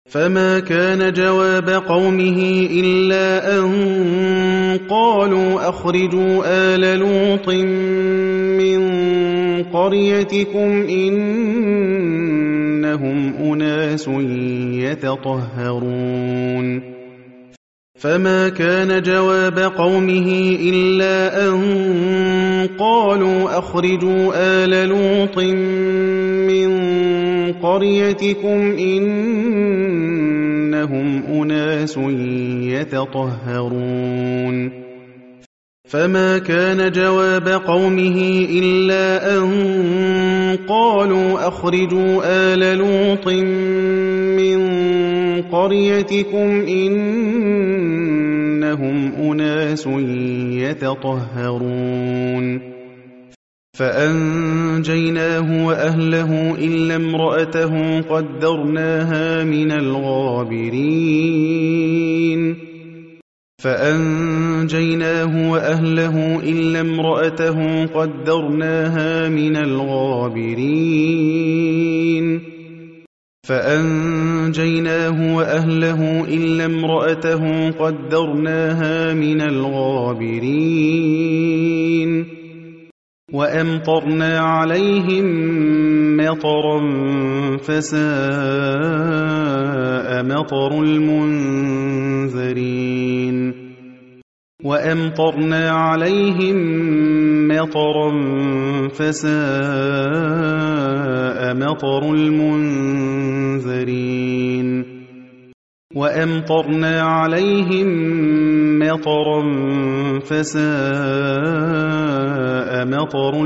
فما كان جواب قومه إلا أن قالوا أخرجوا آل لوط من قريتكم إنهم أناس يتطهرون فما كان جواب قومه إلا أن قالوا أخرجوا آل لوط من قريتكم إنهم أناس يتطهرون فما كان جواب قومه إلا أن قالوا أخرجوا آل لوط من قريتكم إنهم أناس يتطهرون فأنجيناه وأهله إلا امرأته قدرناها من الغابرين فأنجيناه وأهله إلا امرأته قدرناها من الغابرين فأنجيناه وأهله إلا امرأته قدرناها من الغابرين وأمطرنا عليهم مطرا فساء مطر المنذرين وأمطرنا عليهم مطرا فساء مطر المنذرين وأمطرنا عليهم مطرا فساء مطر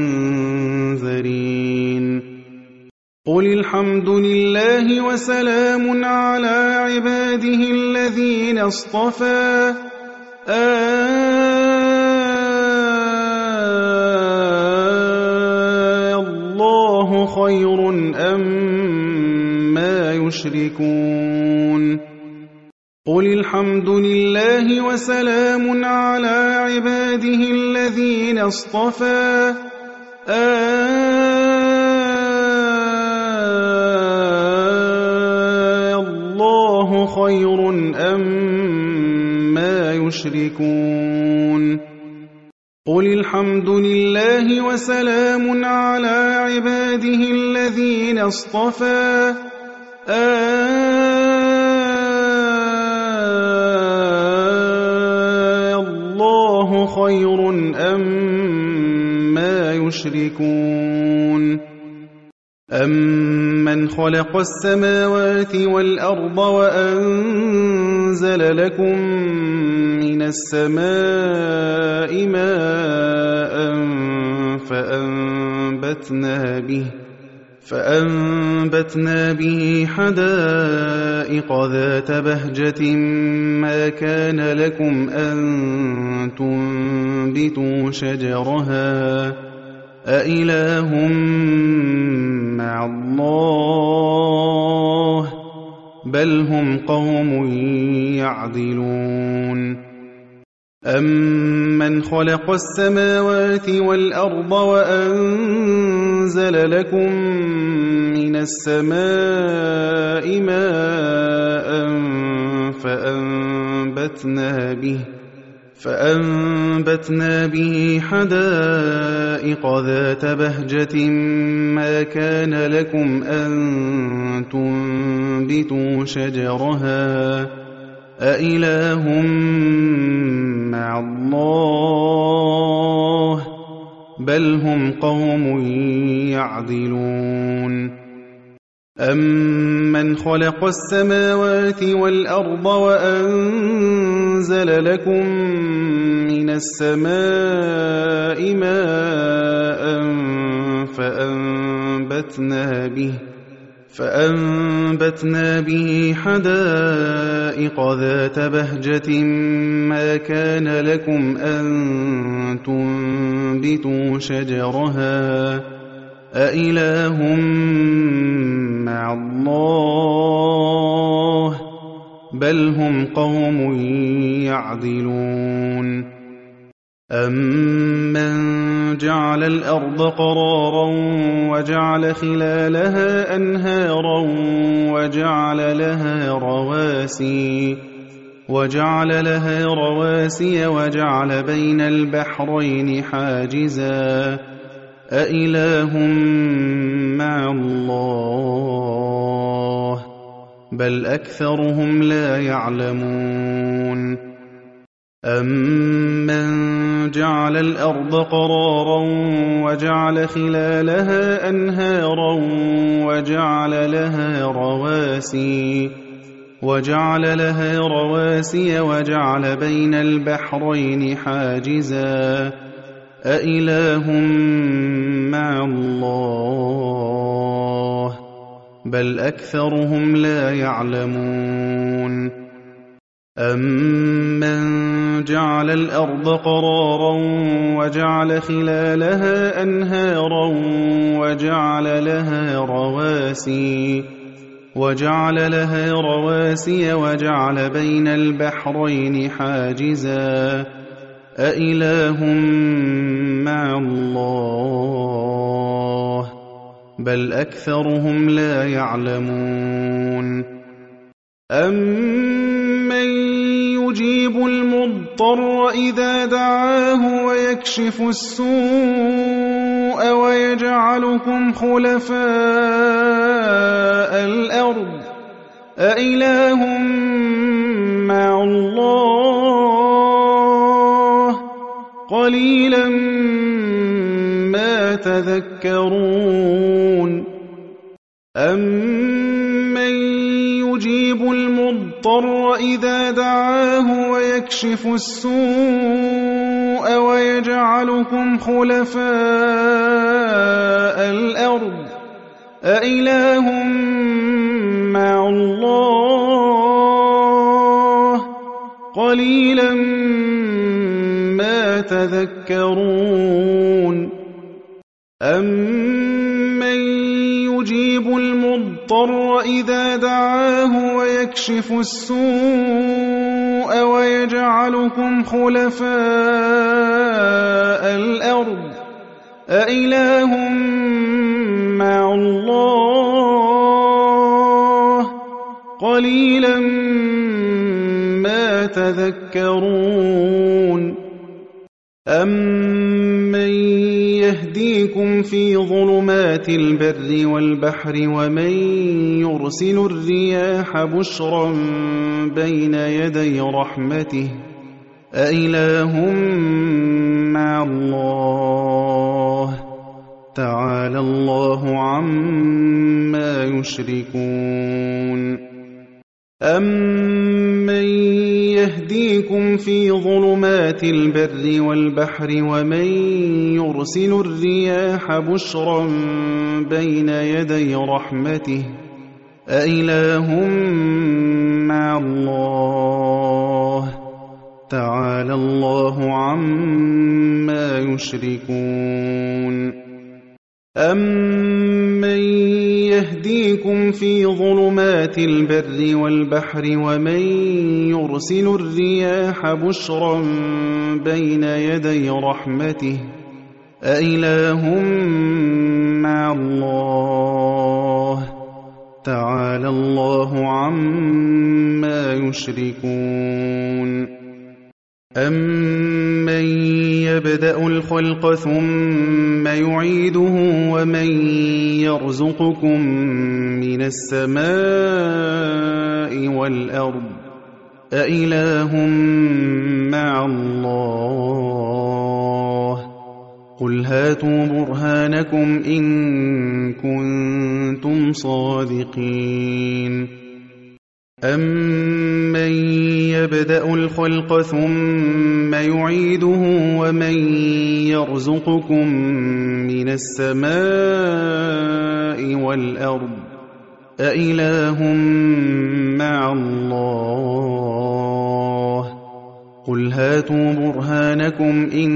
المنذرين قل الحمد لله وسلام على عباده الذين اصطفى الله خير أما يشركون قل الحمد لله وسلام على عباده الذين اصطفى الله خير أما يشركون قل الحمد لله وسلام على عباده الذين اصطفى الله خير أما يشركون أمن خلق السماوات والأرض وأنزل لكم من السماء ماء فأنبتنا به حدائق ذات بهجة ما كان لكم أن تنبتوا شجرها أإله مع الله بل هم قوم يعدلون أمن خلق السماوات والأرض وأنزل لكم من السماء ماء فأنبتنا به حدائق ذات بهجة ما كان لكم أن تنبتوا شجرها أإله مع الله بل هم قوم يعدلون أمن خلق السماوات والأرض وأنزل لكم من السماء ماء فأنبتنا به حدائق ذات بهجة ما كان لكم أن تنبتوا شجرها أإله مع الله بل هم قوم يعدلون أمن جعل الأرض قرارا وجعل خلالها أنهارا وجعل لها رواسي وجعل بين البحرين حاجزا أإله مع الله بل أكثرهم لا يعلمون أمن جعل الأرض قرارا وجعل خلالها أنهارا وجعل لها رواسي وجعل بين البحرين حاجزا أإله مع الله بل أكثرهم لا يعلمون أمن جعل الأرض قرارا وجعل خلالها أنهارا وجعل لها رواسي وجعل بين البحرين حاجزا أإله مع الله بل أكثرهم لا يعلمون أمن يجيب المضطر إذا دعاه ويكشف السوء ويجعلكم خلفاء الأرض أإله مع الله قليلا ما تذكرون أمن يجيب المضطر إذا دعاه ويكشف السوء ويجعلكم خلفاء الأرض أإله مع الله قليلا ما تذكرون أمن يجيب المضطر إذا دعاه ويكشف السوء ويجعلكم خلفاء الأرض أإله مع الله قليلا ما تذكرون أمن يهديكم في ظلمات البر والبحر ومن يرسل الرياح بشرا بين يدي رحمته أإله مع الله تعالى الله عما يشركون أمن يهديكم في ظلمات البر والبحر ومن يرسل الرياح بشرا بين يدي رحمته أإله مع الله تعالى الله عما يشركون أمن يهديكم في ظلمات البر والبحر ومن يرسل الرياح بشرا بين يدي رحمته أإله مع الله تعالى الله عما يشركون أمن يبدأ الخلق ثم يعيده ومن يرزقكم من السماء والأرض أإله مع الله قل هاتوا برهانكم إن كنتم صادقين أمن يبدأ الخلق ثم يعيده ومن يرزقكم من السماء والأرض أإله مع الله قل هاتوا برهانكم إن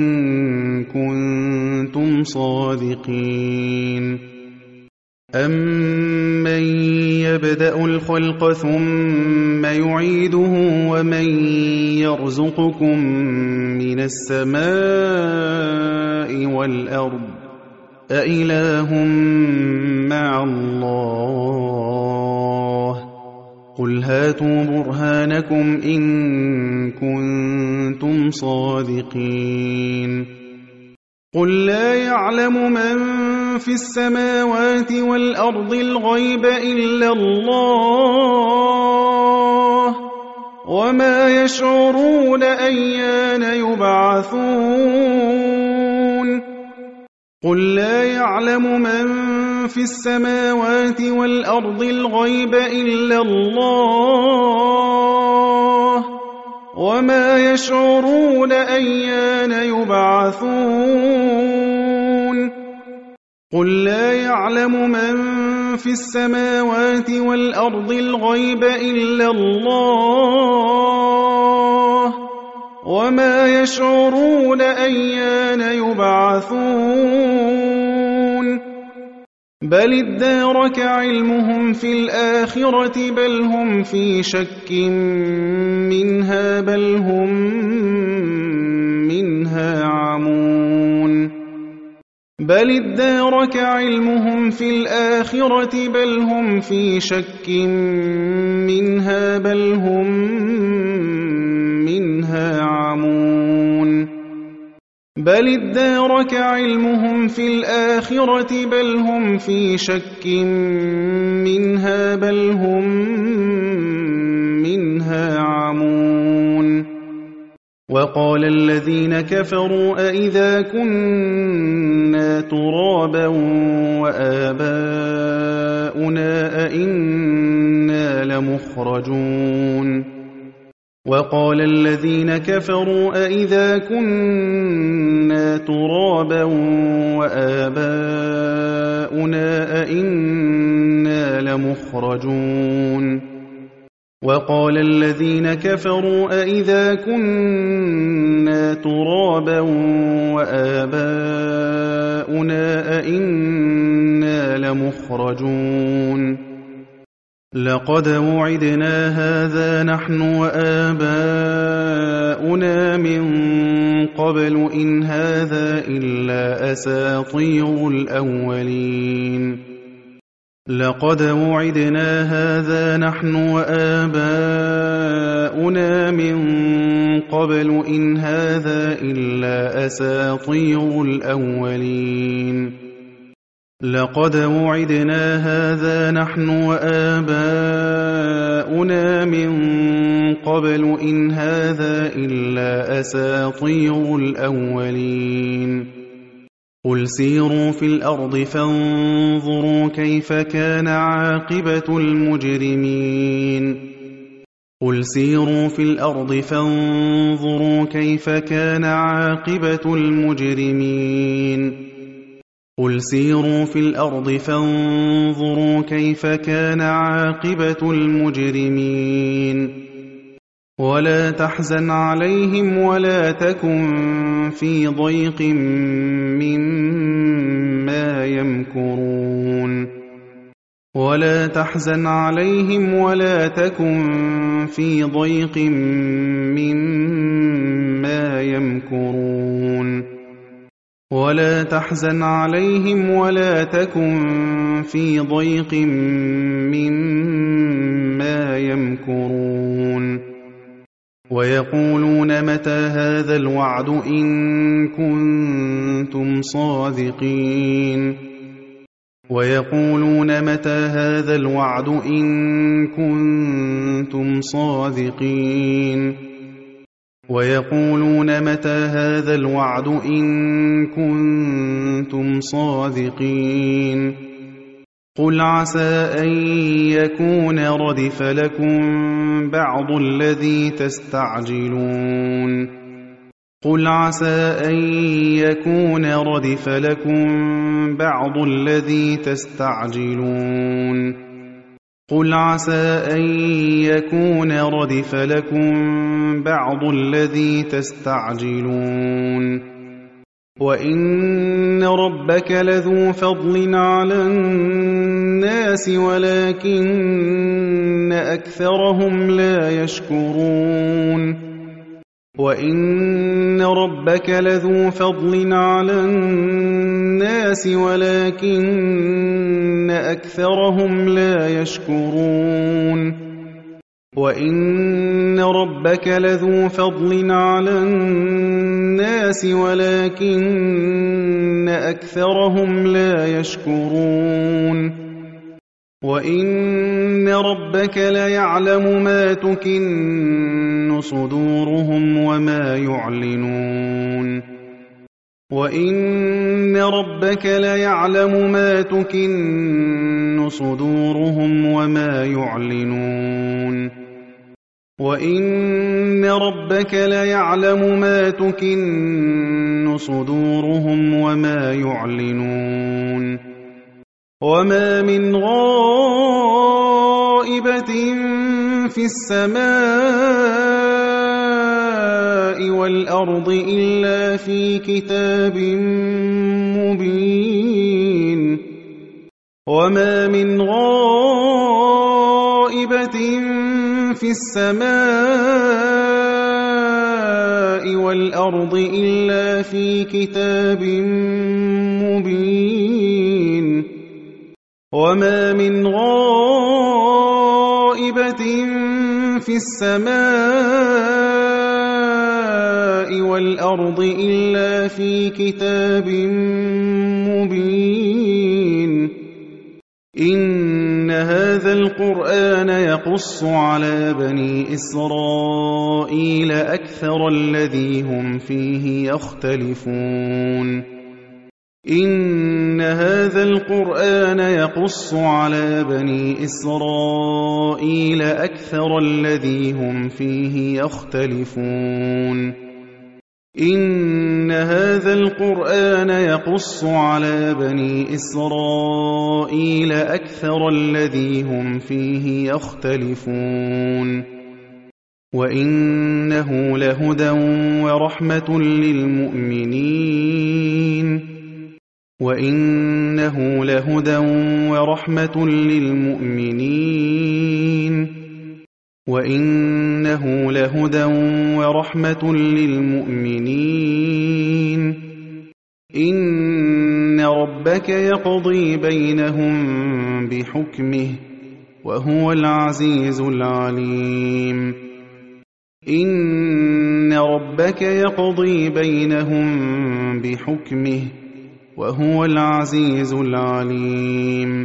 كنتم صادقين أمن يبدأ الخلق ثم يعيده ومن يرزقكم من السماء والأرض أإله مع الله قل هاتوا برهانكم إن كنتم صادقين قل لا يعلم من في السماوات والأرض الغيب إلا الله وما يشعرون أيان يبعثون قل لا يعلم من في السماوات والأرض الغيب إلا الله وما يشعرون أيان يبعثون قل لا يعلم من في السماوات والأرض الغيب إلا الله وما يشعرون أيان يبعثون بل ادارك علمهم في الآخرة بل هم في شك منها بل هم منها عمون بل ادارك علمهم في الآخرة بل هم في شك منها بل هم منها عمون بل ادارك علمهم في الآخرة بل هم في شك منها بل هم منها عمون وقال الذين كفروا أئذا كنا ترابا وآباؤنا أئنا لمخرجون وقال الذين كفروا أئذا كنا ترابا وآباؤنا أئنا لمخرجون وقال الذين كفروا أئذا كنا ترابا وآباؤنا أئنا لمخرجون لقد وعدنا هذا نحن وآباؤنا من قبل إن هذا إلا أساطير الأولين لقد وعدنا هذا نحن وآباؤنا من قبل إن هذا إلا أساطير الأولين لقد وعدنا هذا نحن وآباؤنا من قبل إن هذا إلا أساطير الأولين قل سيروا في الأرض فانظروا كيف كان عاقبة المجرمين قل سيروا في الأرض فانظروا كيف كان عاقبة المجرمين قل سيروا في الأرض فانظروا كيف كان عاقبة المجرمين ولا تحزن عليهم ولا تكن في ضيق مما يمكرون ولا تحزن عليهم ولا تكن في ضيق مما يمكرون ولا تحزن عليهم ولا تكن في ضيق مما يمكرون ويقولون متى هذا الوعد إن كنتم صادقين ويقولون متى هذا الوعد إن كنتم صادقين ويقولون متى هذا الوعد إن كنتم صادقين قل عسى أن يكون ردف لكم بعض الذي تستعجلون قل عسى أن يكون ردف لكم بعض الذي تستعجلون قل عسى أن يكون ردف لكم بعض الذي تستعجلون وَإِنَّ رَبَّكَ لَذُو فَضْلٍ عَلَى النَّاسِ وَلَكِنَّ أَكْثَرَهُمْ لَا يَشْكُرُونَ وَإِنَّ رَبَّكَ لَذُو فَضْلٍ عَلَى النَّاسِ وَلَكِنَّ أَكْثَرَهُمْ لَا يَشْكُرُونَ وَإِنَّ رَبَّكَ لَذُو فَضْلٍ عَلَى النَّاسِ وَلَكِنَّ أَكْثَرَهُمْ لَا يَشْكُرُونَ وَإِنَّ رَبَّكَ لَيَعْلَمُ مَا تُكِنُّ صُدُورُهُمْ وَمَا يُعْلِنُونَ وَإِنَّ رَبَّكَ لَيَعْلَمُ مَا تُكِنُّ صُدُورُهُمْ وَمَا يُعْلِنُونَ وَإِنَّ رَبَّكَ لَيَعْلَمُ مَا تُكِنُّ صُدُورُهُمْ وَمَا يُعْلِنُونَ وَمَا مِنْ غَائِبَةٍ فِي السَّمَاءِ وَالْأَرْضِ إِلَّا فِي كِتَابٍ مُّبِينٍ وَمَا مِنْ غَائِبَةٍ فِي السَّمَاءِ وَالْأَرْضِ إِلَّا فِي كِتَابٍ مُّبِينٍ وَمَا مِنْ غَائِبَةٍ فِي السَّمَاءِ وَالْأَرْضِ إِلَّا فِي كِتَابٍ مُّبِينٍ إِنَّ هَذَا الْقُرْآنَ يَقُصُّ عَلَى بَنِي إِسْرَائِيلَ أَكْثَرَ الَّذِي هُمْ فِيهِ يَخْتَلِفُونَ إِنَّ هَذَا الْقُرْآنَ يَقُصُّ عَلَى بَنِي إِسْرَائِيلَ أَكْثَرَ الَّذِي هُمْ فِيهِ يَخْتَلِفُونَ إِنَّ هَذَا الْقُرْآنَ يَقُصُّ عَلَى بَنِي إِسْرَائِيلَ أَكْثَرَ الَّذِي هُمْ فِيهِ يَخْتَلِفُونَ وَإِنَّهُ لَهُدًى وَرَحْمَةٌ لِّلْمُؤْمِنِينَ وَإِنَّهُ لَهُدًى وَرَحْمَةٌ لِّلْمُؤْمِنِينَ وَإِنَّهُ لَهُدًى وَرَحْمَةٌ لِّلْمُؤْمِنِينَ إِنَّ رَبَّكَ يَقْضِي بَيْنَهُم بِحُكْمِهِ وَهُوَ الْعَزِيزُ الْعَلِيمُ إِنَّ رَبَّكَ يَقْضِي بَيْنَهُم بِحُكْمِهِ وَهُوَ الْعَزِيزُ الْعَلِيمُ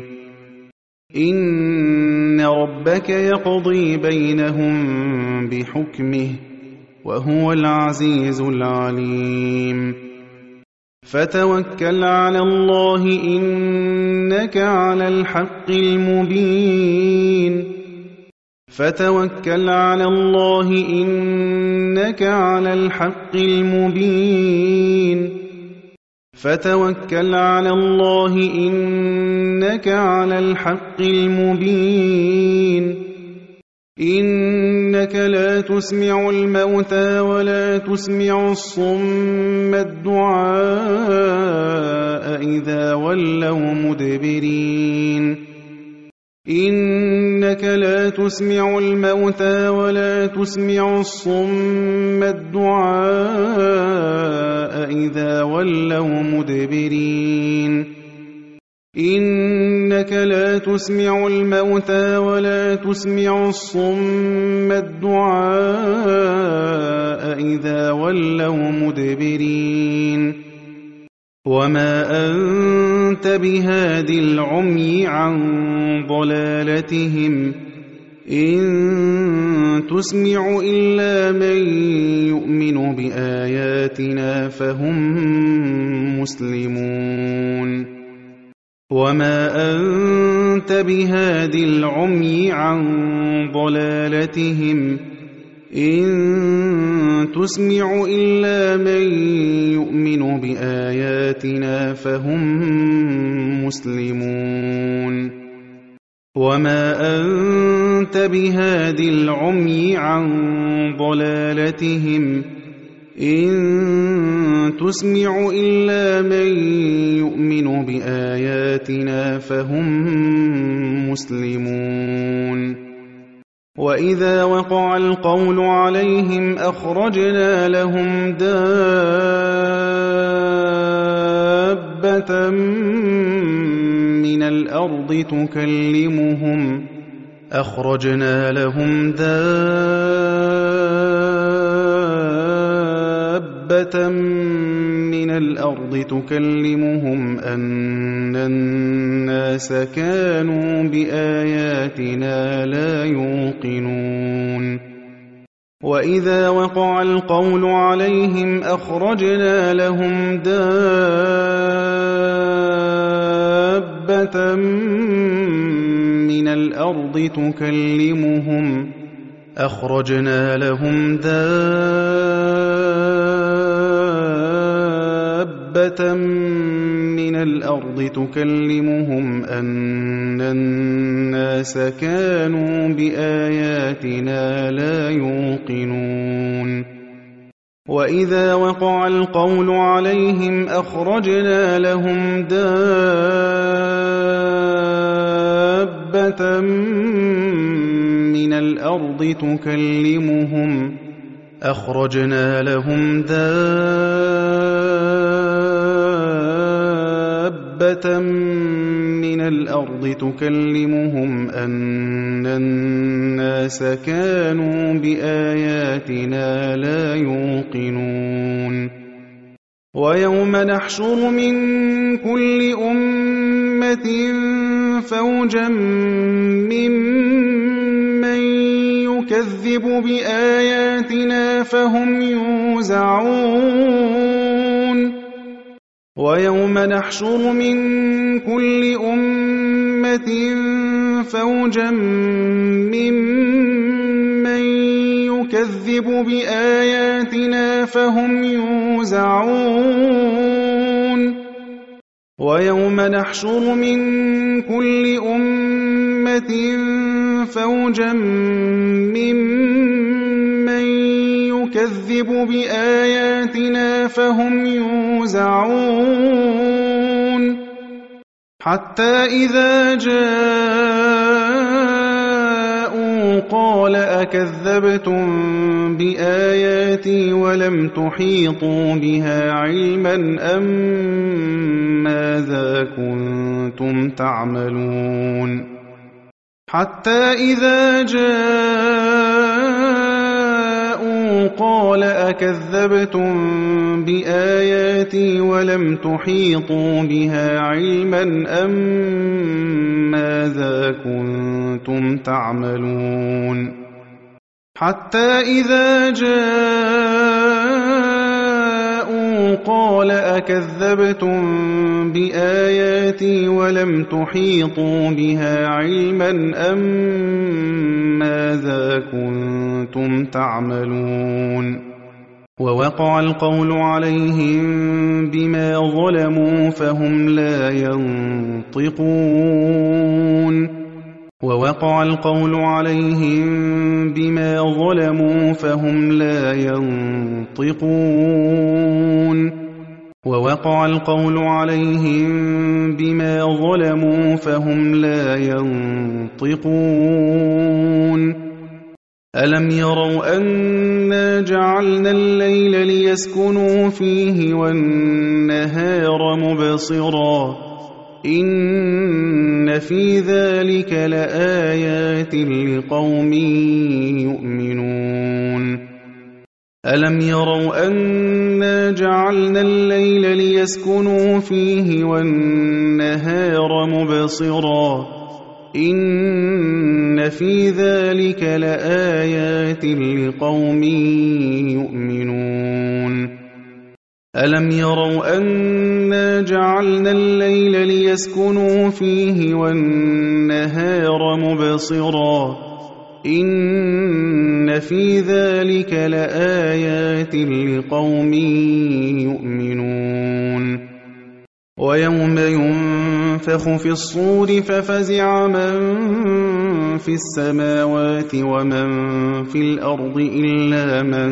إِنَّ رَبَّكَ يَقْضِي بَيْنَهُم بِحُكْمِهِ وَهُوَ الْعَزِيزُ الْعَلِيمُ فَتَوَكَّلْ عَلَى اللَّهِ إِنَّكَ عَلَى الْحَقِّ الْمُبِينِ فَتَوَكَّلْ عَلَى اللَّهِ إِنَّكَ عَلَى الْحَقِّ الْمُبِينِ فَتَوَكَّلْ عَلَى اللَّهِ إِنَّكَ عَلَى الْحَقِّ الْمُبِينِ إِنَّكَ لَا تُسْمِعُ الْمَوْتَىٰ وَلَا تُسْمِعُ الصُّمَّ الدُّعَاءَ إِذَا وَلَّوْا مُدْبِرِينَ إِنَّكَ لَا تُسْمِعُ الْمَوْتَىٰ وَلَا تُسْمِعُ الصُّمَّ الدُّعَاءَ إِذَا وَلَّوْا مُدْبِرِينَ إِنَّكَ لَا تُسْمِعُ الْمَوْتَىٰ وَلَا تُسْمِعُ الصُّمَّ الدُّعَاءَ إِذَا وَلَّوْا مُدْبِرِينَ وَمَا أَنتَ بِهَادِ الْعُمْيِ عَن ضَلَالَتِهِمْ إِن تُسْمِعُ إِلَّا مَن يُؤْمِنُ بِآيَاتِنَا فَهُم مُّسْلِمُونَ وَمَا أَنتَ بِهَادِ الْعُمْيِ عَن ضَلَالَتِهِمْ إِن تُسْمِعُ إِلَّا مَن يُؤْمِنُ بِآيَاتِنَا فَهُم مُّسْلِمُونَ وَمَا أَنتَ بِهَادِ الْعُمْيِ عَن ضَلَالَتِهِمْ إن تسمع إلا من يؤمن بآياتنا فهم مسلمون وإذا وقع القول عليهم أخرجنا لهم دابة من الأرض تكلمهم أن الناس كانوا بآياتنا لا يوقنون وإذا وقع القول عليهم أخرجنا لهم دابة من الأرض تكلمهم أن الناس كانوا بآياتنا لا يوقنون وإذا وقع القول عليهم أخرجنا لهم دابة من الأرض تكلمهم أن الناس كانوا بآياتنا لا يوقنون ويوم نحشر من كل أمة فوجا ممن يكذب بآياتنا فهم يوزعون ويوم نحشر من كل أمة فوجا ممن يكذب بآياتنا فهم يوزعون ويوم نحشر من كل أمة فوجا ممن يكذب بآياتنا فهم يوزعون حتى إذا جاءوا قال أكذبتم بآياتي ولم تحيطوا بها علما أم ماذا كنتم تعملون حتى إذا جاءوا قال أكذبتم بآياتي ولم تحيطوا بها علما أم ماذا كنتم تعملون حتى إذا جاءوا قال أكذبتم بآياتي ولم تحيطوا بها علما أم ماذا كنتم تعملون ووقع القول عليهم بما ظلموا فهم لا ينطقون ووقع القول عليهم بما ظلموا فهم لا ينطقون ووقع القول عليهم بما ظلموا فهم لا ينطقون ألم يروا أنا جعلنا الليل ليسكنوا فيه والنهار مبصرا إن في ذلك لآيات لقوم يؤمنون ألم يروا أنا جعلنا الليل ليسكنوا فيه والنهار مبصرا إن في ذلك لآيات لقوم يؤمنون ألم يروا أنا جعلنا الليل ليسكنوا فيه والنهار مبصرا إن في ذلك لآيات لقوم يؤمنون ويوم ينفخ في الصور ففزع من في السماوات ومن في الأرض إلا من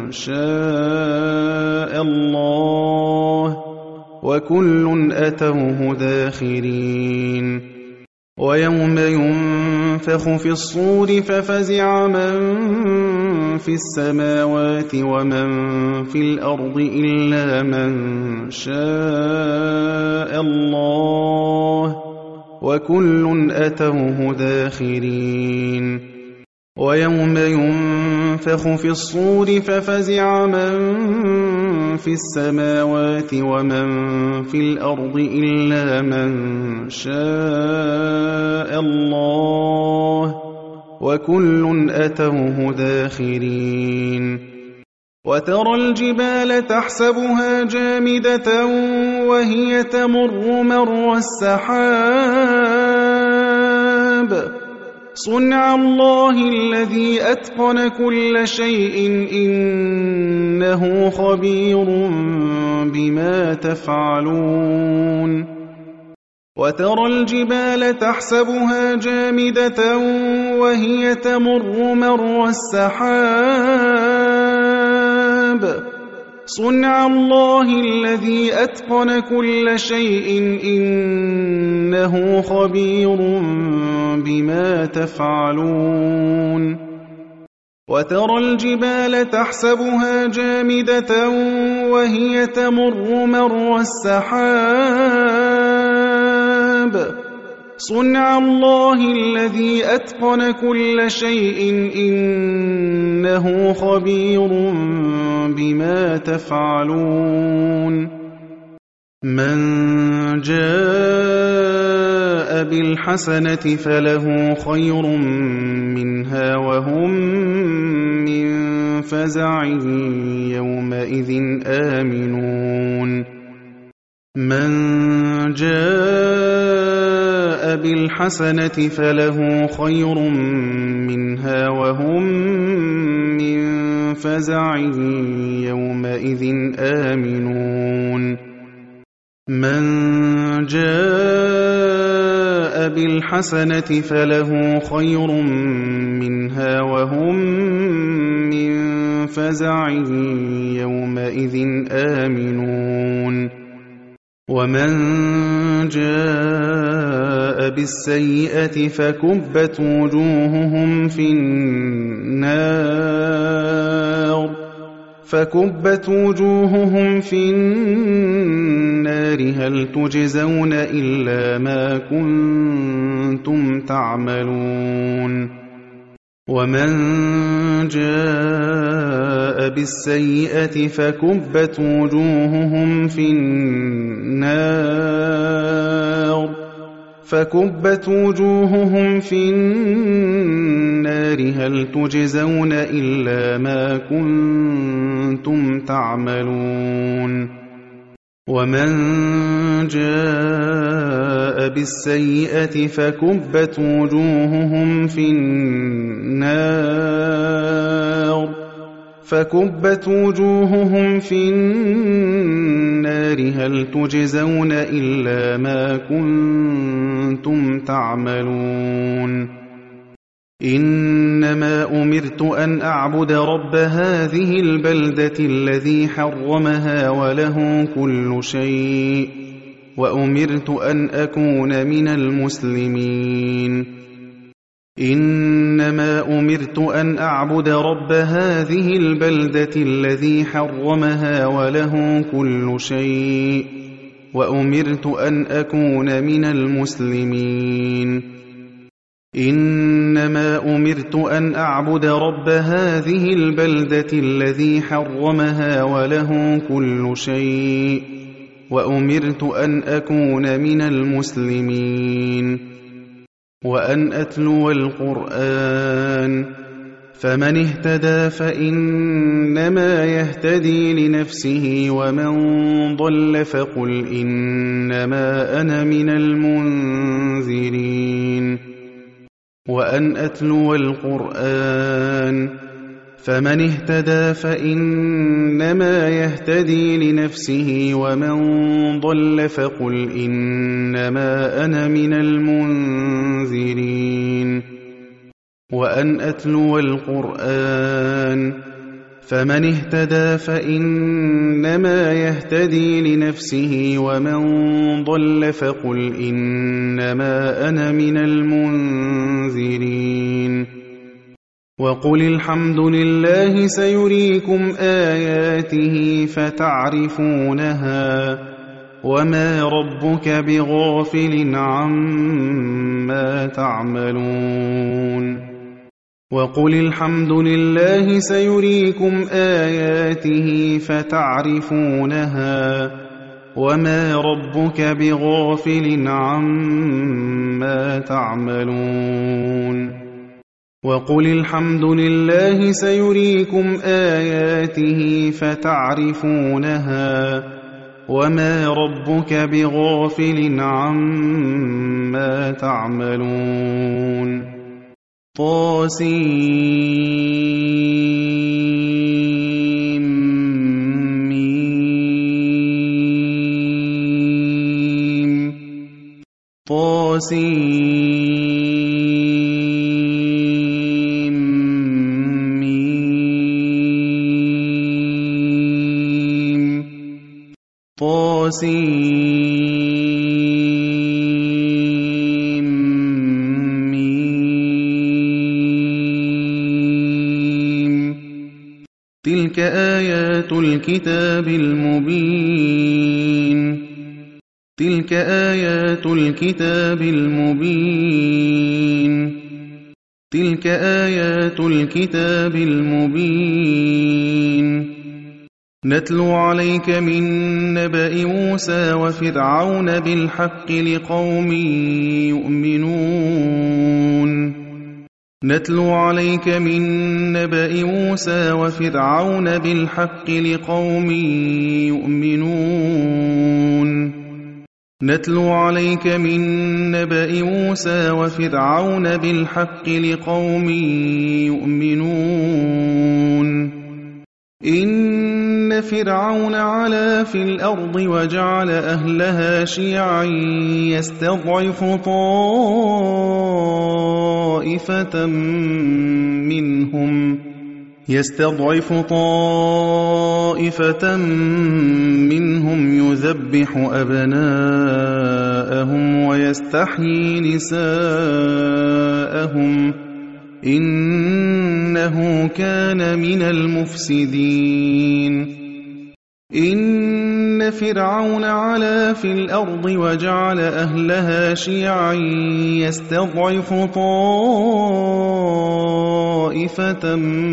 شاء الله وكل أتوه داخرين ويوم ينفخ في الصور ففزع من في السماوات ومن في الأرض إلا من شاء الله وكل أتوه داخرين ويوم ينفخ في الصور ففزع من في السماوات ومن في الأرض إلا من شاء الله وكل أتوه داخرين وترى الجبال تحسبها جامدة وهي تمر مر السحاب صنع الله الذي أتقن كل شيء إنه خبير بما تفعلون وترى الجبال تحسبها جامدة وهي تمر مر السحاب صنع الله الذي أتقن كل شيء إنه خبير بما تفعلون وترى الجبال تحسبها جامدة وهي تمر مر السحاب صنع الله الذي أتقن كل شيء إنه خبير بما تفعلون من جاء بالحسنة فله خير منها وهم من فزع يومئذ آمنون من جاء بالحسنة فله خير منها وهم من فزع يومئذ آمنون من جاء بالحسنة فله خير منها وهم من فزع يومئذ آمنون ومن جاء بالسيئة فكبت وجوههم في النار هل تجزون إلا ما كنتم تعملون ومن جاء بالسيئة فكبت وجوههم في النار هل تجزون إلا ما كنتم تعملون ومن جاء بالسيئة فكبت وجوههم في النار هل تجزون إلا ما كنتم تعملون إنما أمرت أن أعبد رب هذه البلدة الذي حرمها وله كل شيء وأمرت أن أكون من المسلمين إنما أمرت أن أعبد رب هذه البلدة الذي حرمها وله كل شيء وأمرت أن أكون من المسلمين إنما أمرت أن أعبد رب هذه البلدة الذي حرمها وله كل شيء وأمرت أن أكون من المسلمين وأن أتلو القرآن فمن اهتدى فإنما يهتدي لنفسه ومن ضل فقل إنما أنا من المنذرين وأن أتلو القرآن فمن اهتدى فإنما يهتدي لنفسه ومن ضل فقل إنما أنا من المنذرين وأن أتلو القرآن فمن اهتدى فإنما يهتدي لنفسه ومن ضل فقل إنما أنا من المنذرين وقل الحمد لله سيريكم آياته فتعرفونها وما ربك بغافل عما تعملون وقل الحمد لله سيريكم آياته فتعرفونها وما ربك بغافل عما تعملون وقل الحمد لله سيريكم آياته فتعرفونها وما ربك بغافل عما تعملون تلك آيات الكتاب المبين تلك آيات الكتاب المبين تلك آيات الكتاب المبين نتلو عليك من نبأ موسى وفرعون بالحق لقوم يؤمنون نتلو عليك من نبأ موسى وفرعون بالحق لقوم يؤمنون نتلو عليك من نبأ موسى وفرعون بالحق لقوم يؤمنون إن فرعون علا في الأرض وجعل أهلها شيعا يستضعف طائفة منهم يذبح أبناءهم ويستحيي نساءهم إنه كان من المفسدين إن فرعون علا في الأرض وجعل أهلها شيعا يستضعف طائفة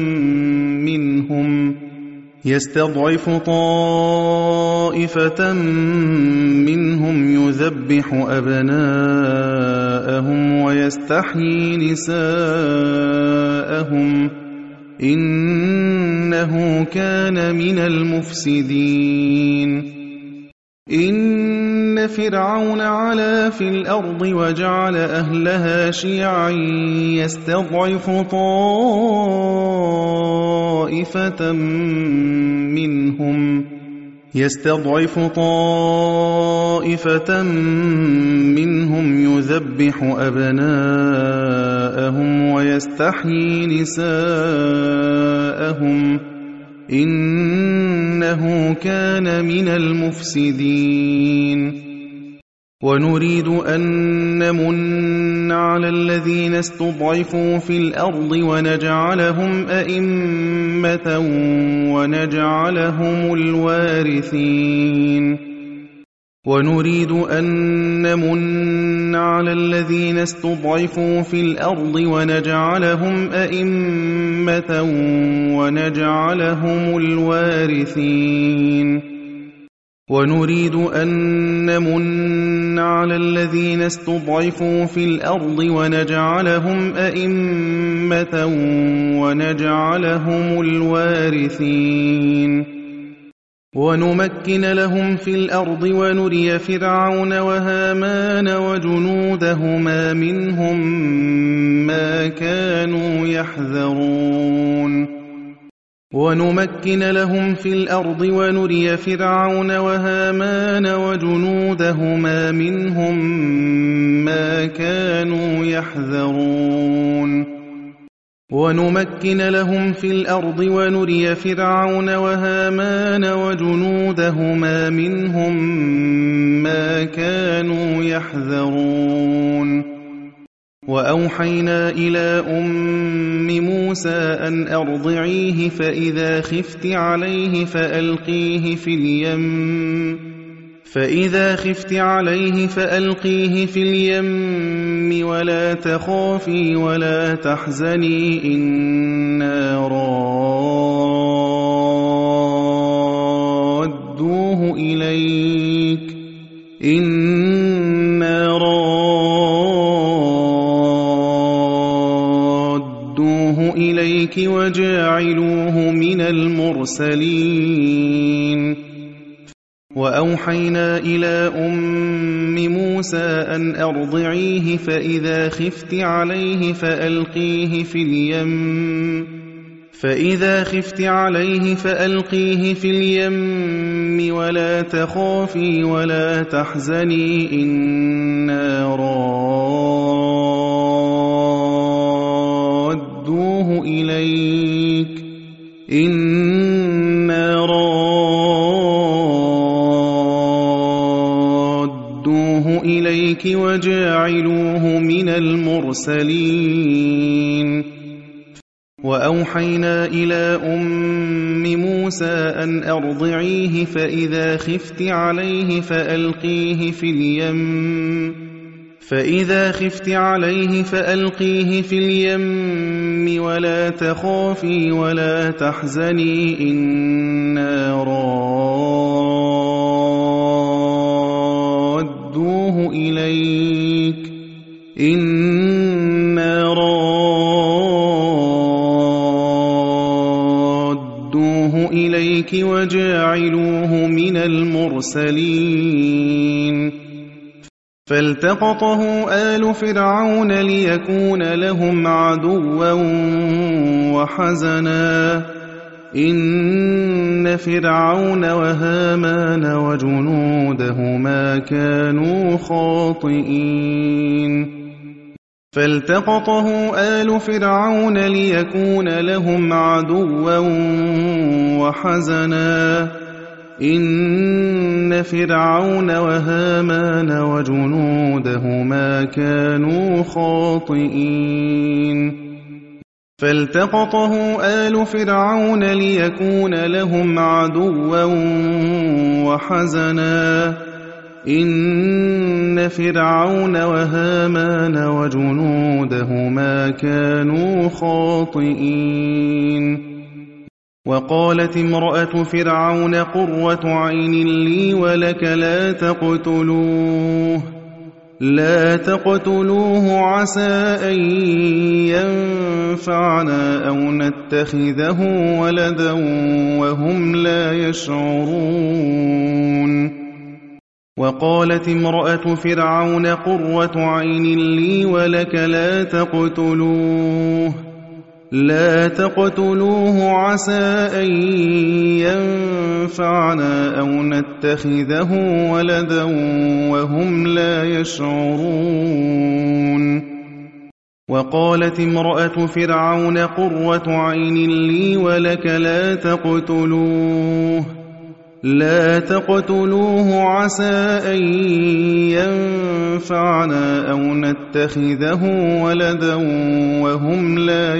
منهم يذبح أبناءهم ويستحيي نساءهم إنه كان من المفسدين إن فرعون علا في الأرض وجعل أهلها شيعا يستضعف طائفة منهم يذبح أبناءهم ويستحيي نساءهم إنه كان من المفسدين ونريد أن نمن على الذين استضعفوا في الأرض ونجعلهم أئمة ونجعلهم الوارثين ونريد أن نمن على الذين استضعفوا في الأرض ونجعلهم أئمة ونجعلهم الوارثين ونريد أن نمن على الذين استضعفوا في الأرض ونجعلهم أئمة ونجعلهم الوارثين ونمكن لهم في الأرض ونري فرعون وهامان وجنودهما منهم ما كانوا يحذرون ونمكن لهم في الأرض ونري فرعون وهامان وجنودهما منهم ما كانوا يحذرون ونمكن لهم في الأرض ونري فرعون وهامان وجنودهما منهم ما كانوا يحذرون وأوحينا إلى أم موسى أن أرضعيه فإذا خفت عليه فألقيه في اليم ولا تخافي ولا تحزني إنا رادوه إليك وجاعلوه من المرسلين وأوحينا إلى أم موسى أن أرضعيه فإذا خفت عليه فألقيه في اليم ولا تخافي ولا تحزني إنا رادوه إليك وجاعلوه من المرسلين وأوحينا إلى أم موسى أن أرضعيه فإذا خفت عليه فألقيه في اليم ولا تخافي ولا تحزني إنا رادوه إليك وجاعلوه من المرسلين فالتقطه آل فرعون ليكون لهم عدوا وحزنا إن فرعون وهامان وجنودهما كانوا خاطئين فالتقطه آل فرعون ليكون لهم عدوا وحزنا إن فرعون وهامان وجنودهما كانوا خاطئين فالتقطه آل فرعون ليكون لهم عدوا وحزنا إن فرعون وهامان وجنودهما كانوا خاطئين وقالت امرأة فرعون قرة عين لي ولك لا تقتلوه عسى أن ينفعنا أو نتخذه ولدا وهم لا يشعرون وقالت امرأة فرعون قرة عين لي ولك لا تقتلوه عسى أن ينفعنا أو نتخذه ولدا وهم لا يشعرون وقالت امرأة فرعون قرة عين لي ولك لا تقتلوه عسى أن ينفعنا أو نتخذه ولدا وهم لا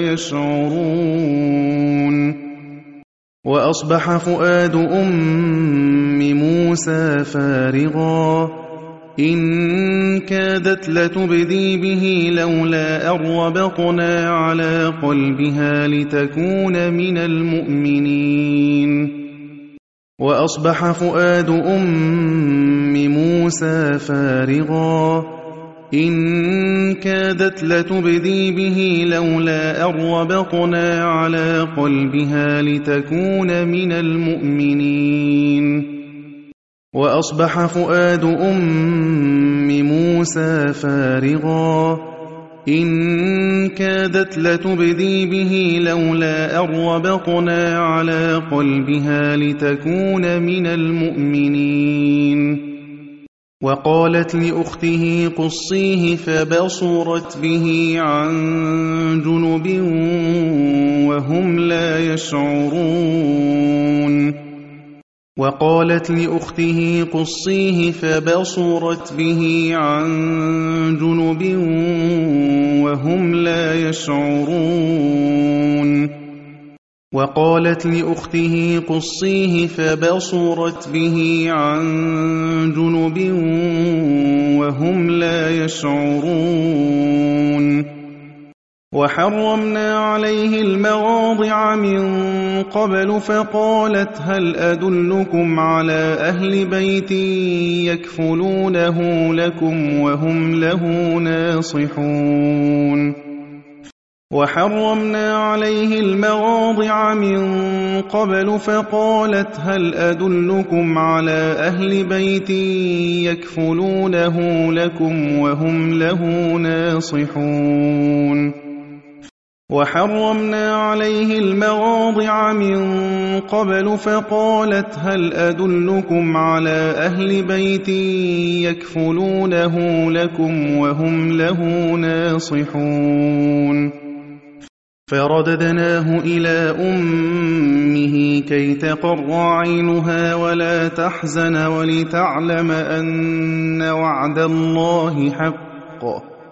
يشعرون وأصبح فؤاد أم موسى فارغا إن كادت لتبدي به لولا أن ربطنا على قلبها لتكون من المؤمنين وأصبح فؤاد أم موسى فارغا إن كادت لتبدي به لولا أن ربطنا على قلبها لتكون من المؤمنين وأصبح فؤاد أم موسى فارغا إن كادت لتبدي به لولا أن ربطنا على قلبها لتكون من المؤمنين. وقالت لأخته قصيه فبصرت به عن جنب وهم لا يشعرون. وقالت لأخته قصيه فبصرت به عن جنب وهم لا يشعرون. وقالت لأخته قصيه فبصرت به عن جنب وهم لا يشعرون. وحرمنا عليه المواضع من قبل فقالت هل أدلكم على أهل بيت يكفلونه لكم وهم له ناصحون. وحرمنا عليه المواضع من قبل فقالت هل أدلكم على أهل بيت يكفلونه لكم وهم له ناصحون. وحرمنا عليه المواضع من قبل فقالت هل أدلكم على أهل بيت يكفلونه لكم وهم له ناصحون. فرددناه إلى أمه كي تقر عينها ولا تحزن ولتعلم أن وعد الله حق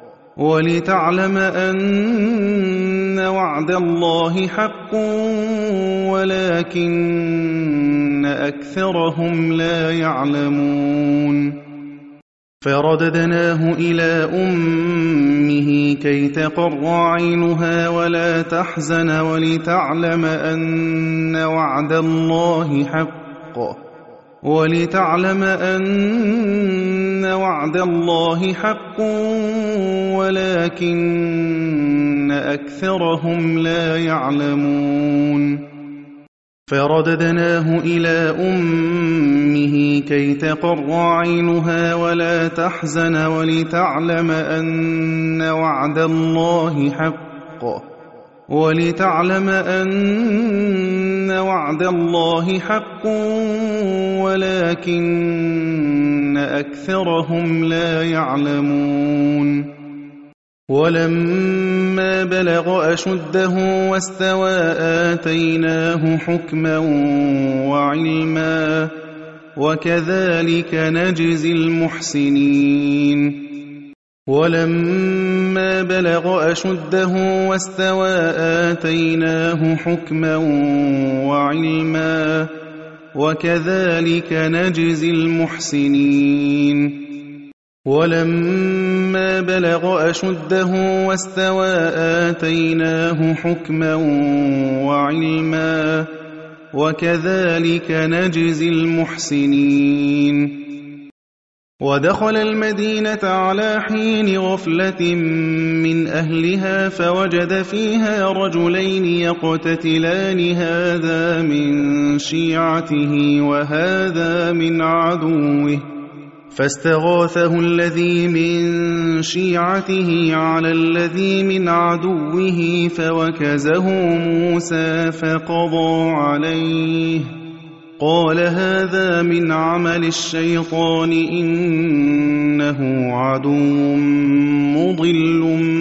ولكن أكثرهم لا يعلمون. فرددناه إلى أمه كي تقر عينها ولا تحزن ولتعلم أن وعد الله حق ولكن أكثرهم لا يعلمون. فرددناه إلى أمه كي تقر عينها ولا تحزن ولتعلم أن وعد الله حق ولكن أكثرهم لا يعلمون. ولما بلغ أشده واستوى آتيناه حكما وعلما وكذلك نجزي المحسنين. ولما بلغ أشده واستوى آتيناه حكما وعلما وكذلك نجزي المحسنين. ولما بلغ أشده واستوى آتيناه حكما وعلما وكذلك نجزي المحسنين. ودخل المدينة على حين غفلة من أهلها فوجد فيها رجلين يقتتلان هذا من شيعته وهذا من عدوه فاستغاثه الذي من شيعته على الذي من عدوه فوكزه موسى فقضى عليه قال هذا من عمل الشيطان إنه عدو مضل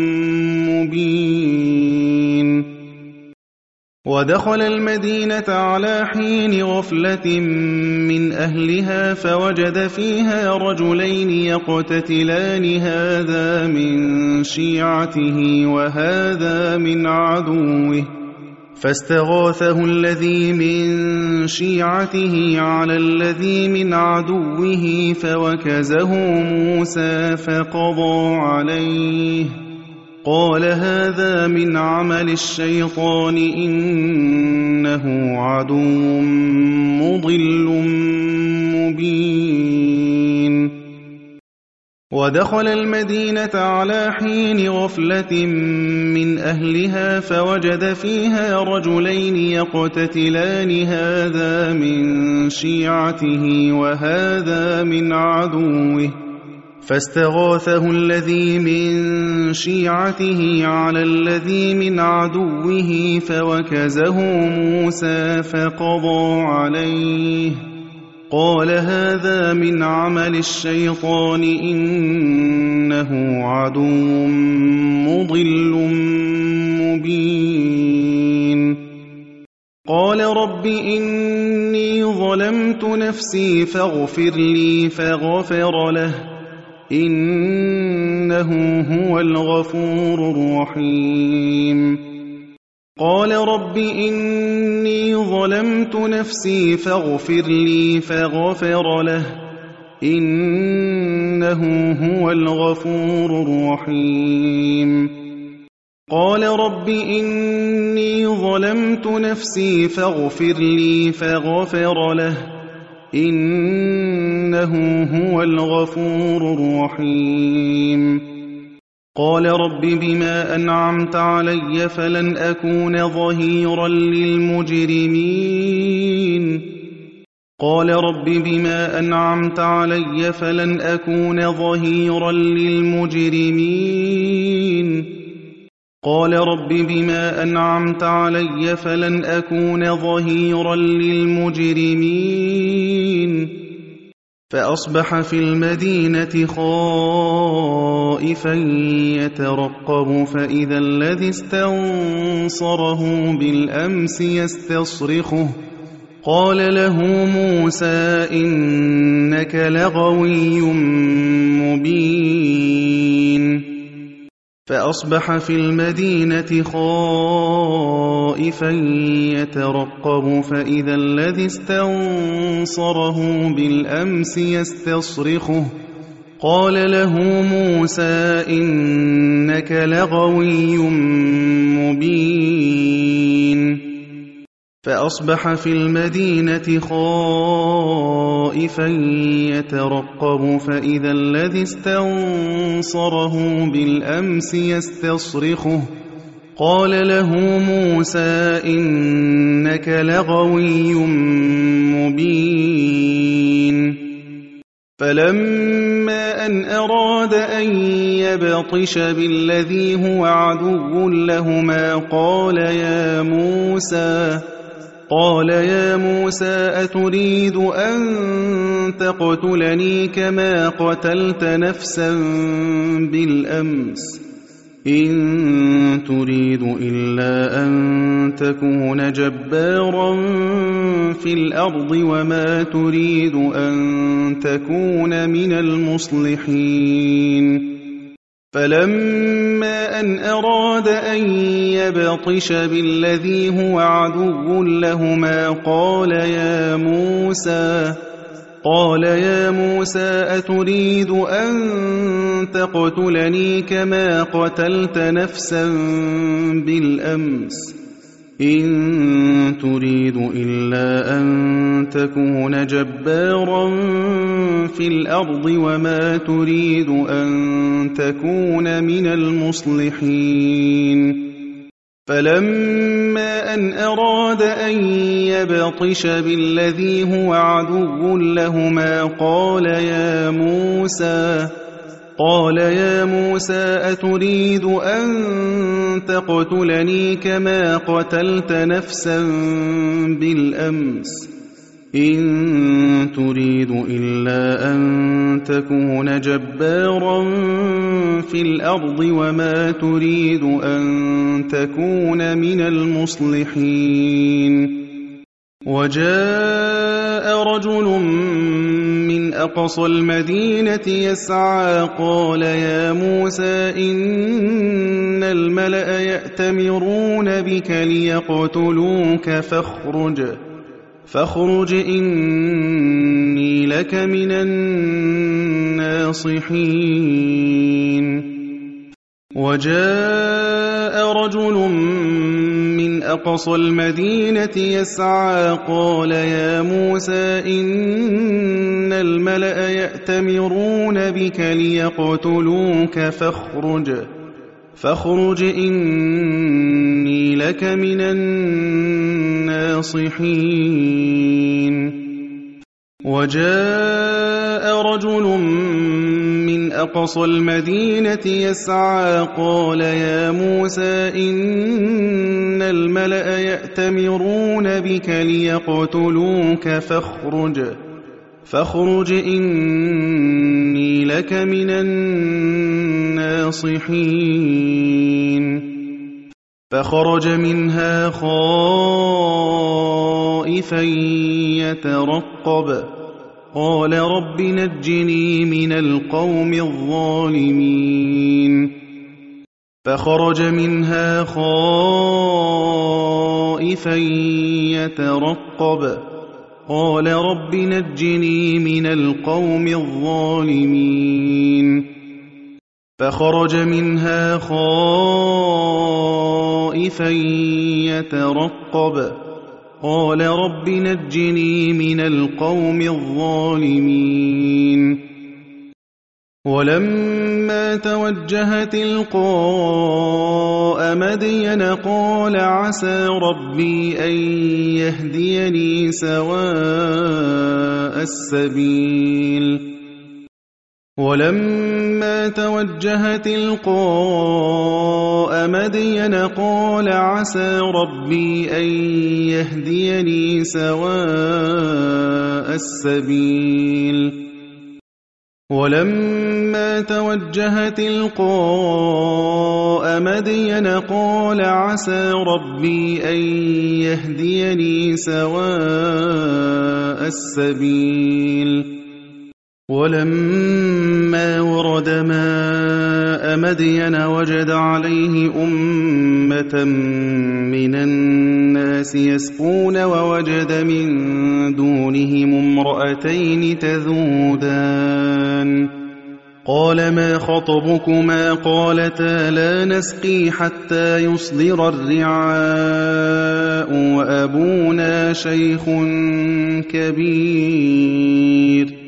مبين. ودخل المدينة على حين غفلة من أهلها فوجد فيها رجلين يقتتلان هذا من شيعته وهذا من عدوه فاستغاثه الذي من شيعته على الذي من عدوه فوكزه موسى فقضى عليه قال هذا من عمل الشيطان إنه عدو مضل مبين. ودخل المدينة على حين غفلة من أهلها فوجد فيها رجلين يقتتلان هذا من شيعته وهذا من عدوه فاستغاثه الذي من شيعته على الذي من عدوه فوكزه موسى فقضى عليه قال هذا من عمل الشيطان إنه عدو مضل مبين قال رب إني ظلمت نفسي فاغفر لي فغفر له إنه هو الغفور الرحيم قال رب إني ظلمت نفسي فاغفر لي فغفر له إنه هو الغفور الرحيم قال رب إني ظلمت نفسي فاغفر لي فغفر له إنه هو الغفور الرحيم قال رب بما أنعمت علي فلن أكون ظهيرا للمجرمين قال رب بما أنعمت علي فلن أكون ظهيرا للمجرمين قال رب بما أنعمت علي فلن أكون ظهيرا للمجرمين فأصبح في المدينة خائفا يترقب فإذا الذي استنصره بالأمس يستصرخه قال له موسى إنك لغوي مبين فأصبح في المدينة خائفا يترقب فإذا الذي استنصره بالأمس يستصرخه قال له موسى إنك لغوي مبين فأصبح في المدينة خائفا يترقب فإذا الذي استنصره بالأمس يستصرخه قال له موسى إنك لغوي مبين فلما أن أراد أن يبطش بالذي هو عدو لهما قال يا موسى أتريد أن تقتلني كما قتلت نفسا بالأمس إن تريد إلا أن تكون جبارا في الأرض وما تريد أن تكون من المصلحين فلما أن أراد أن يبطش بالذي هو عدو لهما قال يا موسى أتريد أن تقتلني كما قتلت نفسا بالأمس إن تريد إلا أن تكون جبارا في الأرض وما تريد أن تكون من المصلحين فلما أن أراد أن يبطش بالذي هو عدو لهما قال يا موسى أتريد أن تقتلني كما قتلت نفسا بالأمس إن تريد إلا أن تكون جبارا في الأرض وما تريد أن تكون من المصلحين وجاء رجل من أقصى المدينة يسعى قال يا موسى إن الملأ يأتمرون بك ليقتلوك فاخرج إني لك من الناصحين وجاء رجل من أقصى المدينة يسعى قال يا موسى إن الملأ يأتمرون بك ليقتلوك فاخرج إني لك من الناصحين وجاء رجل من أقصى المدينة يسعى قال يا موسى إن الملأ يأتمرون بك ليقتلوك فاخرج إني لك من الناصحين فخرج منها خائفا يترقب قال رب نجني من القوم الظالمين فخرج منها خائفا يترقب قال رب نجني من القوم الظالمين فخرج منها خائفا يترقب قال رب نجني من القوم الظالمين ولما توجه تلقاء مدين قال عسى ربي أن يهديني سواء السبيل ولما توجه تلقاء مدين قال عسى ربي أن يهديني سواء السبيل ولما توجه تلقاء مدين قال عسى ربي أن يهديني سواء السبيل ولما ورد ماء مدين وجد عليه أمة من الناس يسقون ووجد من دونهم امرأتين تذودان قال ما خطبكما قالتا لا نسقي حتى يصدر الرعاء وأبونا شيخ كبير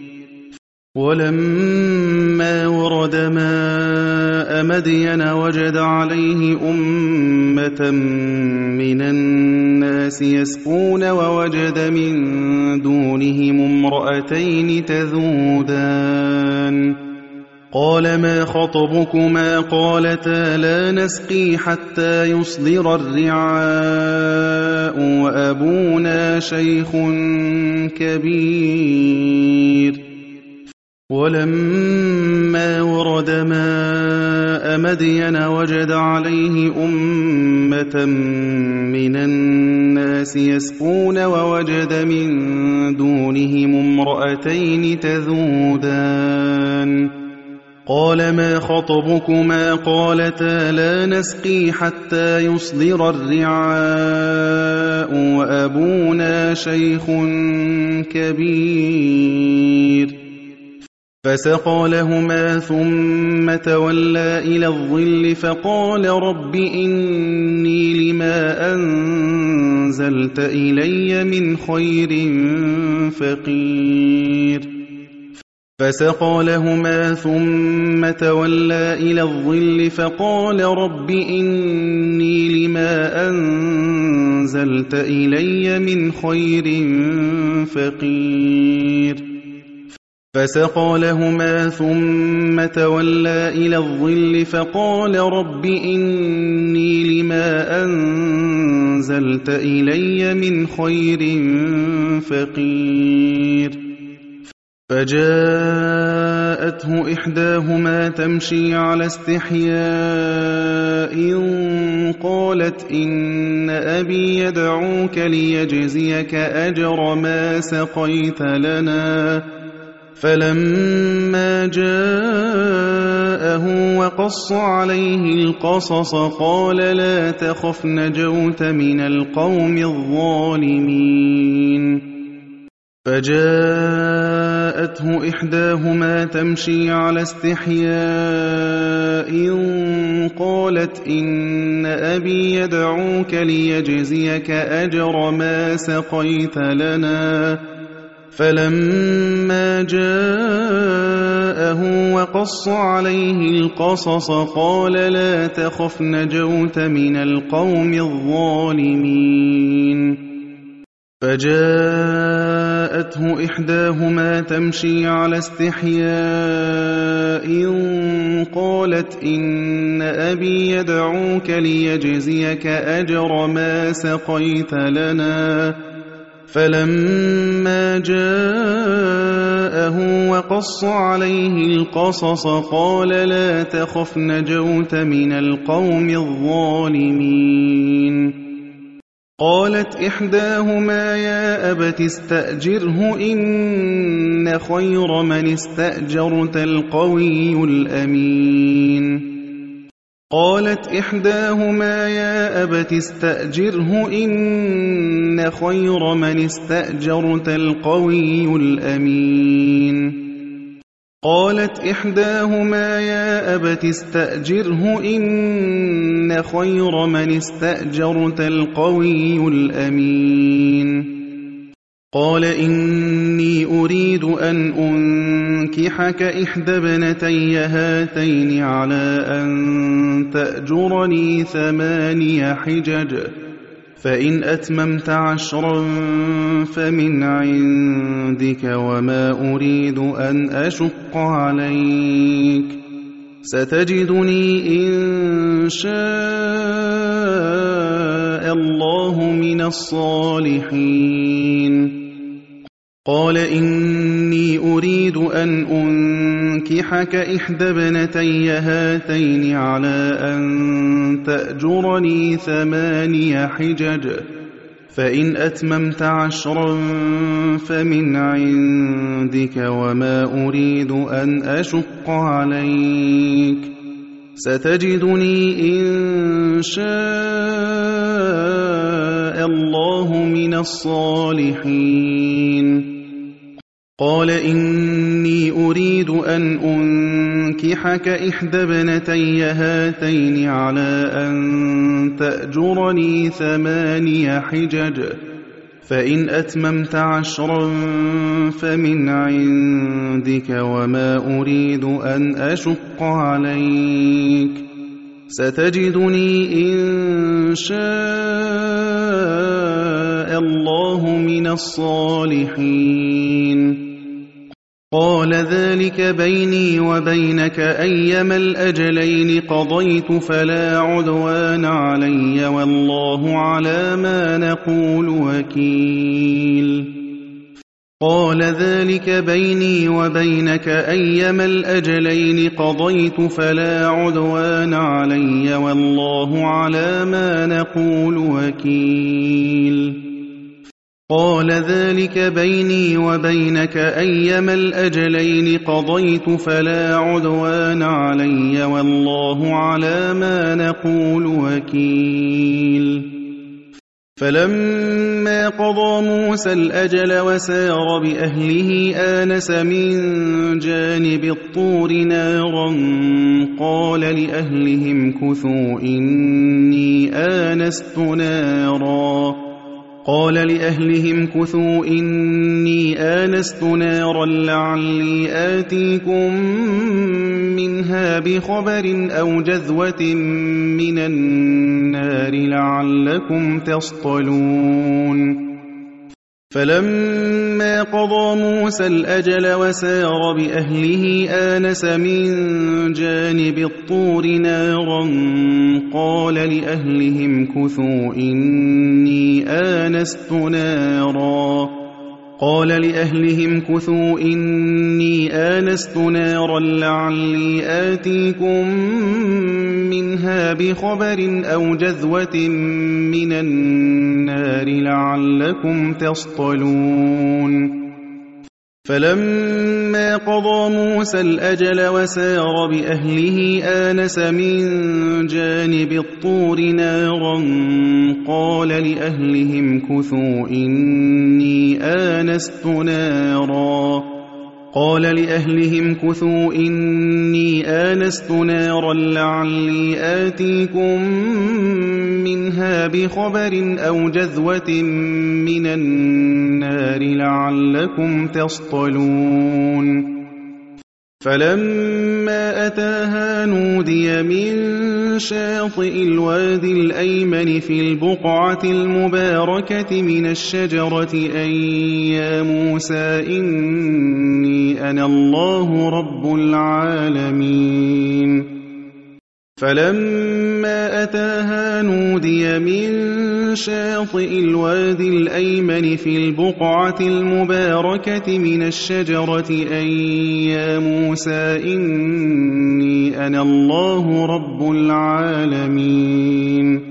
ولما ورد ماء مدين وجد عليه أمة من الناس يسقون ووجد من دونهم امرأتين تذودان قال ما خطبكما قالتا لا نسقي حتى يصدر الرعاء وأبونا شيخ كبير ولما ورد ماء مدين وجد عليه أمة من الناس يسقون ووجد من دونهم امرأتين تذودان قال ما خطبكما قالتا لا نسقي حتى يصدر الرعاء وأبونا شيخ كبير فسقى لهما ثم تولى إلى الظل فقال رب إني لما أنزلت إلي من خير فقير فسقى لهما ثم تولى إلى الظل فقال رب إني لما أنزلت إلي من خير فقير فسقى لهما ثم تولى إلى الظل فقال رب إني لما أنزلت إلي من خير فقير فجاءته إحداهما تمشي على استحياء قالت إن أبي يدعوك ليجزيك أجر ما سقيت لنا فلما جاءه وقص عليه القصص قال لا تخف نجوت من القوم الظالمين فجاءته إحداهما تمشي على استحياء قالت إن أبي يدعوك ليجزيك أجر ما سقيت لنا فلما جاءه وقص عليه القصص قال لا تخف نجوت من القوم الظالمين فجاءته إحداهما تمشي على استحياء إن قالت إن أبي يدعوك ليجزيك أجر ما سقيت لنا. فلما جاءه وقص عليه القصص قال لا تخف نجوت من القوم الظالمين. قالت إحداهما يا أبت استأجره إن خير من استأجرت القوي الأمين. قالت إحداهما يا أبت استأجره إن خير من استأجرت القوي الأمين. قالت إحداهما يا أبت استأجره إن خير من استأجرت القوي الأمين. قال إني أريد أن أنكحك إحدى ابنتي هاتين على أن تأجرني 8 حجج فإن أتممت 10 فمن عندك وما أريد أن أشق عليك ستجدني إن شاء الله من الصالحين. قال إني أريد أن أنكحك إحدى ابنتي هاتين على أن تأجرني 8 حجج فإن أتممت 10 فمن عندك وما أريد أن أشق عليك ستجدني إن شاء الله من الصالحين. قال إني أريد أن أنكحك إحدى ابنتي هاتين على أن تأجرني 8 حجج فإن أتممت 10 فمن عندك وما أريد أن أشق عليك ستجدني إن شاء الله من الصالحين. قال ذلك بيني وبينك أيما الأجلين قضيت فلا عدوان علي والله على ما نقول وكيل. قال ذلك بيني وبينك أيما الأجلين قضيت فلا عدوان علي والله على ما نقول وكيل. قال ذلك بيني وبينك أيما الأجلين قضيت فلا عدوان علي والله على ما نقول وكيل. فلما قضى موسى الأجل وسار بأهله آنس من جانب الطور نارا قال لأهلهم كثوا إني آنست نارا لعلي آتيكم منها بخبر أو جذوة من النار لعلكم تصطلون. فلما قضى موسى الأجل وسار بأهله آنس من جانب الطور نارا قال لأهلهم كثوا إني آنست نارا لعلي آتيكم منها بخبر أو جذوة من النار لعلكم تصطلون. فلما قضى موسى الأجل وسار بأهله آنس من جانب الطور نارا قال لأهلهم كثوا إني آنست نارا لعلي آتيكم منها بخبر أو جذوة من النار لعلكم تصطلون. فلما أتاها نودي من شاطئ الوادي الأيمن في البقعة المباركة من الشجرة أن يا موسى إني أنا الله رب العالمين فلما أتاها نودي من شاطئ الوادي الأيمن في البقعة المباركة من الشجرة أن يا موسى إني أنا الله رب العالمين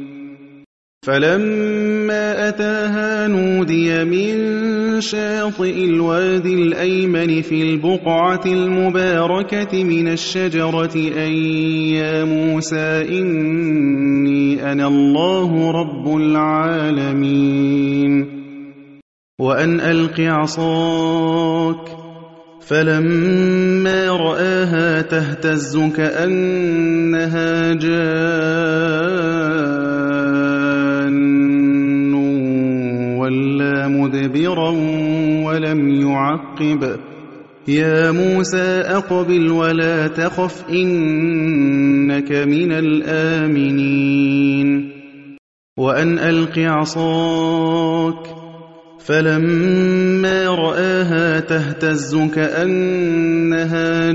فلما أتاها نودي من شاطئ الوادي الأيمن في البقعة المباركة من الشجرة أن يا موسى إني أنا الله رب العالمين وأن ألق عصاك فلما رآها تهتز كأنها جان ولا مدبرا ولم يعقب يا موسى أقبل ولا تخف إنك من الآمنين وأن ألق عصاك فلما رآها تهتز كأنها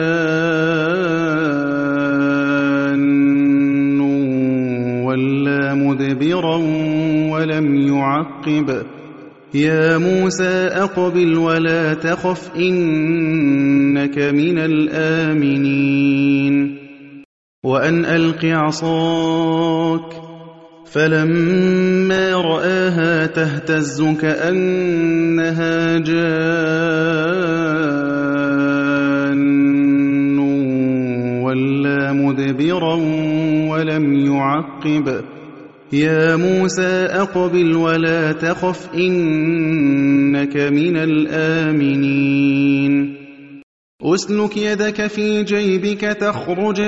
جان ولا مدبرا ولم يعقب يا موسى أقبل ولا تخف إنك من الآمنين وأن ألق عصاك فلما رآها تهتز كأنها جان ولا مدبرا ولم يعقب يا موسى أقبل ولا تخف إنك من الآمنين أسلك يدك في جيبك تخرج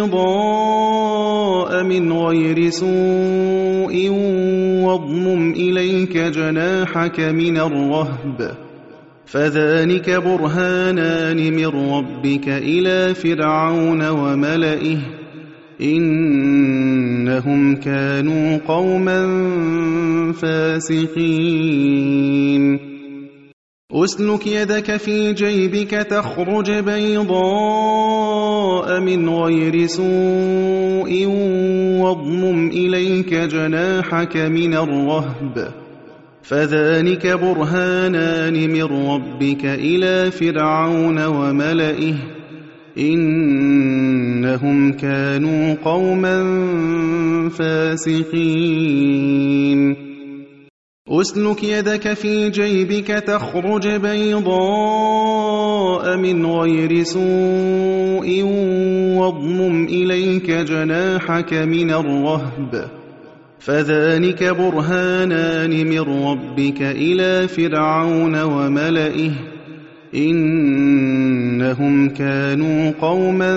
بيضاء من غير سوء واضمم إليك جناحك من الرهب فذلك برهانان من ربك إلى فرعون وملئه إنهم كانوا قوما فاسقين أسلك يدك في جيبك تخرج بيضاء من غير سوء واضمم إليك جناحك من الرهب فذلك برهانان من ربك إلى فرعون وملئه إنهم كانوا قوما فاسقين أسلك يدك في جيبك تخرج بيضاء من غير سوء واضمم إليك جناحك من الرهب فذلك برهانان من ربك إلى فرعون وملئه إنهم كانوا قوما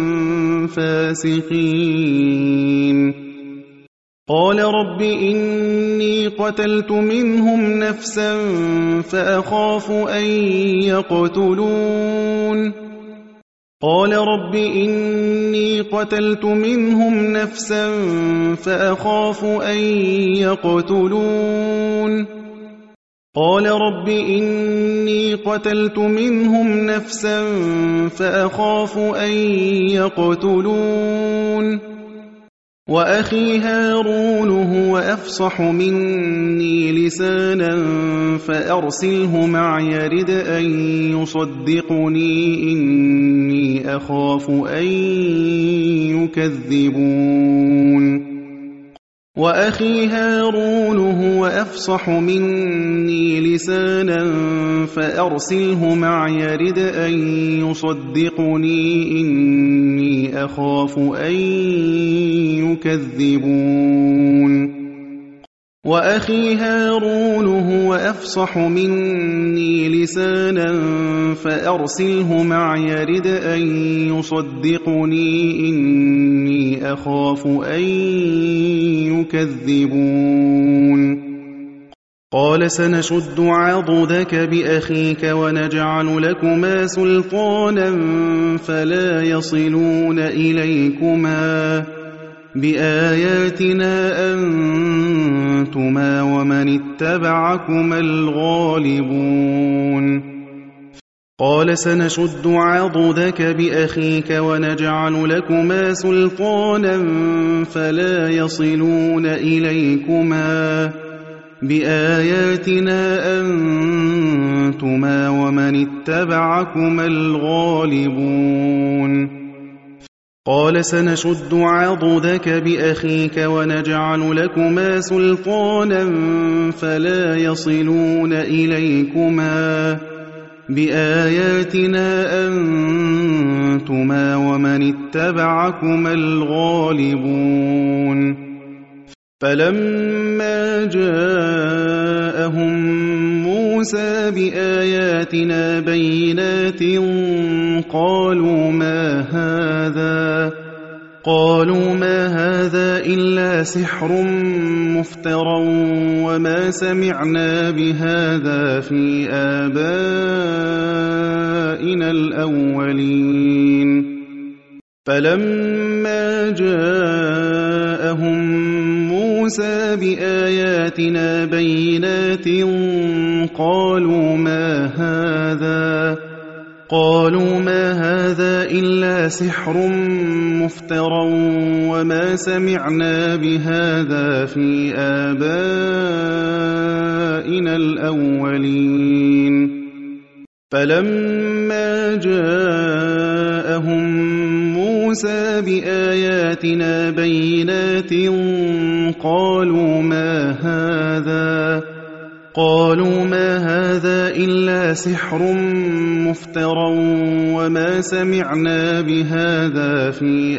فاسقين قال رب إني قتلت منهم نفسا فأخاف أن يقتلون قال رب إني قتلت منهم نفسا فأخاف أن يقتلون قال رب إني قتلت منهم نفسا فأخاف أن يقتلون وأخي هارون هو أفصح مني لسانا فأرسله معي يرد أن يصدقني إني أخاف أن يكذبون وأخي هارون هو أفصح مني لسانا فأرسله معي يرد أن يصدقني إني أخاف أن يكذبون وأخي هارون هو أفصح مني لسانا فأرسله معي يرد أن يصدقني إني أخاف أن يكذبون قال سنشد عضدك بأخيك ونجعل لكما سلطانا فلا يصلون إليكما بآياتنا أنتما ومن اتبعكما الغالبون قال سنشد عضدك بأخيك ونجعل لكما سلطانا فلا يصلون إليكما بآياتنا أنتما ومن اتبعكما الغالبون قال سنشد عضدك بأخيك ونجعل لكما سلطانا فلا يصلون إليكما بآياتنا أنتما ومن اتبعكما الغالبون فلما جاءهم موسى بآياتنا بينات قالوا ما هذا إلا سحر مفترى وما سمعنا بهذا في آبائنا الأولين فلما جاءهم موسى بآياتنا بينات قالوا ما هذا إلا سحر مفترى وما سمعنا بهذا في آبائنا الأولين فلما جاءهم موسى بآياتنا بينات قالوا ما هذا إلا سحر مفترى وما سمعنا بهذا في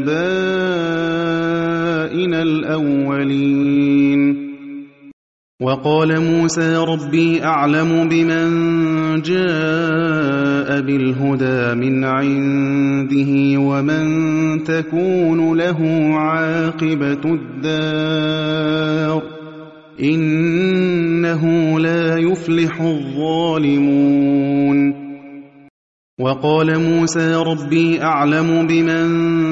آبائنا الأولين وقال موسى ربي أعلم بمن جاء بالهدى من عنده ومن تكون له عاقبة الدار إنه لا يفلح الظالمون وقال موسى ربي أعلم بمن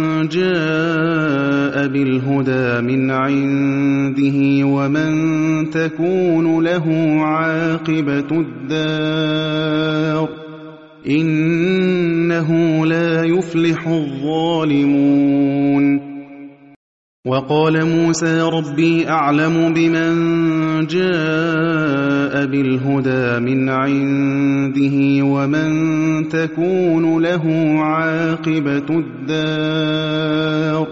جاء بالهدى من عنده ومن تكون له عاقبة الدار إنه لا يفلح الظالمون وقال موسى ربي أعلم بمن جاء بالهدى من عنده ومن تكون له عاقبة الدار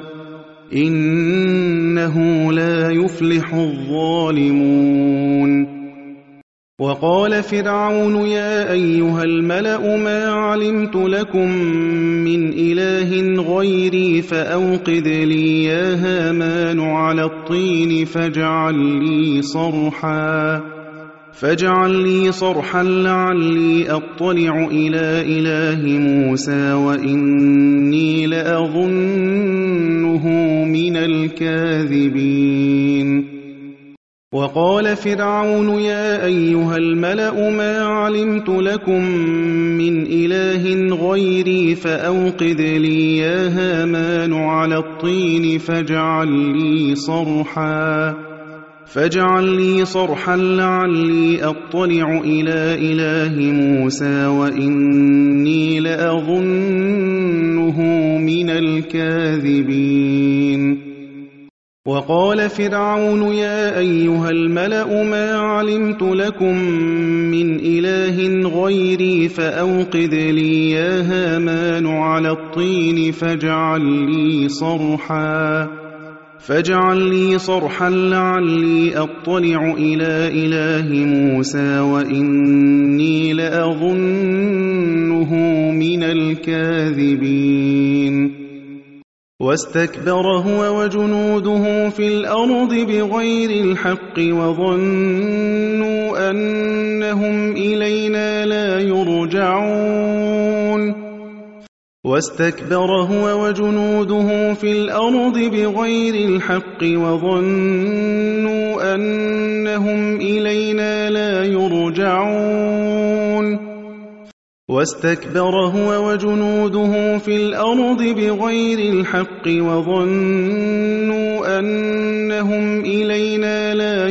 إنه لا يفلح الظالمون وقال فرعون يا أيها الملأ ما علمت لكم من إله غيري فأوقد لي يا هامان على الطين فاجعل لي صرحا لعلي أطلع إلى إله موسى وإني لأظنه من الكاذبين وقال فرعون يا أيها الملأ ما علمت لكم من إله غيري فأوقد لي يا هامان على الطين فاجعل لي صرحا لعلي أطلع إلى إله موسى وإني لأظنه من الكاذبين وقال فرعون يا أيها الملأ ما علمت لكم من إله غيري فأوقد لي يا هامان على الطين فاجعل لي صرحا لعلي أطلع إلى إله موسى وإني لأظنه من الكاذبين واستكبر هو وجنوده في الأرض بغير الحق وظنوا أنهم إلينا لا يرجعون واستكبر هو وجنوده في الأرض بغير الحق وظنوا أنهم إلينا لا يرجعون واستكبر هو وجنوده في الأرض بغير الحق وظنوا أنهم إلينا لا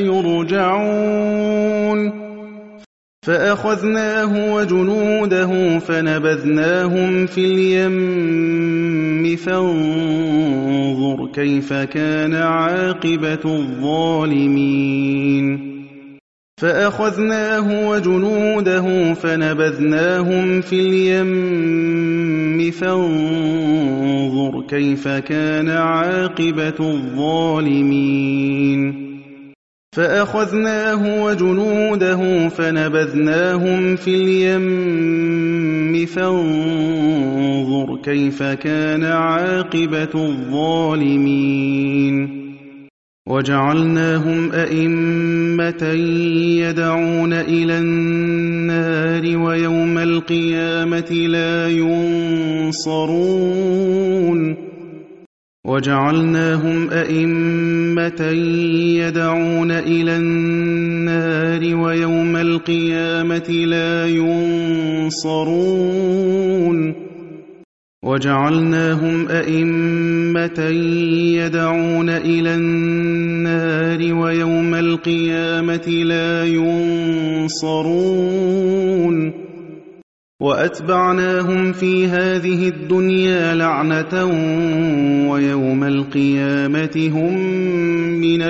يرجعون فأخذناه وجنوده فنبذناهم في اليم فانظر كيف كان عاقبة الظالمين فأخذناه وجنوده فنبذناهم في اليم فانظر كيف كان عاقبة الظالمين فأخذناه وجنوده فنبذناهم في اليم فانظر كيف كان عاقبة الظالمين وجعلناهم أئمة يدعون إلى النار ويوم القيامة لا ينصرون وجعلناهم أئمة يدعون إلى النار ويوم القيامة لا ينصرون وجعلناهم أئمة يدعون إلى النار ويوم القيامة لا ينصرون وأتبعناهم في هذه الدنيا لعنة ويوم القيامة هم من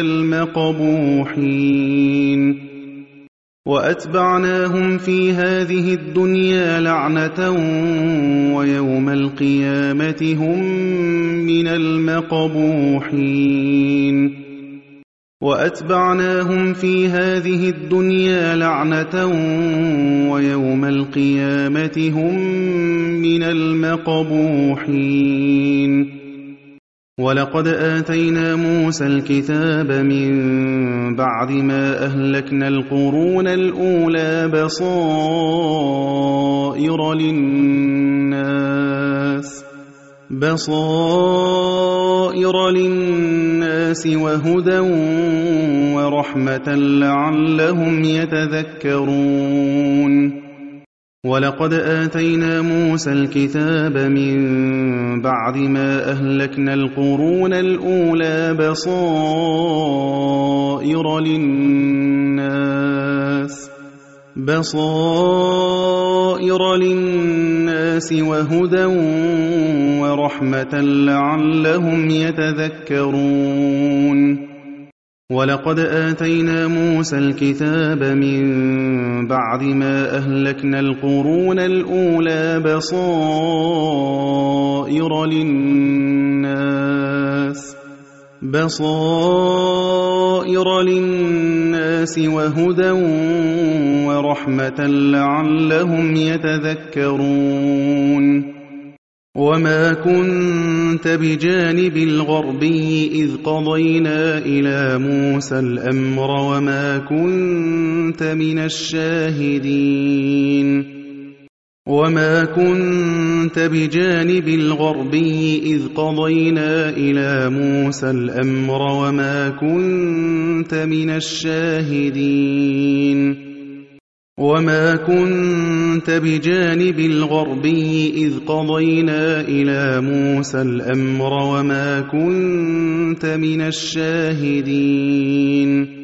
المقبوحين وأتبعناهم في هذه الدنيا لعنة ويوم القيامة هم من المقبوحين وأتبعناهم في هذه الدنيا لعنة ويوم القيامة هم من المقبوحين ولقد آتينا موسى الكتاب من بعد ما أهلكنا القرون الأولى بصائر للناس وهدى ورحمة لعلهم يتذكرون ولقد آتينا موسى الكتاب من بعد ما أهلكنا القرون الأولى بصائر للناس وهدى ورحمة لعلهم يتذكرون ولقد آتينا موسى الكتاب من بعد ما أهلكنا القرون الأولى بصائر للناس وهدى ورحمة لعلهم يتذكرون وما كنت بجانب الغربي إذ قضينا إلى موسى الأمر وما كنت من الشاهدين وما كنت بجانب الغربي إذ قضينا إلى موسى الأمر وما كنت من الشاهدين وما كنت بجانب الغربي إذ قضينا إلى موسى الأمر وما كنت من الشاهدين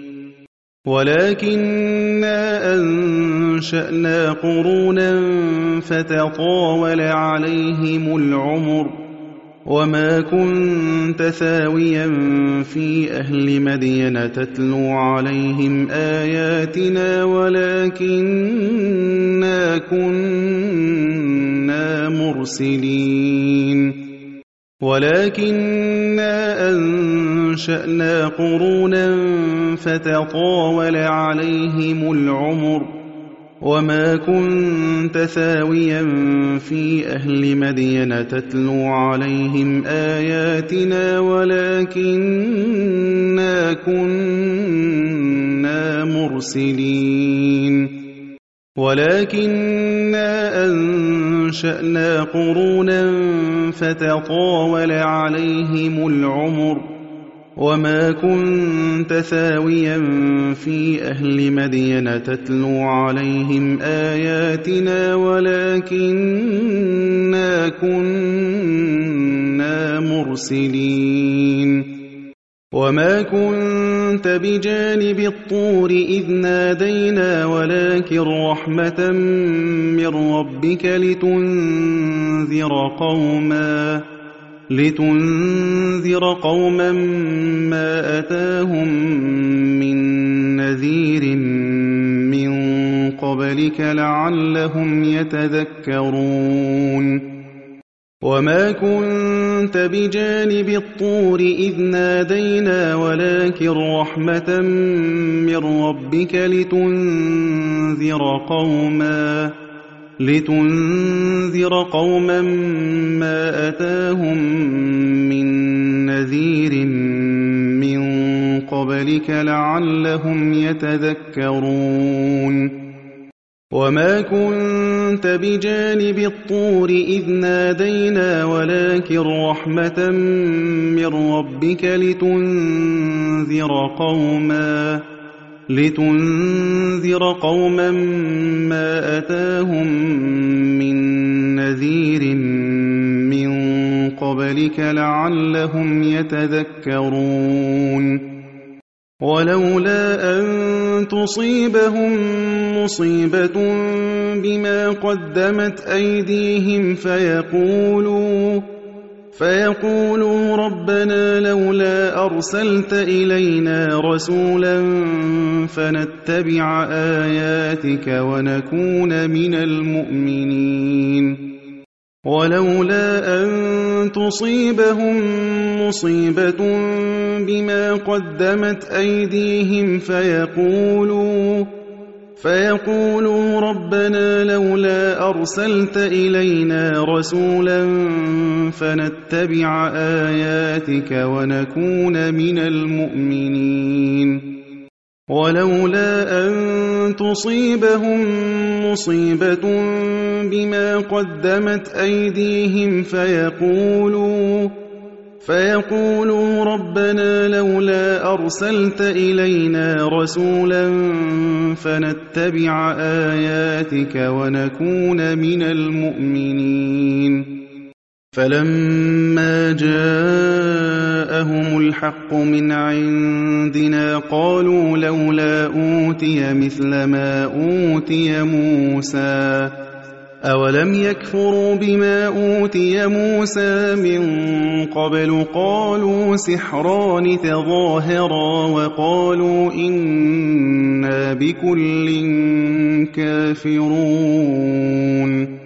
ولكننا أنشأنا قرونا فتطاول عليهم العمر وما كنت ثاويا في أهل مدين تتلو عليهم آياتنا ولكننا كنا مرسلين ولكننا أنشأنا قرونا فتطاول عليهم العمر وما كنت ثاويا في أهل مدين تتلو عليهم آياتنا ولكننا كنا مرسلين ولكننا أنشأنا قرونا فتطاول عليهم العمر وما كنت ثاويا في أهل مدين تتلو عليهم آياتنا ولكننا كنا مرسلين وما كنت بجانب الطور إذ نادينا ولكن رحمة من ربك لتنذر قوما ما أتاهم من نذير من قبلك لعلهم يتذكرون وما كنت بجانب الطور إذ نادينا ولكن رحمة من ربك لتنذر قوما ما أتاهم من نذير من قبلك لعلهم يتذكرون وما كنت بجانب الطور إذ نادينا ولكن رحمة من ربك لتنذر قوما ما أتاهم من نذير من قبلك لعلهم يتذكرون ولولا أن تصيبهم مصيبة بما قدمت أيديهم فيقولوا ربنا لولا أرسلت إلينا رسولا فنتبع آياتك ونكون من المؤمنين ولولا أن تصيبهم مصيبة بما قدمت أيديهم فيقولوا ربنا لولا أرسلت إلينا رسولا فنتبع آياتك ونكون من المؤمنين ولولا أن تصيبهم مصيبة بما قدمت أيديهم فيقولوا ربنا لولا أرسلت إلينا رسولا فنتبع آياتك ونكون من المؤمنين فلما جاءهم الحق من عندنا قالوا لولا أوتي مثل ما أوتي موسى أولم يكفروا بما أوتي موسى من قبل قالوا سحران تظاهرا وقالوا إنا بكل كافرون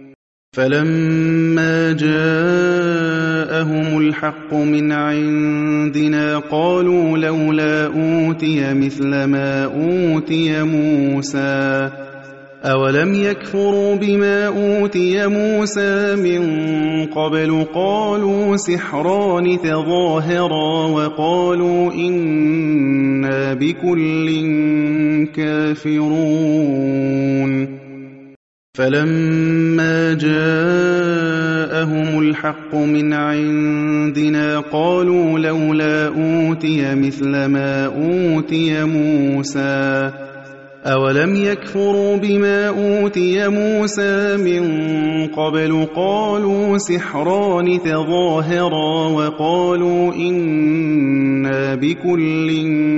فلما جاءهم الحق من عندنا قالوا لولا أوتي مثل ما أوتي موسى أولم يكفروا بما أوتي موسى من قبل قالوا سحران تظاهرا وقالوا إنا بكل كافرون فلما جاءهم الحق من عندنا قالوا لولا أوتي مثل ما أوتي موسى أولم يكفروا بما أوتي موسى من قبل قالوا سحران تظاهرا وقالوا إنا بكل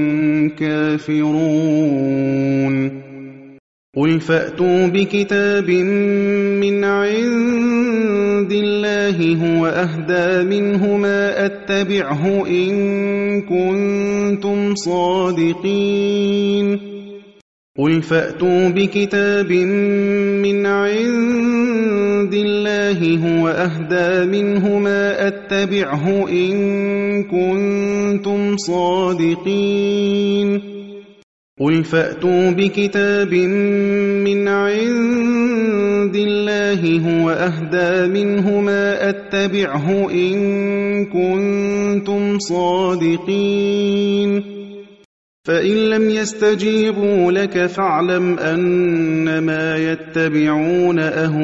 كافرون قل فأتوا بكتاب من عند الله هو أهدى منهما أتبعه إن كنتم صادقين قل فأتوا بكتاب من عند الله هو أهدى منهما أتبعه إن كنتم صادقين قل فأتوا بكتاب من عند الله هو أهدى منهما أتبعه إن كنتم صادقين فإن لم يستجيبوا لك فاعلم أنما يتبعون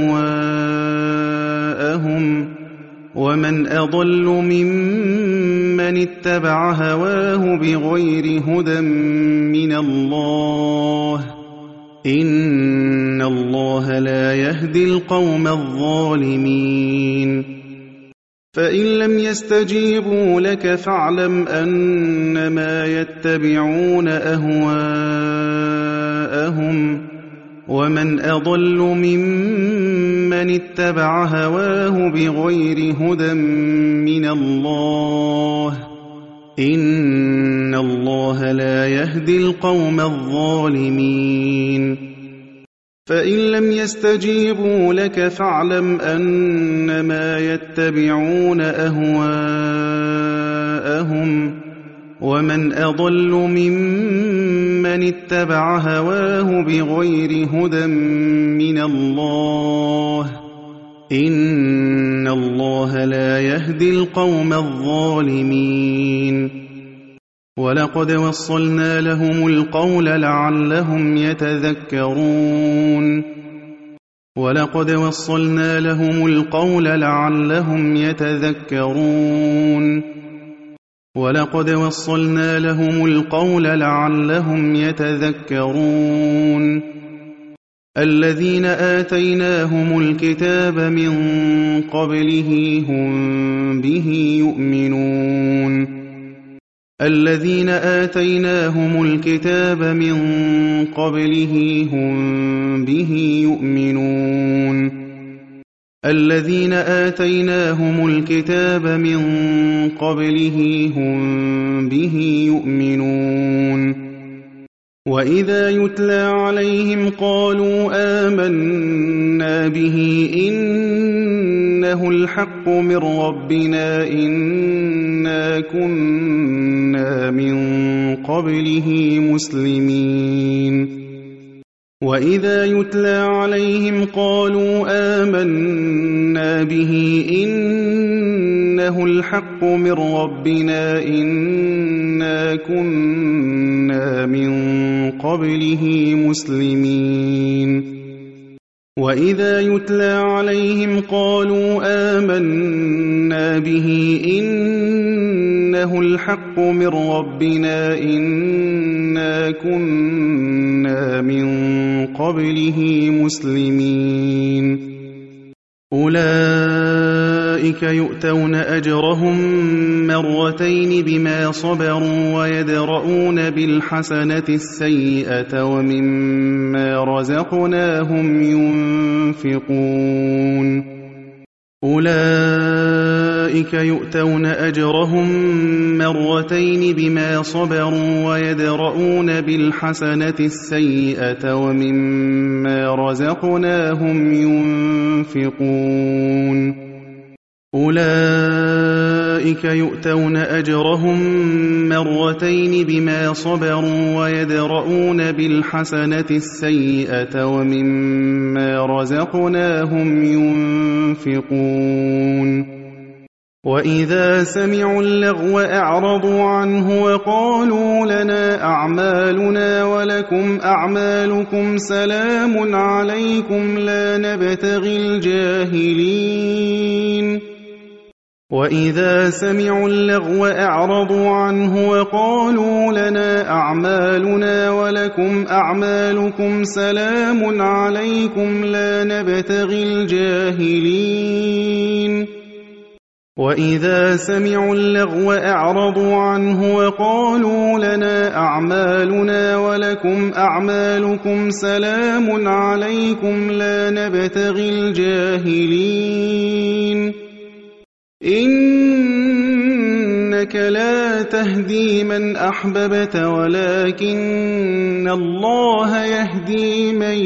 أهواءهم ومن أضل ممن اتبع هواه بغير هدى من الله إن الله لا يهدي القوم الظالمين فإن لم يستجيبوا لك فاعلم أنما يتبعون أهواءهم ومن أضل ممن اتبع هواه بغير هدى من الله إن الله لا يهدي القوم الظالمين فإن لم يستجيبوا لك فاعلم أنما يتبعون أهواءهم ومن أضل ممن اتبع هواه بغير هدى من الله إن الله لا يهدي القوم الظالمين ولقد وصلنا لهم القول لعلهم يتذكرون ولقد وصلنا لهم القول لعلهم يتذكرون ولقد وصلنا لهم القول لعلهم يتذكرون الذين آتيناهم الكتاب من قبله هم به يؤمنون الذين آتيناهم الكتاب من قبله هم به يؤمنون الذين آتيناهم الكتاب من قبله هم به يؤمنون وإذا يتلى عليهم قالوا آمنا به إنه الحق من ربنا إنا كنا من قبله مسلمين وإذا يتلى عليهم قالوا آمنا به إنه الحق من ربنا إنا كنا من قبله مسلمين وإذا يتلى عليهم قالوا آمنا به إنه الحق من ربنا إنا كنا من قبله مسلمين أولئك يؤتون أجرهم مرتين بما صبروا ويدرؤون بالحسنة السيئة ومما رزقناهم ينفقون أولئك يؤتون أجرهم مرتين بما صبروا ويدرؤون بالحسنة السيئة ومما رزقناهم ينفقون أولئك يؤتون أجرهم مرتين بما صبروا ويدرؤون بالحسنة السيئة ومما رزقناهم ينفقون وإذا سمعوا اللغو أعرضوا عنه وقالوا لنا أعمالنا ولكم أعمالكم سلام عليكم لا نبتغي الجاهلين وإذا سمعوا اللغو أعرضوا عنه وقالوا لنا أعمالنا ولكم أعمالكم سلام عليكم لا نبتغي الجاهلين وإذا سمعوا اللغو أعرضوا عنه وقالوا لنا أعمالنا ولكم أعمالكم سلام عليكم لا نبتغي الجاهلين إنك لا تهدي من أحببت ولكن الله يهدي من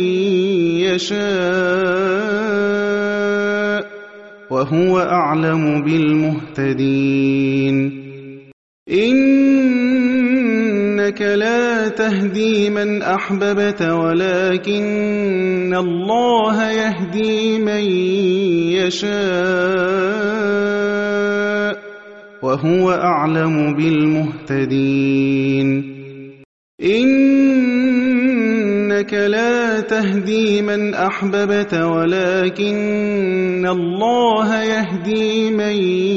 يشاء وهو أعلم بالمهتدين إنك لا تهدي من أحببت ولكن الله يهدي من يشاء وهو أعلم بالمهتدين إِنَّكَ لَا تَهْدِي مَنْ أَحْبَبْتَ وَلَكِنَّ اللَّهَ يَهْدِي مَن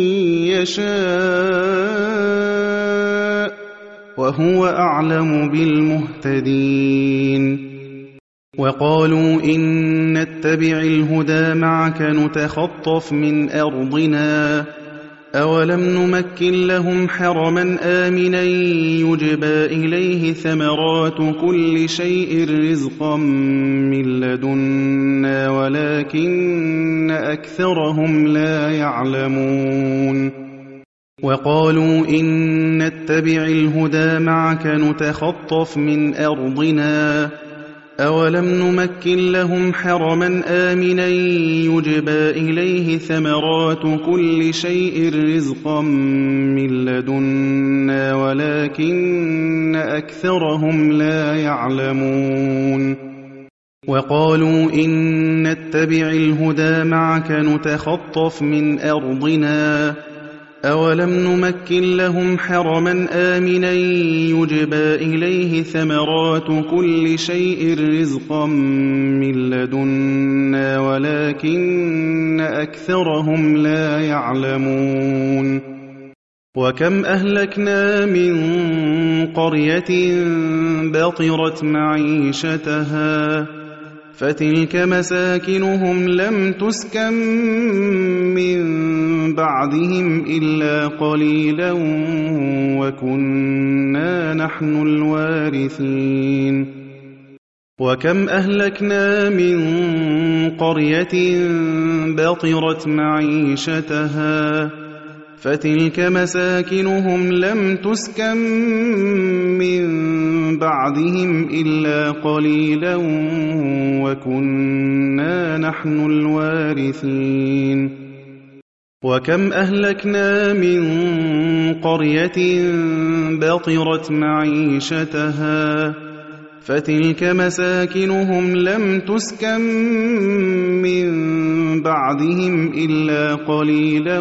يَشَاءُ وَهُوَ أَعْلَمُ بِالْمُهْتَدِينَ وَقَالُوا إِن نَّتَّبِعِ الْهُدَىٰ مَعَكَ نُتَخَطَّفْ مِنْ أَرْضِنَا أَوَلَمْ نُمَكِّن لَّهُمْ حَرَمًا آمِنًا يُجْبَىٰ إِلَيْهِ ثَمَرَاتُ كُلِّ شَيْءٍ رِّزْقًا مِّن لَّدُنَّا وَلَٰكِنَّ أَكْثَرَهُمْ لَا يَعْلَمُونَ وَقَالُوا إِن نَّتَّبِعِ الْهُدَىٰ مَعَكَ نُتَخَطَّفْ مِنْ أَرْضِنَا أَوَلَمْ نُمَكِّن لَّهُمْ حَرَمًا آمِنًا يُجْبَىٰ إِلَيْهِ ثَمَرَاتُ كُلِّ شَيْءٍ رِّزْقًا مِّن لَّدُنَّا وَلَٰكِنَّ أَكْثَرَهُمْ لَا يَعْلَمُونَ وَقَالُوا إِن نَّتَّبِعِ الْهُدَىٰ مَعَكَ نُتَخَطَّفْ مِنْ أَرْضِنَا أَوَلَمْ نُمَكِّن لَّهُمْ حَرَمًا آمِنًا يُجْبَىٰ إِلَيْهِ ثَمَرَاتُ كُلِّ شَيْءٍ رِّزْقًا مِّن لَّدُنَّا وَلَٰكِنَّ أَكْثَرَهُمْ لَا يَعْلَمُونَ وَكَمْ أَهْلَكْنَا مِن قَرْيَةٍ بَطِرَتْ مَعِيشَتَهَا فَتِلْكَ مَسَاكِنُهُمْ لَمْ تُسْكَن مِّن بَعْدِهِمْ إِلَّا قَلِيلًا وَكُنَّا نَحْنُ الْوَارِثِينَ وَكَمْ أَهْلَكْنَا مِن قَرْيَةٍ بَطِرَتْ مَعِيشَتَهَا فَتِلْكَ مَسَاكِنُهُمْ لَمْ تُسْكَن مِّن بَعْدِهِمْ إِلَّا قَلِيلًا وَكُنَّا نَحْنُ الْوَارِثِينَ وَكَمْ أَهْلَكْنَا مِن قَرْيَةٍ بَطِرَتْ مَعِيشَتَهَا فَتِلْكَ مَسَاكِنُهُمْ لَمْ تُسْكَن مِّن بَعْدِهِمْ إِلَّا قَلِيلًا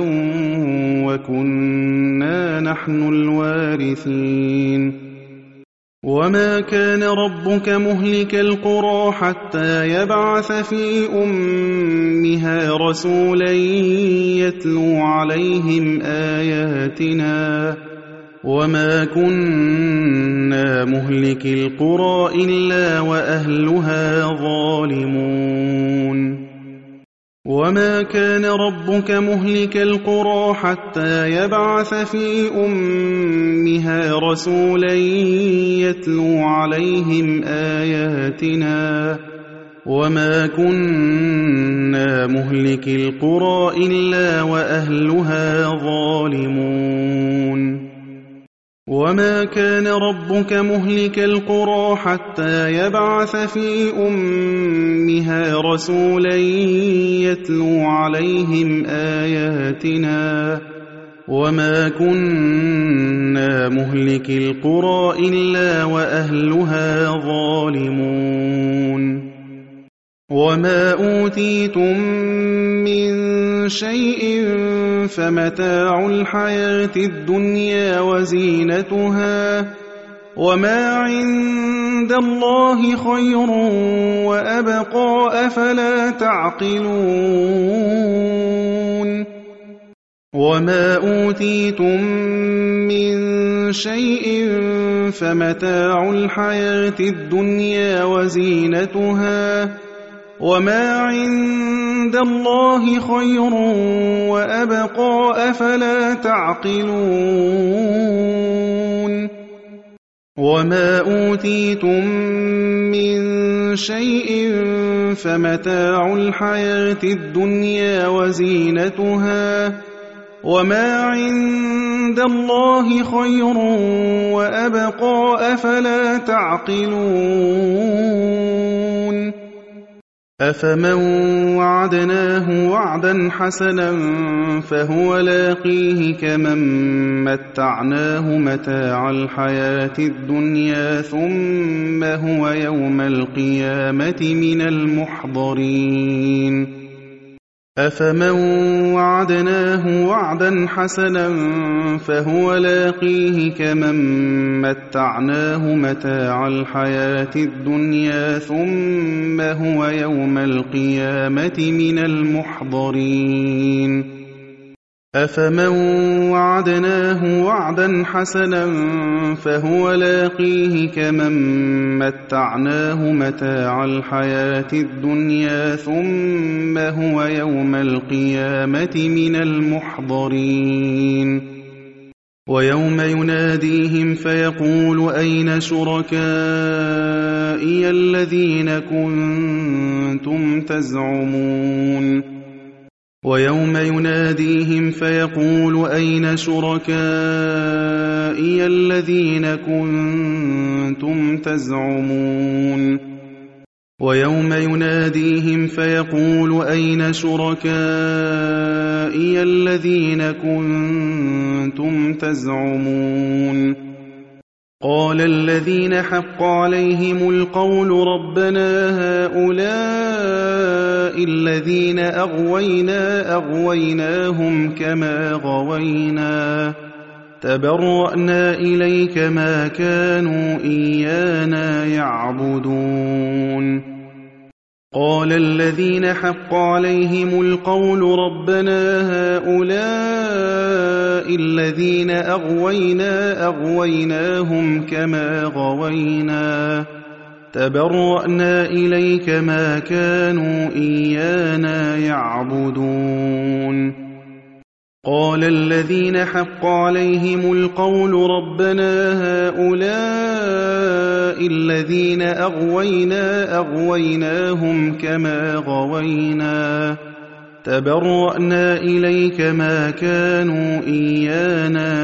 وَكُنَّا نَحْنُ الْوَارِثِينَ وَمَا كَانَ رَبُّكَ مُهْلِكَ الْقُرَىٰ حَتَّىٰ يَبْعَثَ فِي أُمِّهَا رَسُولًا يَتْلُو عَلَيْهِمْ آيَاتِنَا وَمَا كُنَّا مُهْلِكِي الْقُرَىٰ إِلَّا وَأَهْلُهَا ظَالِمُونَ وَمَا كَانَ رَبُّكَ مُهْلِكَ الْقُرَىٰ حَتَّىٰ يَبْعَثَ فِي أُمِّهَا رَسُولًا يَتْلُو عَلَيْهِمْ آيَاتِنَا وَمَا كُنَّا مُهْلِكِي الْقُرَىٰ إِلَّا وَأَهْلُهَا ظَالِمُونَ وَمَا كَانَ رَبُّكَ مُهْلِكَ الْقُرَىٰ حَتَّىٰ يَبْعَثَ فِي أُمِّهَا رَسُولًا يَتْلُو عَلَيْهِمْ آيَاتِنَا وَمَا كُنَّا مُهْلِكِي الْقُرَىٰ إِلَّا وَأَهْلُهَا ظَالِمُونَ وَمَا أُوتِيتُم مِّن شَيْءٍ فَمَتَاعُ الْحَيَاةِ الدُّنْيَا وَزِينَتُهَا ۚ وَمَا عِندَ اللَّهِ خَيْرٌ وَأَبْقَىٰ ۚ أَفَلَا تَعْقِلُونَ وَمَا أُوتِيتُم مِّن شَيْءٍ فَمَتَاعُ الْحَيَاةِ الدُّنْيَا وَزِينَتُهَا ۚ وَمَا عِندَ اللَّهِ خَيْرٌ وَأَبْقَىٰ ۚ أَفَلَا تَعْقِلُونَ وَمَا أُوتِيتُم مِّن شَيْءٍ فَمَتَاعُ الْحَيَاةِ الدُّنْيَا وَزِينَتُهَا ۚ وَمَا عِندَ اللَّهِ خَيْرٌ وَأَبْقَىٰ ۚ أَفَلَا تَعْقِلُونَ أَفَمَن وَعَدْنَاهُ وَعْدًا حَسَنًا فَهُوَ لَاقِيهِ كَمَن مَّتَّعْنَاهُ مَتَاعَ الْحَيَاةِ الدُّنْيَا ثُمَّ هُوَ يَوْمَ الْقِيَامَةِ مِنَ الْمُحْضَرِينَ أَفَمَن وَعَدْنَاهُ وَعْدًا حَسَنًا فَهُوَ لَاقِيهِ كَمَن مَّتَّعْنَاهُ مَتَاعَ الْحَيَاةِ الدُّنْيَا ثُمَّ هُوَ يَوْمَ الْقِيَامَةِ مِنَ الْمُحْضَرِينَ أَفَمَن وَعَدْنَاهُ وَعْدًا حَسَنًا فَهُوَ لَاقِيهِ كَمَن مَّتَّعْنَاهُ مَتَاعَ الْحَيَاةِ الدُّنْيَا ثُمَّ هُوَ يَوْمَ الْقِيَامَةِ مِنَ الْمُحْضَرِينَ وَيَوْمَ يُنَادِيهِمْ فَيَقُولُ أَيْنَ شُرَكَائِيَ الَّذِينَ كُنتُمْ تَزْعُمُونَ وَيَوْمَ يُنَادِيهِمْ فَيَقُولُ أَيْنَ شُرَكَائِيَ الَّذِينَ كُنتُمْ تَزْعُمُونَ وَيَوْمَ يُنَادِيهِمْ فَيَقُولُ أَيْنَ شُرَكَائِيَ الَّذِينَ كُنتُمْ تَزْعُمُونَ قَالَ الَّذِينَ حَقَّ عَلَيْهِمُ الْقَوْلُ رَبَّنَا هَٰؤُلَاءِ الَّذِينَ أَغْوَيْنَاهُمْ كَمَا غَوَيْنَا تَبَرَّأْنَا إِلَيْكَ مَا كَانُوا إِيَّانَا يَعْبُدُونَ قَالَ الَّذِينَ حَقَّ عَلَيْهِمُ الْقَوْلُ رَبَّنَا هَٰؤُلَاءِ الَّذِينَ أَغْوَيْنَاهُمْ كَمَا غَوَيْنَا تَبَرَّأْنَا إِلَيْكَ مَا كَانُوا إِيَّانَا يَعْبُدُونَ قَالَ الَّذِينَ حَقَّ عَلَيْهِمُ الْقَوْلُ رَبَّنَا هَٰؤُلَاءِ الَّذِينَ أَغْوَيْنَاهُمْ كَمَا غَوَيْنَا تَبَرَّأْنَا إِلَيْكَ مَا كَانُوا إِيَّانَا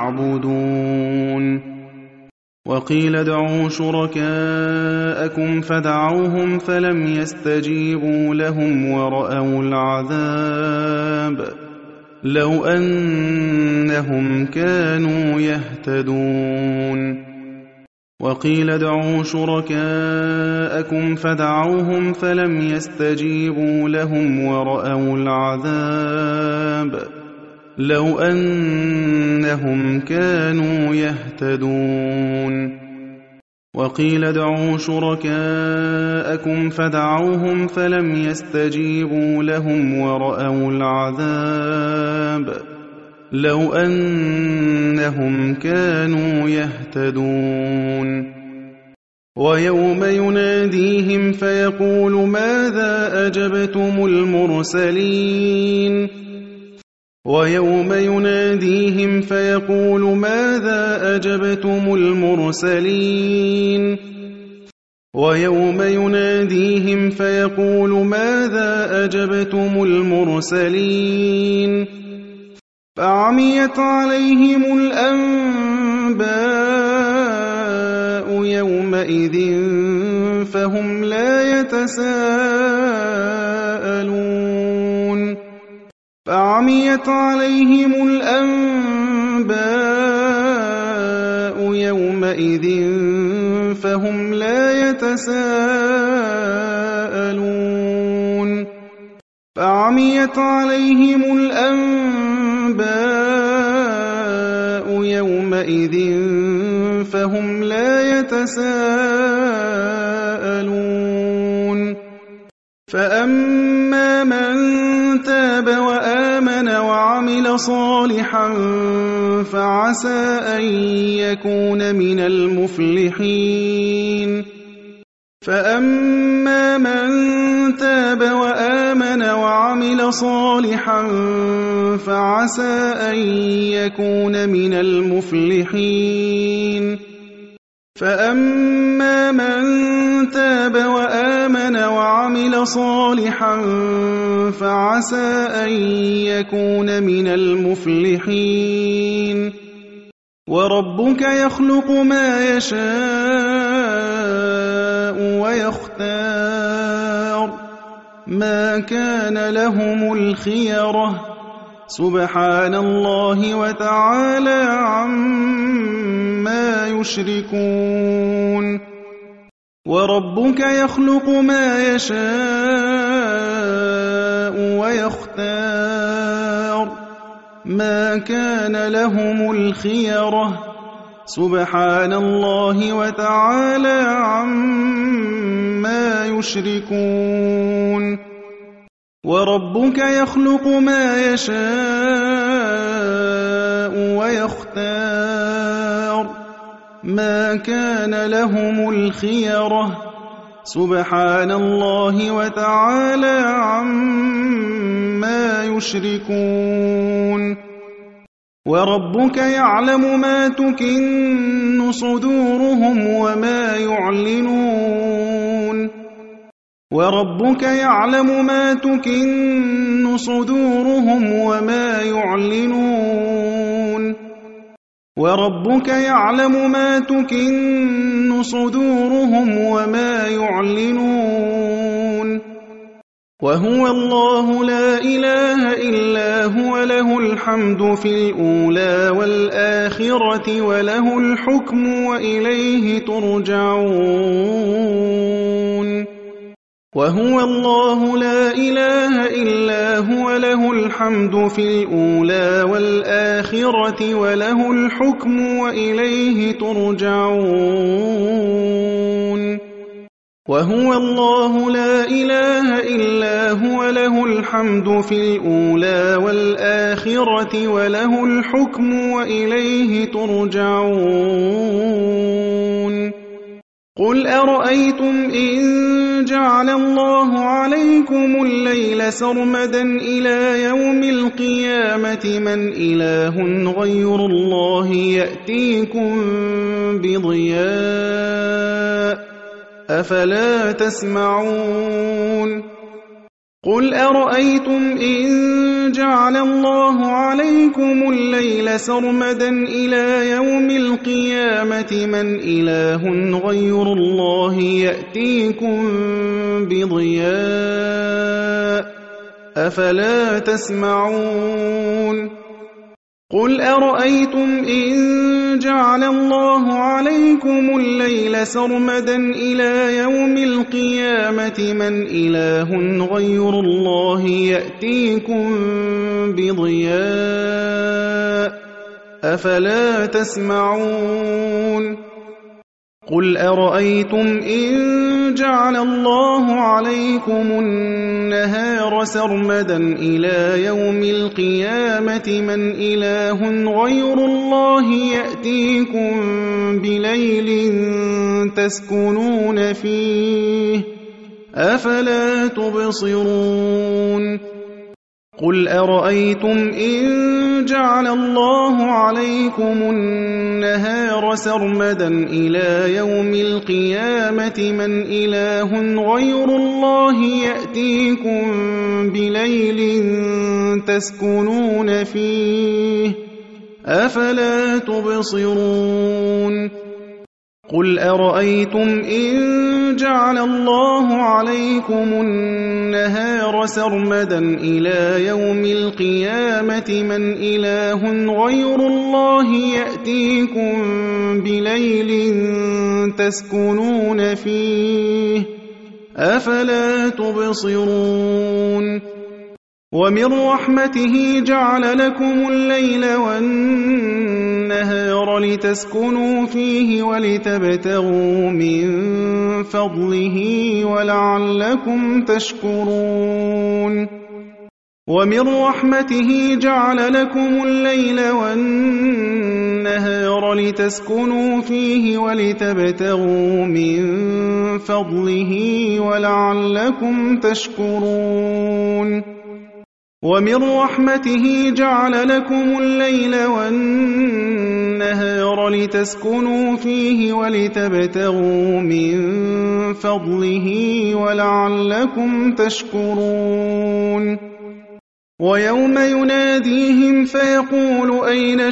يَعْبُدُونَ وَقِيلَ ادْعُوا شُرَكَاءَكُمْ فَدَعَوْهُمْ فَلَمْ يَسْتَجِيبُوا لَهُمْ وَرَأَوُا الْعَذَابَ لَوْ أَنَّهُمْ كَانُوا يَهْتَدُونَ وَقِيلَ ادْعُوا شُرَكَاءَكُمْ فَدَعَوْهُمْ فَلَمْ يَسْتَجِيبُوا لَهُمْ وَرَأَوُا الْعَذَابَ لَوْ أَنَّهُمْ كَانُوا يَهْتَدُونَ وَقِيلَ ادْعُوا شُرَكَاءَكُمْ فَدَعَوْهُمْ فَلَمْ يَسْتَجِيبُوا لَهُمْ وَرَأَوُا الْعَذَابَ لَوْ أَنَّهُمْ كَانُوا يَهْتَدُونَ وَيَوْمَ يُنَادِيهِمْ فَيَقُولُ مَاذَا أَجَبْتُمُ الْمُرْسَلِينَ وَيَوْمَ يُنَادِيهِمْ فَيَقُولُ مَاذَا أَجَبْتُمُ الْمُرْسَلِينَ وَيَوْمَ يُنَادِيهِمْ فَيَقُولُ مَاذَا أَجَبْتُمُ الْمُرْسَلِينَ فَعَمِيَتْ عَلَيْهِمُ الْأَنبَاءُ يَوْمَئِذٍ فَهُمْ لَا يَتَسَاءَلُونَ فَعَمِيَتْ عَلَيْهِمُ الْأَنبَاءُ يَوْمَئِذٍ فَهُمْ لَا يَتَسَاءَلُونَ فَعَمِيَتْ عَلَيْهِمُ الْأَنبَاءُ يَوْمَئِذٍ فَهُمْ لَا يَتَسَاءَلُونَ فَأَمَّا مَن تَابَ وَآمَنَ وَعَمِلَ صَالِحًا فَعَسَىٰ أَن يَكُونَ مِنَ الْمُفْلِحِينَ فَأَمَّا مَن تَابَ وَآمَنَ وَعَمِلَ صَالِحًا فَعَسَىٰ أَن يَكُونَ مِنَ الْمُفْلِحِينَ فَأَمَّا مَن تَابَ وَآمَنَ وَعَمِلَ صَالِحًا فَعَسَىٰ أَن يَكُونَ مِنَ الْمُفْلِحِينَ وَرَبُّكَ يَخْلُقُ مَا يَشَاءُ وَيَخْتَارُ مَا كَانَ لَهُمُ الْخِيَرَةُ سُبْحَانَ اللَّهِ وَتَعَالَىٰ عَمَّا يُشْرِكُونَ وربك يخلق ما يشاء ويختار ما كان لهم الخيرة سبحان الله وتعالى عما يشركون وربك يخلق ما يشاء ويختار ما كان لهم الخيرة سبحان الله وتعالى عما يشركون وربك يعلم ما تكن صدورهم وما يعلنون وربك يعلم ما تكن صدورهم وما يعلنون وربك يعلم ما تكن صدورهم وما يعلنون وهو الله لا إله إلا هو له الحمد في الأولى والآخرة وله الحكم وإليه ترجعون وهو الله لا إله إلا هو له الحمد في الأولى والآخرة وله الحكم وإليه ترجعون وهو الله لا إله إلا هو له الحمد في الأولى والآخرة وله الحكم وإليه ترجعون قل أرأيتم إن جعل الله عليكم الليل سرمدا إلى يوم القيامة من إله غير الله يأتيكم بضياء أفلا تسمعون قل أرأيتم إن جعل الله عليكم الليل سرمدا إلى يوم القيامة من إله غير الله يأتيكم بضياء أفلا تسمعون قل أرأيتم إن جعل الله عليكم الليل سرمدا إلى يوم القيامة من إله غير الله يأتيكم بضياء أفلا تسمعون قل أرأيتم إن جعل الله عليكم النهار سرمدا إلى يوم القيامة من إله غير الله يأتيكم بليل تسكنون فيه أفلا تبصرون قل أرأيتم إن جعل الله عليكم النهار سرمدا إلى يوم القيامة من إله غير الله يأتيكم بليل تسكنون فيه أفلا تبصرون قل أرأيتم إن جعل الله عليكم النهار سرمدا إلى يوم القيامة من إله غير الله يأتيكم بليل تسكنون فيه أفلا تبصرون ومن رحمته جعل لكم الليل والنهار لتسكنوا فيه ولتبتغوا من فضله ولعلكم تشكرون ومن رحمته جعل لكم الليل والنهار لتسكنوا فيه ولتبتغوا من فضله ولعلكم تشكرون ومن رحمته جعل لكم الليل والنهار لتسكنوا فيه ولتبتغوا من فضله ولعلكم تشكرون ويوم يناديهم فيقول أين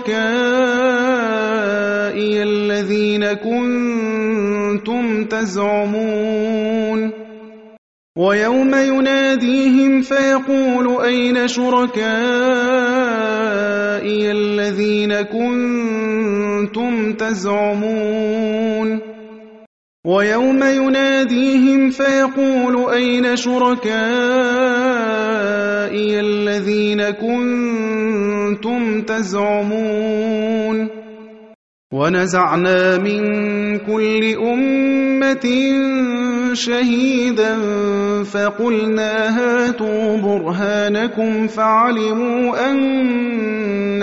شركائي الذين كنتم تزعمون ويوم يناديهم فيقول أين شركائي الذين كنتم تزعمون ويوم يناديهم فيقول أين شركائي الذين كنتم تزعمون ونزعنا من كل أمة شهيدا فقلنا هاتوا برهانكم فعلموا أن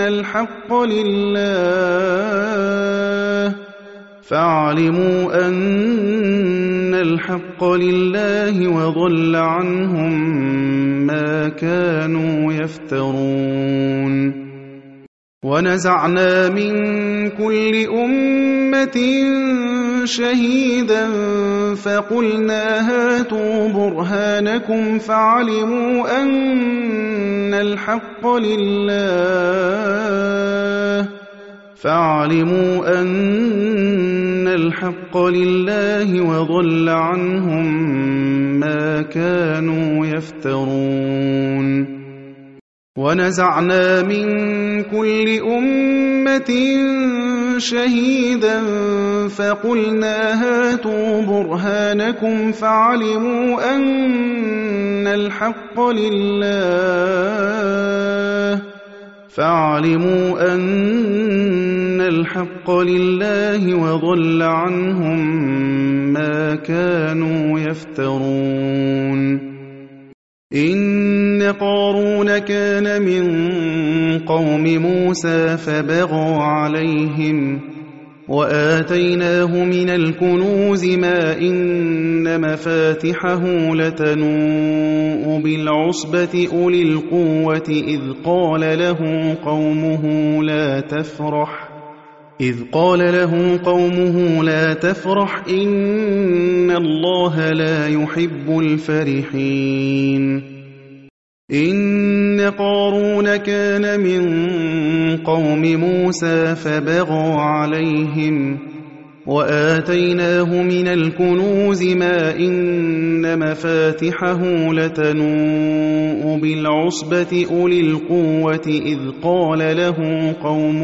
الحق لله وضل عنهم ما كانوا يفترون ونزعنا من كل أمة شهيدا فقلنا هاتوا برهانكم فعلموا أن الحق لله وضل عنهم ما كانوا يفترون ونزعنا من كل أمة شهيدا فقلنا هاتوا برهانكم فعلموا أن الحق لله وضل عنهم ما كانوا يفترون إن قارون كان من قوم موسى فبغى عليهم وآتيناه من الكنوز ما إن مفاتحه لتنوء بالعصبة أولي القوة إذ قال له قومه لا تفرح إن الله لا يحب الفرحين إن قارون كان من قوم موسى فبغى عليهم وآتيناه من الكنوز ما إن مفاتحه لتنوء بالعصبة أولي القوة إذ قال له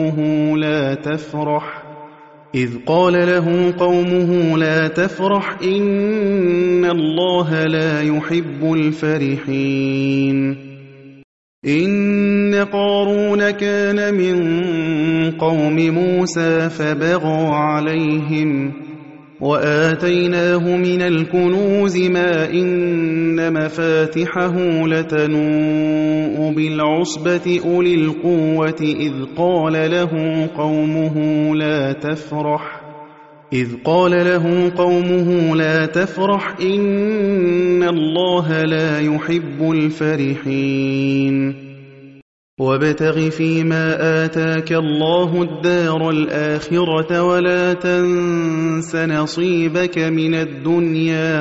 قومه لا تفرح إن الله لا يحب الفرحين إن قارون كان من قوم موسى فبغى عليهم وآتيناه من الكنوز ما إن مفاتحه لتنوء بالعصبة أولي القوة إذ قال له قومه لا تفرح إن الله لا يحب الفرحين وابتغ فيما آتاك الله الدار الآخرة ولا تنس نصيبك من الدنيا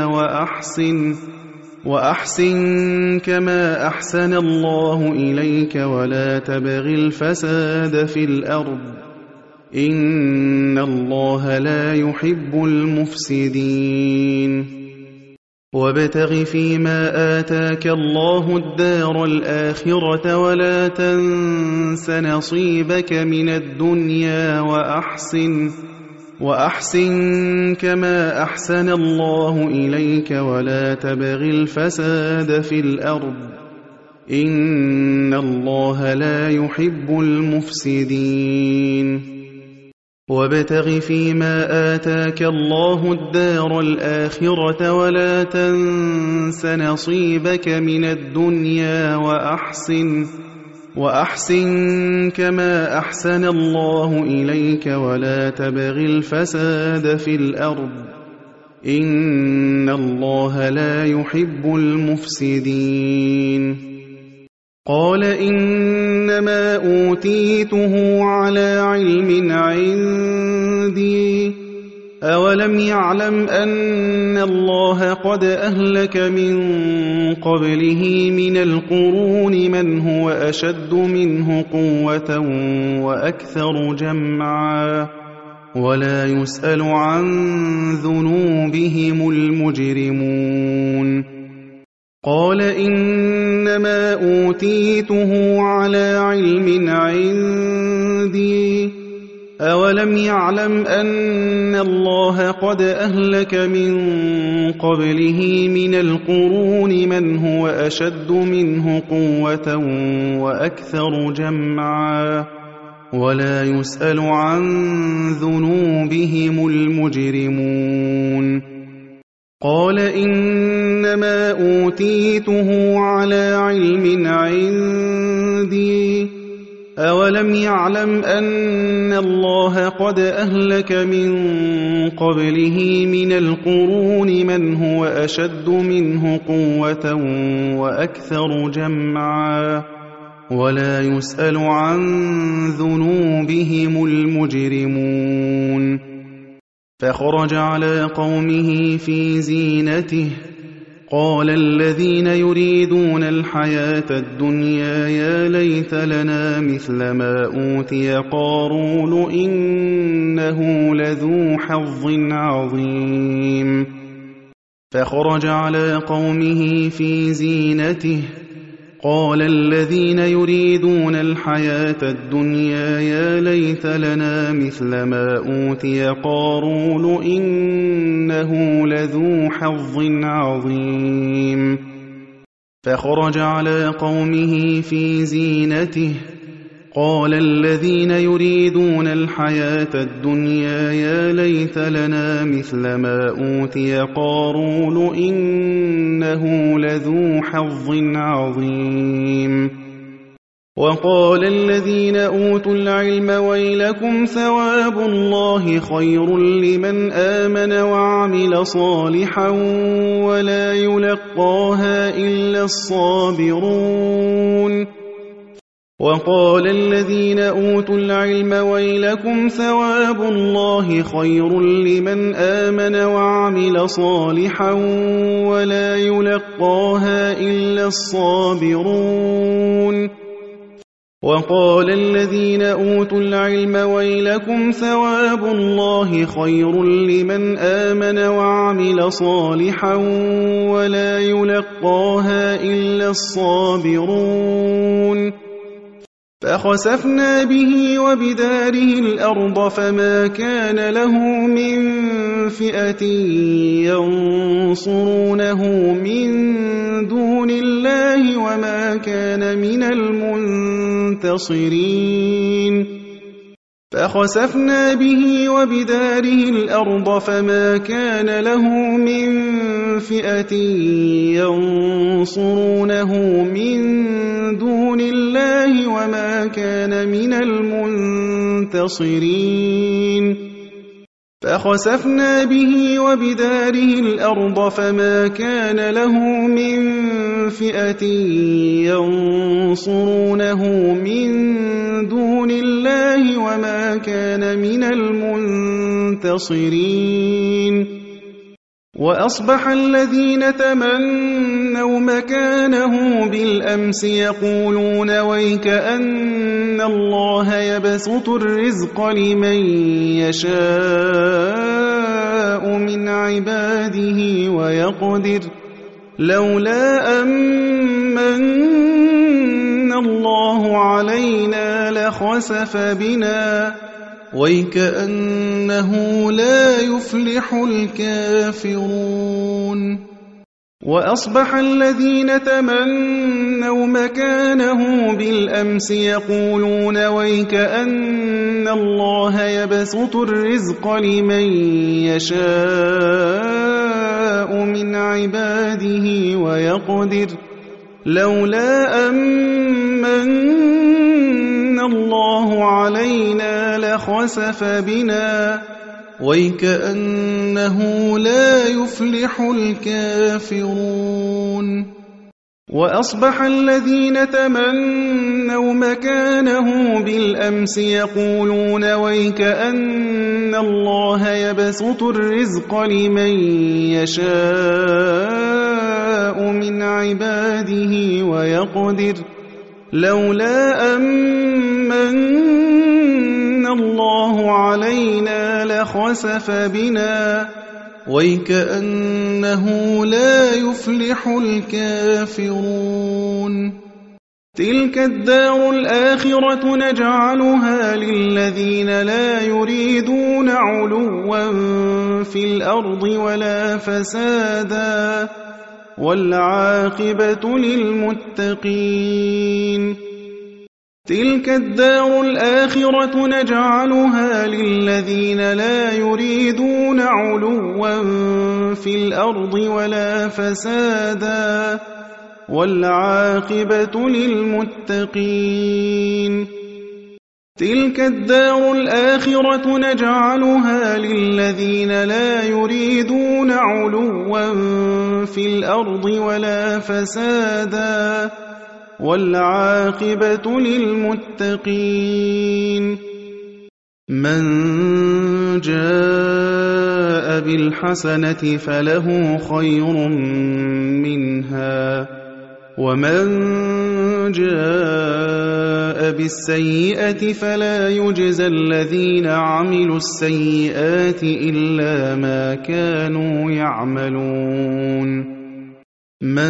وأحسن كما أحسن الله إليك ولا تبغ الفساد في الأرض إن الله لا يحب المفسدين وابتغ فيما آتاك الله الدار الآخرة ولا تنس نصيبك من الدنيا وأحسن كما أحسن الله إليك ولا تبغ الفساد في الأرض إن الله لا يحب المفسدين وابتغ فيما آتاك الله الدار الآخرة ولا تنس نصيبك من الدنيا وأحسن كما أحسن الله إليك ولا تبغ الفساد في الأرض إن الله لا يحب المفسدين قال إنما أوتيته على علم عندي أولم يعلم أن الله قد أهلك من قبله من القرون من هو أشد منه قوة وأكثر جمعا ولا يسأل عن ذنوبهم المجرمون قال إنما أوتيته على علم عندي أَوَلَمْ يَعْلَمْ أَنَّ اللَّهَ قَدْ أَهْلَكَ مِن قَبْلِهِ مِنَ الْقُرُونِ مَنْ هُوَ أَشَدُّ مِنْهُ قُوَّةً وَأَكْثَرُ جَمْعًا وَلَا يُسْأَلُ عَن ذُنُوبِهِمُ الْمُجْرِمُونَ قَالَ إِنَّمَا أُوتِيتُهُ عَلَىٰ عِلْمٍ عِندِي أَوَلَمْ يَعْلَمْ أَنَّ اللَّهَ قَدْ أَهْلَكَ مِن قَبْلِهِ مِنَ الْقُرُونِ مَنْ هُوَ أَشَدُّ مِنْهُ قُوَّةً وَأَكْثَرُ جَمْعًا وَلَا يُسْأَلُ عَن ذُنُوبِهِمُ الْمُجْرِمُونَ فَخَرَجَ عَلَىٰ قَوْمِهِ فِي زِينَتِهِ قَالَ الَّذِينَ يُرِيدُونَ الْحَيَاةَ الدُّنْيَا يَا لَيْتَ لَنَا مِثْلَ مَا أُوتِيَ قَارُونُ إِنَّهُ لَذُو حَظٍّ عَظِيمٍ فَخَرَجَ عَلَىٰ قَوْمِهِ فِي زِينَتِهِ قَالَ الَّذِينَ يُرِيدُونَ الْحَيَاةَ الدُّنْيَا يَا لَيْتَ لَنَا مِثْلَ مَا أُوتِيَ قَارُونُ إِنَّهُ لَذُو حَظٍّ عَظِيمٍ فَخَرَجَ عَلَىٰ قَوْمِهِ فِي زِينَتِهِ قَالَ الَّذِينَ يُرِيدُونَ الْحَيَاةَ الدُّنْيَا يَا لَيْتَ لَنَا مِثْلَ مَا أُوتِيَ قَارُونُ إِنَّهُ لَذُو حَظٍّ عَظِيمٍ وَقَالَ الَّذِينَ أُوتُوا الْعِلْمَ وَيْلَكُمْ ثَوَابُ اللَّهِ خَيْرٌ لِّمَنْ آمَنَ وَعَمِلَ صَالِحًا وَلَا يُلَقَّاهَا إِلَّا الصَّابِرُونَ وَقَالَ الَّذِينَ أُوتُوا الْعِلْمَ وَيْلَكُمْ ثَوَابُ اللَّهِ خَيْرٌ لِّمَنْ آمَنَ وَعَمِلَ صَالِحًا وَلَا يُلَقَّاهَا إِلَّا الصَّابِرُونَ وَقَالَ الَّذِينَ أُوتُوا الْعِلْمَ وَيْلَكُمْ ثَوَابُ اللَّهِ خَيْرٌ لِّمَنْ آمَنَ وَعَمِلَ صَالِحًا وَلَا يُلَقَّاهَا إِلَّا الصَّابِرُونَ فَخَسَفْنَا بِهِ وَبِدَارِهِ الْأَرْضَ فَمَا كَانَ لَهُ مِن فِئَةٍ يَنصُرُونَهُ مِن دُونِ اللَّهِ وَمَا كَانَ مِنَ الْمُنتَصِرِينَ فَخَسَفْنَا بِهِ وَبِدَارِهِ الْأَرْضَ فَمَا كَانَ لَهُ مِن فِئَةٍ يَنصُرُونَهُ مِن دُونِ اللَّهِ وَمَا كَانَ مِنَ الْمُنتَصِرِينَ فَخَسَفْنَا بِهِ وَبِدَارِهِ الْأَرْضَ فَمَا كَانَ لَهُ مِن فِئَةٍ يَنصُرُونَهُ مِن دُونِ اللَّهِ وَمَا كَانَ مِنَ الْمُنتَصِرِينَ وَأَصْبَحَ الَّذِينَ تَمَنَّوْا مَكَانَهُ بِالْأَمْسِ يَقُولُونَ وَيْكَأَنَّ اللَّهَ يَبْسُطُ الرِّزْقَ لِمَن يَشَاءُ مِنْ عِبَادِهِ وَيَقْدِرُ لَوْلَا أَمَّنَّ اللَّهُ عَلَيْنَا لَخَسَفَ بِنَا وَيْكَأَنَّهُ لَا يُفْلِحُ الْكَافِرُونَ وَأَصْبَحَ الَّذِينَ تَمَنَّوْا مَكَانَهُ بِالْأَمْسِ يَقُولُونَ وَيْكَأَنَّ اللَّهَ يَبْسُطُ الرِّزْقَ لِمَن يَشَاءُ مِنْ عِبَادِهِ وَيَقْدِرُ لَوْلَا أَمَّنَّ اللَّهُ عَلَيْنَا لَخَسَفَ بِنَا وَيْكَأَنَّهُ لَا يُفْلِحُ الْكَافِرُونَ وَأَصْبَحَ الَّذِينَ تَمَنَّوْا مَكَانَهُ بِالْأَمْسِ يَقُولُونَ وَيْكَأَنَّ اللَّهَ يَبْسُطُ الرِّزْقَ لِمَن يَشَاءُ مِنْ عِبَادِهِ وَيَقْدِرُ لَوْلَا أَمَّنَّ اللَّهُ عَلَيْنَا لَخَسَفَ بِنَا وَيْكَأَنَّهُ لَا يُفْلِحُ الْكَافِرُونَ تلك الدار الآخرة نجعلها للذين لا يريدون علوا في الأرض ولا فسادا والعاقبة للمتقين تلك الدار الآخرة نجعلها للذين لا يريدون علوا في الأرض ولا فسادا والعاقبة للمتقين تلك الدار الآخرة نجعلها للذين لا يريدون علوا في الأرض ولا فسادا والعاقبة للمتقين من جاء بالحسنة فله خير منها ومن جاء بالسيئة فلا يجزى الذين عملوا السيئات إلا ما كانوا يعملون من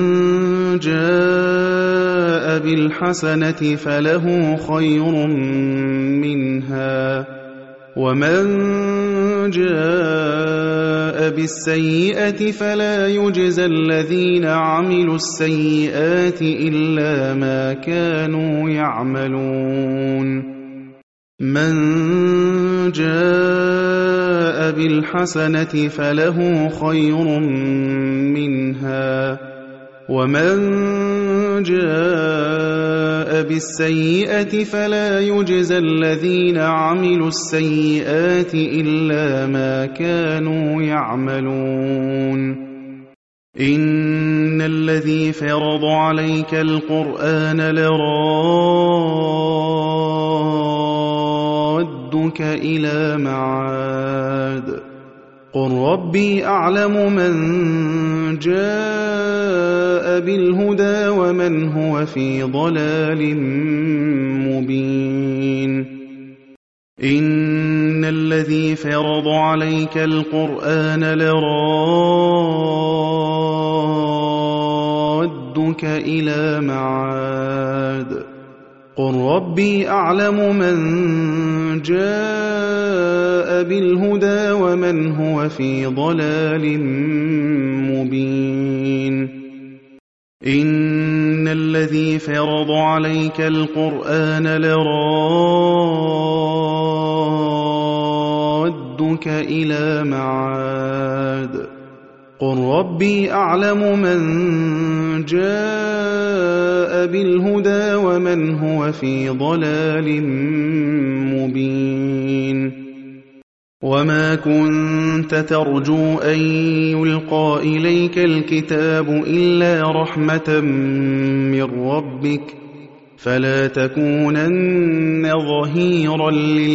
جاء بالحسنة فله خير منها ومن جاء بالسيئة فلا يجزى الذين عملوا السيئات إلا ما كانوا يعملون من جاء بالحسنة فله خير منها ومن جاء بالسيئة فلا يجزى الذين عملوا السيئات إلا ما كانوا يعملون إن الذي فرض عليك القرآن لرادك إلى معاد قل ربي أعلم من جاء بالهدى ومن هو في ضلال مبين إن الذي فرض عليك القرآن لرادك إلى معاد قل ربي أعلم من جاء بالهدى ومن هو في ضلال مبين إن الذي فرض عليك القرآن لرادك إلى معاد قل ربي أعلم من جاء بالهدى ومن هو في ضلال مبين وما كنت ترجو أن يلقى إليك الكتاب إلا رحمة من ربك فلا تكونن ظهيرا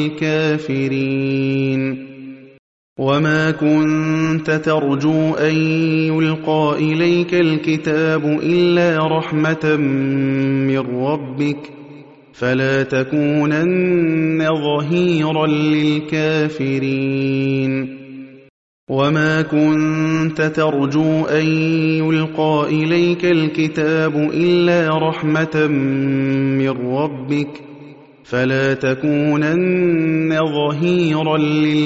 للكافرين وما كنت ترجو أن يلقى إليك الكتاب إلا رحمة من ربك فلا تكونن ظهيرا للكافرين وما كنت ترجو أن يلقى إليك الكتاب إلا رحمة من ربك فلا تكونن ظهيرا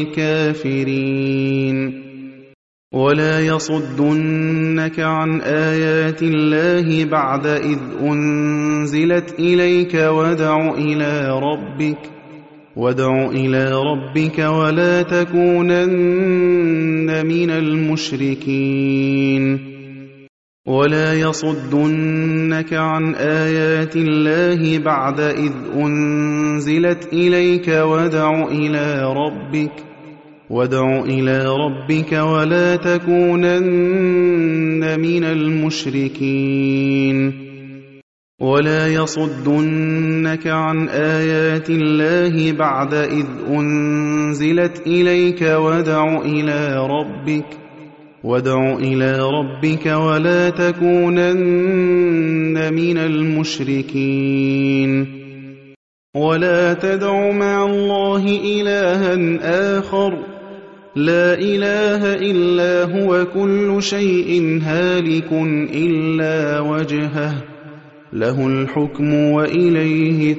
للكافرين ولا يصدنك عن آيات الله بعد إذ أنزلت إليك وادع إلى ربك ولا تكونن من المشركين ولا يصدنك عن آيات الله بعد إذ أنزلت إليك وادع إلى ربك ولا تكونن من المشركين ولا يصدنك عن آيات الله بعد إذ أنزلت إليك وادع إلى ربك ولا تكونن من المشركين ولا تدع مع الله إلها آخر لا إله إلا هو كل شيء هالك إلا وجهه له الحكم وإليه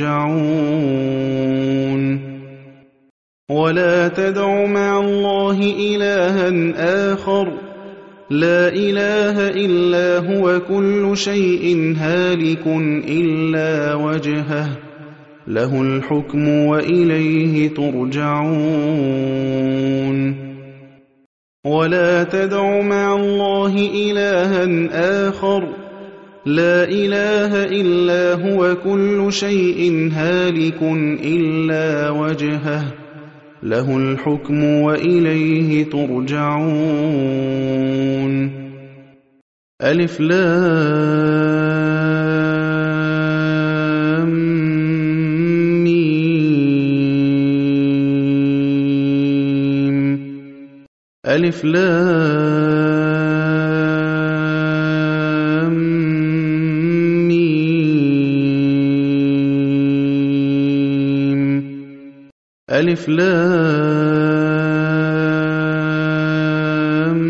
ترجعون ولا تدع مع الله إلها آخر لا إله إلا هو كل شيء هالك إلا وجهه له الحكم وإليه ترجعون ولا تدع مع الله إلها آخر لا إله إلا هو كل شيء هالك إلا وجهه له الحكم وإليه ترجعون ألف لام ميم ألف لام ميم ألف لام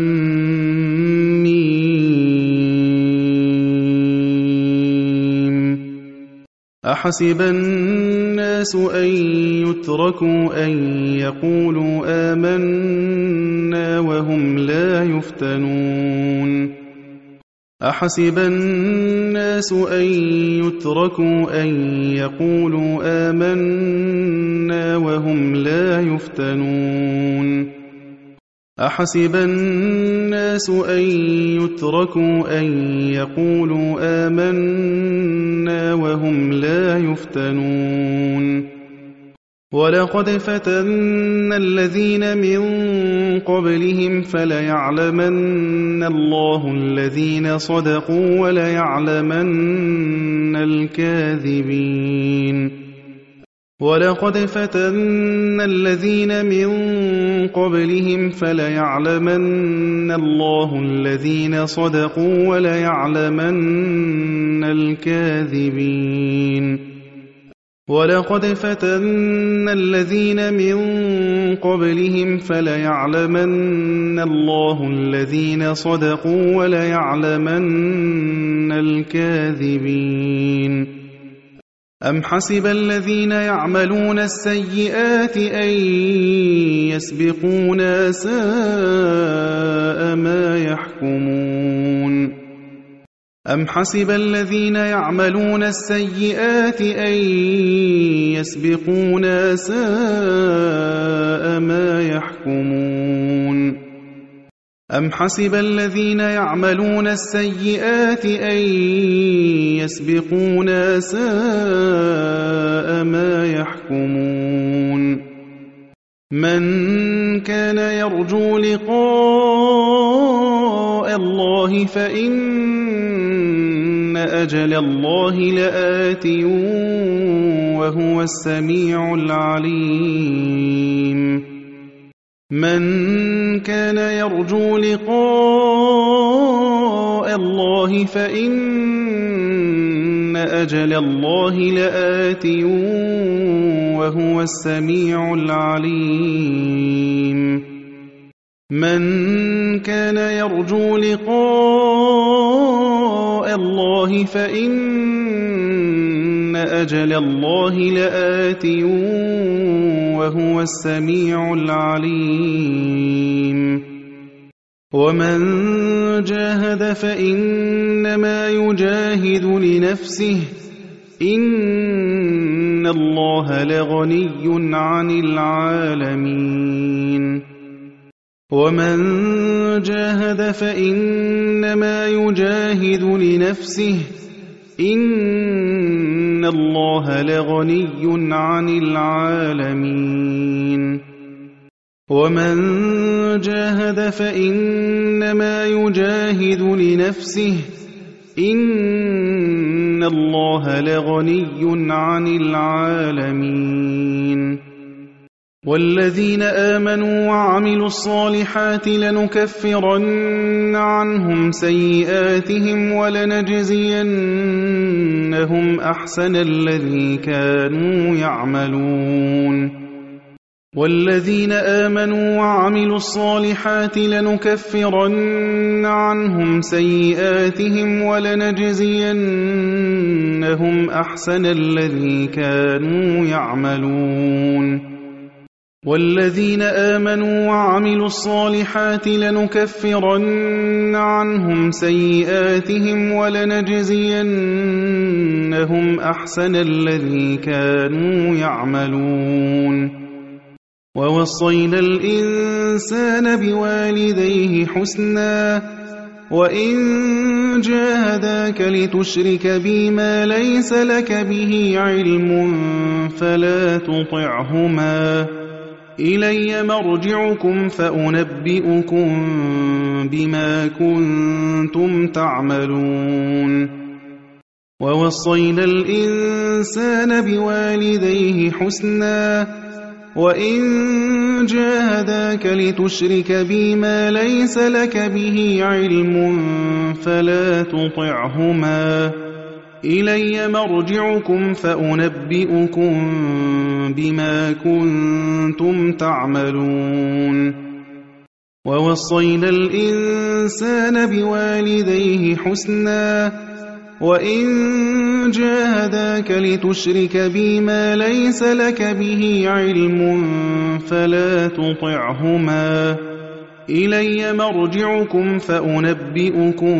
ميم أحسب الناس أن يتركوا أن يقولوا آمنا وهم لا يفتنون أحسب الناس أن يتركوا أن يقولوا آمنا وهم لا يفتنون أحسب الناس أن يتركوا أن يقولوا آمنا وهم لا يفتنون ولقد فتنا الذين من قبلهم فليعلمن الله الذين صدقوا وليعلمن الكاذبين ولقد فتنا الذين من قبلهم فليعلمن الله الذين صدقوا وليعلمن الكاذبين ولقد فتنا الذين من قبلهم فليعلمن الله الذين صدقوا وليعلمن الكاذبين أم حسب الذين يعملون السيئات أن يسبقونا ساء ما يحكمون أم حسب الذين يعملون السيئات أن يسبقونا ساء ما يحكمون أم حسب الذين يعملون السيئات أن يسبقونا ساء ما يحكمون من كان يرجو لقاء الله فإن أجل الله لآت وهو السميع العليم من كان يرجو لقاء الله فإن أجل الله لآت وهو السميع العليم من كان يرجو لقاء الله فإن أجل الله لآت وهو السميع العليم ومن جاهد فإنما يجاهد لنفسه إن الله لغني عن العالمين ومن جاهد فإنما يجاهد لنفسه إن الله لغني عن العالمين ومن جاهد فإنما يجاهد لنفسه إن الله لغني عن العالمين والذين آمنوا وعملوا الصالحات لنكفرن عنهم سيئاتهم ولنجزينهم أحسن الذي كانوا يعملون والذين آمنوا وعملوا الصالحات لنكفرن عنهم سيئاتهم ولنجزينهم أحسن الذي كانوا يعملون والذين آمنوا وعملوا الصالحات لنكفرن عنهم سيئاتهم ولنجزينهم أحسن الذي كانوا يعملون ووصينا الإنسان بوالديه حسنا وإن جاهداك لتشرك بي ما ليس لك به علم فلا تطعهما إلي مرجعكم فأنبئكم بما كنتم تعملون ووصينا الإنسان بوالديه حسنا وإن جاهداك لتشرك بي ما ليس لك به علم فلا تطعهما إلي مرجعكم فأنبئكم بما كنتم تعملون ووصينا الإنسان بوالديه حسنا وإن جاهداك لتشرك بي ما ليس لك به علم فلا تطعهما إلي مرجعكم فأنبئكم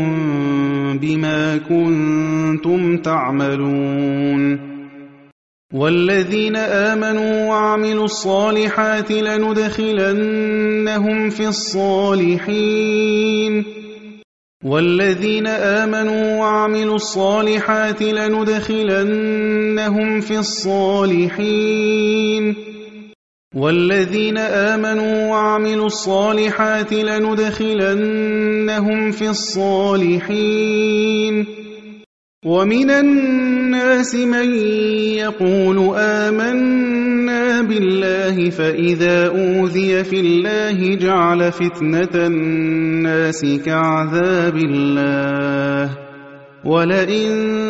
بما كنتم تعملون والذين آمنوا وعملوا الصالحات لندخلنهم في الصالحين والذين آمنوا وعملوا الصالحات لندخلنهم في الصالحين والذين آمنوا وعملوا الصالحات لندخلنهم في الصالحين ومن الناس من يقول آمنا بالله فإذا أوذي في الله جعل فتنة الناس كعذاب الله ولئن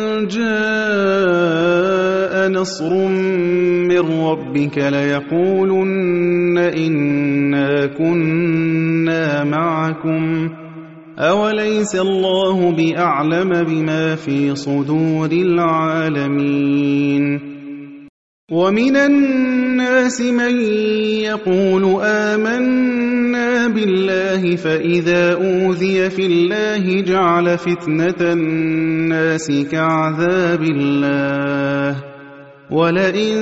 جاء نصر من ربك ليقولن إنا كنا معكم أوليس الله بأعلم بما في صدور العالمين ومن الناس من يقول آمنا بالله فإذا أوذي في الله جعل فتنة الناس كعذاب الله ولئن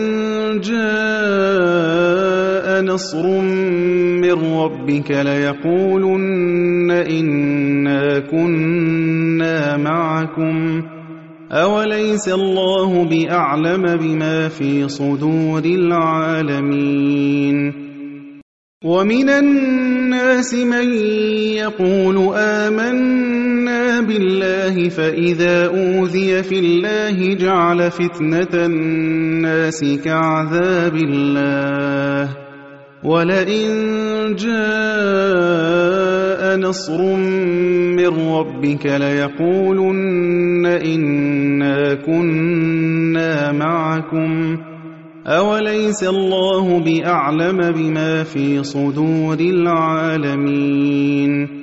جاء نصر من ربك ليقولن إنا كنا معكم أوليس الله بأعلم بما في صدور العالمين ومن الناس من يقول آمنا بالله فإذا أوذي في الله جعل فتنة الناس كعذاب الله ولئن جاء نصر من ربك ليقولن إنا كنا معكم أوليس الله بأعلم بما في صدور العالمين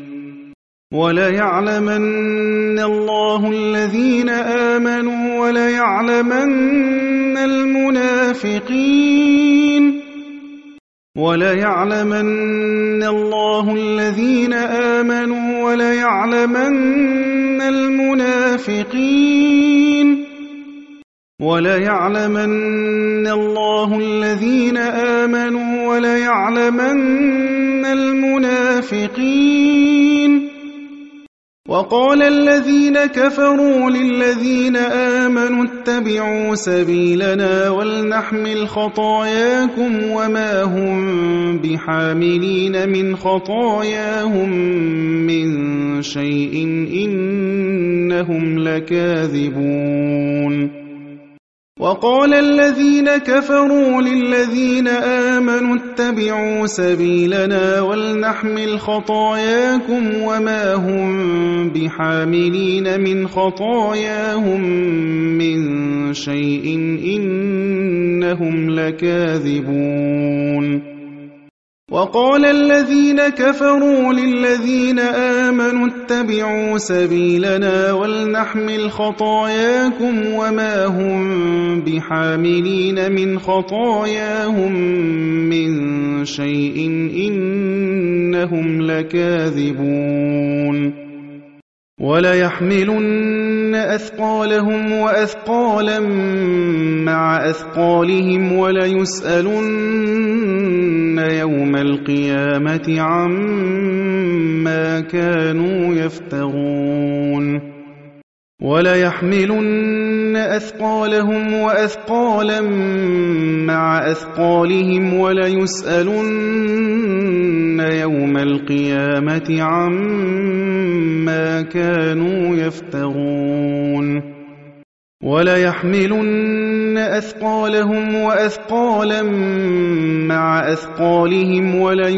وليعلمن الله الذين آمنوا وليعلمن المنافقين وليعلمن الله الذين آمنوا وليعلمن المنافقين وليعلمن الله الذين آمنوا وليعلمن المنافقين وقال الذين كفروا للذين آمنوا اتبعوا سبيلنا ولنحمل خطاياكم وما هم بحاملين من خطاياهم من شيء إنهم لكاذبون وقال الذين كفروا للذين آمنوا اتبعوا سبيلنا ولنحمل خطاياكم وما هم بحاملين من خطاياهم من شيء إنهم لكاذبون وقال الذين كفروا للذين آمنوا اتبعوا سبيلنا ولنحمل خطاياكم وما هم بحاملين من خطاياهم من شيء إنهم لكاذبون وليحملن أثقالهم وأثقالا مع أثقالهم وليسألن يوم القيامة عما كانوا يفترون وليحملن أثقالهم وأثقالا مع أثقالهم وليسألن يوم القيامة عما كانوا يفترون وليحملن أثقالهم وأثقالا مع أثقالهم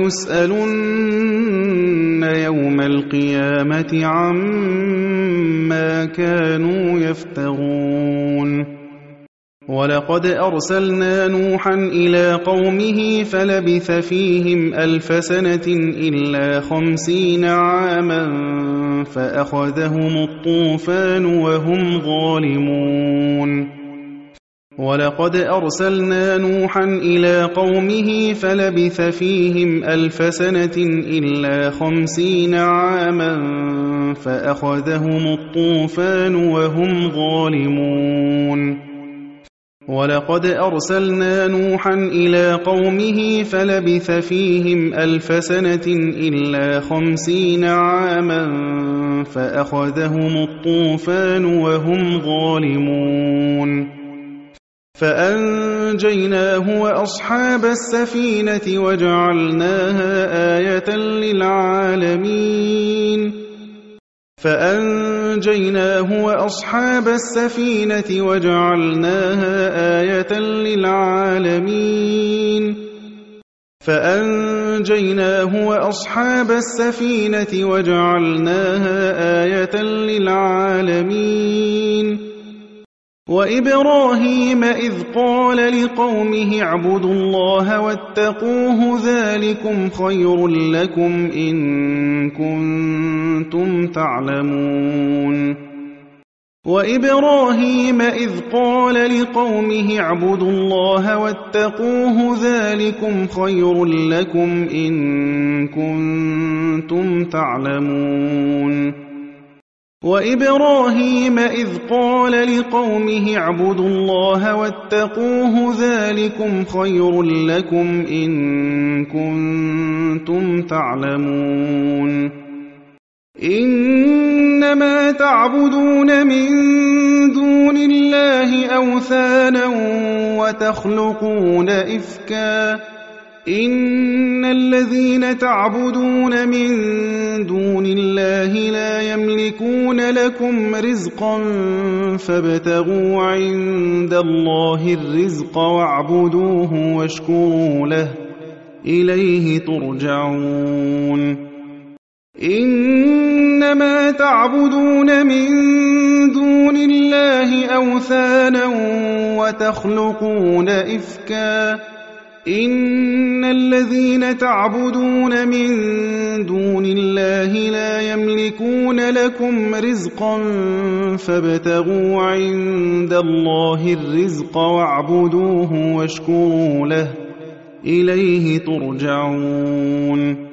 وليسألن يوم القيامة عما كانوا يفترون ولقد أرسلنا نوحا إلى قومه فلبث فيهم 1000 سنة إلا 50 عاما فأخذهم الطوفان وهم ظالمون ولقد أرسلنا نوحا إلى قومه فلبث فيهم 1000 سنة إلا 50 عاما فأخذهم الطوفان وهم ظالمون ولقد أرسلنا نوحا إلى قومه فلبث فيهم 1000 سنة إلا 50 عاما فأخذهم الطوفان وهم ظالمون فأنجيناه وأصحاب السفينة وجعلناها آية للعالمين فأنجيناه وأصحاب السفينة وجعلناها آية للعالمين فأنجيناه وأصحاب السفينة وجعلناها آية للعالمين وإبراهيم إذ قال لقومه اعبدوا الله واتقوه ذلكم خير لكم إن كنتم تعلمون وإبراهيم إذ قال لقومه اعبدوا الله واتقوه ذلكم خير لكم إن كنتم تعلمون وإبراهيم إذ قال لقومه اعبدوا الله واتقوه ذلكم خير لكم إن كنتم تعلمون إنما تعبدون من دون الله أوثانا وتخلقون إفكا إن الذين تعبدون من دون الله لا يملكون لكم رزقا فابتغوا عند الله الرزق واعبدوه واشكروا له إليه ترجعون إنما تعبدون من دون الله أوثانا وتخلقون إفكا إن الذين تعبدون من دون الله لا يملكون لكم رزقا فابتغوا عند الله الرزق واعبدوه واشكروا له إليه ترجعون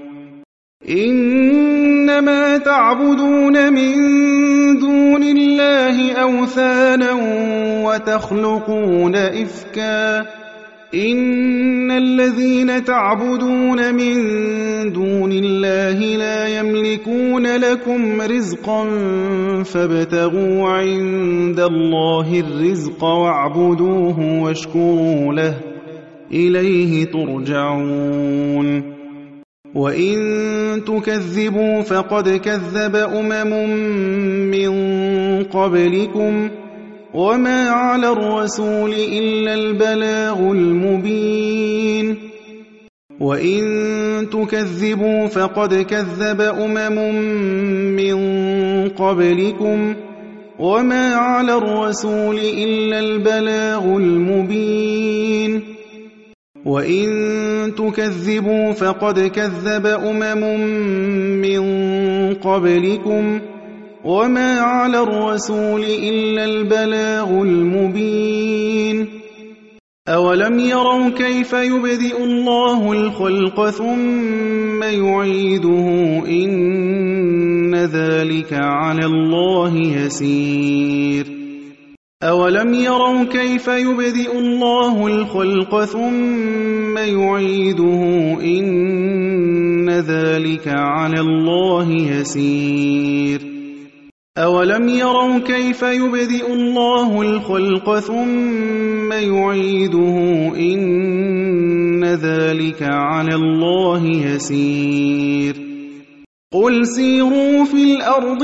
إنما تعبدون من دون الله أوثانا وتخلقون إفكا إن الذين تعبدون من دون الله لا يملكون لكم رزقا فابتغوا عند الله الرزق واعبدوه واشكروا له إليه ترجعون وإن تكذبوا فقد كذب من قبلكم وما على الرسول إلا البلاغ المبين وإن تكذبوا فقد كذب من قبلكم وما على الرسول إلا البلاغ المبين وَإِن تُكَذِّبُوا فَقَدْ كَذَّبَ أُمَمٌ مِّن قَبْلِكُمْ وَمَا عَلَى الرَّسُولِ إِلَّا الْبَلَاغُ الْمُبِينُ أَوَلَمْ يَرَوْا كَيْفَ يُبْدِئُ اللَّهُ الْخَلْقَ ثُمَّ يُعِيدُهُ إِنَّ ذَلِكَ عَلَى اللَّهِ يَسِيرٌ أَوَلَمْ يَرَوْا كَيْفَ يُبْدِئُ اللَّهُ الْخَلْقَ ثُمَّ يُعِيدُهُ إِنَّ ذَلِكَ عَلَى اللَّهِ يَسِيرٌ أَوَلَمْ يَرَوْا كَيْفَ يُبْدِئُ اللَّهُ الْخَلْقَ ثُمَّ يُعِيدُهُ إِنَّ ذَلِكَ عَلَى اللَّهِ يَسِيرٌ قُلْ سِيرُوا فِي الْأَرْضِ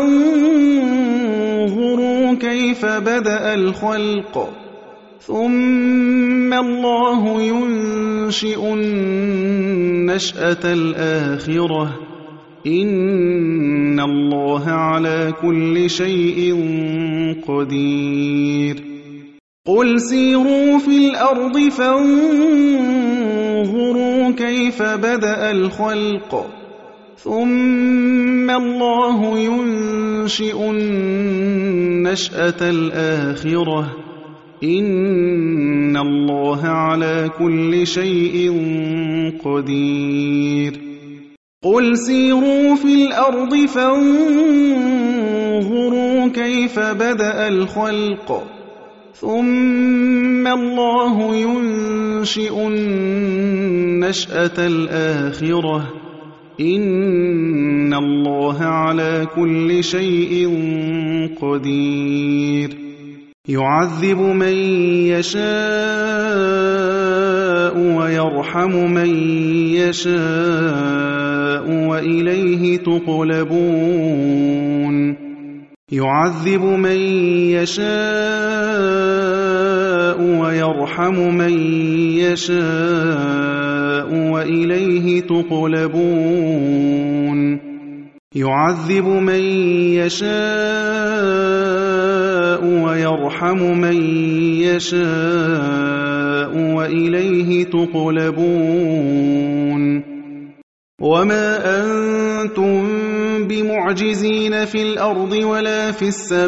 فَانظُرُوا كَيْفَ بَدَأَ الْخَلْقَ ثُمَّ اللَّهُ يُنشِئُ النَّشْأَةَ الْآخِرَةَ إِنَّ اللَّهَ عَلَى كُلِّ شَيْءٍ قَدِيرٌ قُلْ سِيرُوا فِي الْأَرْضِ فَانظُرُوا كَيْفَ بَدَأَ الْخَلْقَ ثُمَّ اللَّهُ يُنشِئُ النَّشْأَةَ الْآخِرَةَ إِنَّ اللَّهَ عَلَى كُلِّ شَيْءٍ قَدِيرٌ قُلْ سِيرُوا فِي الْأَرْضِ فَانظُرُوا كَيْفَ بَدَأَ الْخَلْقَ ثُمَّ اللَّهُ يُنشِئُ النَّشْأَةَ الْآخِرَةَ إِنَّ اللَّهَ عَلَى كُلِّ شَيْءٍ قَدِيرٌ يُعَذِّبُ مَن يَشَاءُ وَيَرْحَمُ مَن يَشَاءُ وَإِلَيْهِ تُقْلَبُونَ يُعَذِّبُ مَن يَشَاءُ وَيَرْحَمُ مَن يَشَاءُ وَإِلَيْهِ تُقْلَبُونَ يُعَذِّبُ مَن يَشَاءُ وَيَرْحَمُ مَن يَشَاءُ وَإِلَيْهِ تُقْلَبُونَ وَمَا أَنتُم بِمُعْجِزِينَ فِي الْأَرْضِ وَلَا فِي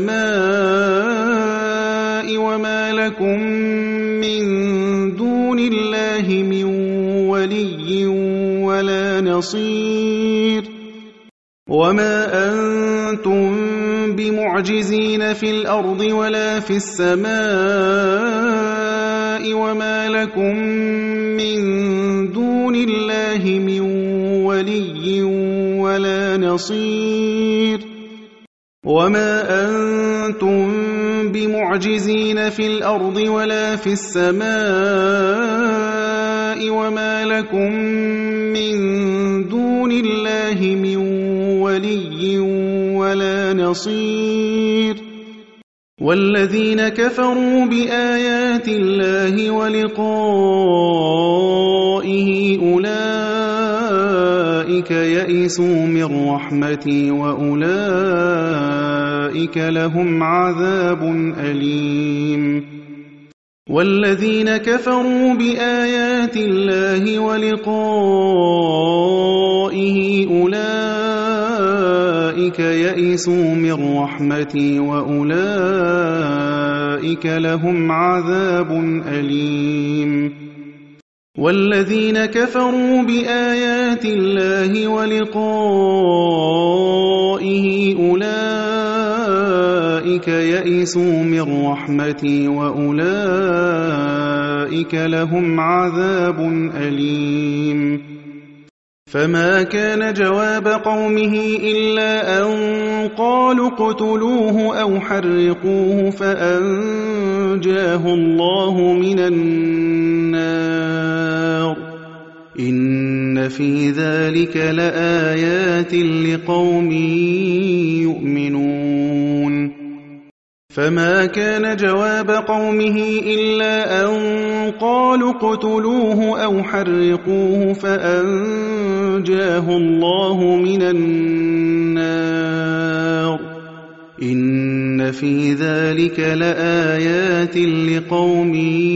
السَّمَاءِ وَمَا لَكُم مِّن دُونِ اللَّهِ مِن وَلِيٍّ وَلَا نَصِيرٍ وَمَا أَنتُم بِمُعْجِزِينَ فِي الْأَرْضِ وَلَا فِي السَّمَاءِ وَمَا لَكُم مِّن دُونِ اللَّهِ مِن وَلِيٍّ وَلَا نَصِيرٍ وَمَا أَنتُم بِمُعْجِزِينَ فِي الْأَرْضِ وَلَا فِي السَّمَاءِ وَمَا لَكُم مِّن دُونِ اللَّهِ مِن وَلِيٍّ وَلَا نَصِيرٍ وَالَّذِينَ كَفَرُوا بِآيَاتِ اللَّهِ وَلِقَائِهِ أُولَئِكَ يَئِسُوا مِن رَّحْمَتِي وَأُولَئِكَ لَهُمْ عَذَابٌ أَلِيمٌ وَالَّذِينَ كَفَرُوا بِآيَاتِ اللَّهِ وَلِقَائِهِ أُولَئِكَ يَئِسُوا مِن رَّحْمَتِي وَأُولَئِكَ لَهُمْ عَذَابٌ أَلِيمٌ وَالَّذِينَ كَفَرُوا بِآيَاتِ اللَّهِ وَلِقَائِهِ أُولَئِكَ يَئِسُوا مِن رَّحْمَتِي وَأُولَئِكَ لَهُمْ عَذَابٌ أَلِيمٌ فَمَا كَانَ جَوَابَ قَوْمِهِ إِلَّا أَن قَالُوا اقْتُلُوهُ أَوْ حَرِّقُوهُ فَأَنجَاهُ اللَّهُ مِنَ النَّارِ إِنَّ فِي ذَلِكَ لَآيَاتٍ لِقَوْمٍ يُؤْمِنُونَ فَمَا كَانَ جَوَابَ قَوْمِهِ إِلَّا أَن قَالُوا اقْتُلُوهُ أَوْ حَرِّقُوهُ فَأَنجَاهُ اللَّهُ مِنَ النَّارِ إن في ذلك لآيات لقوم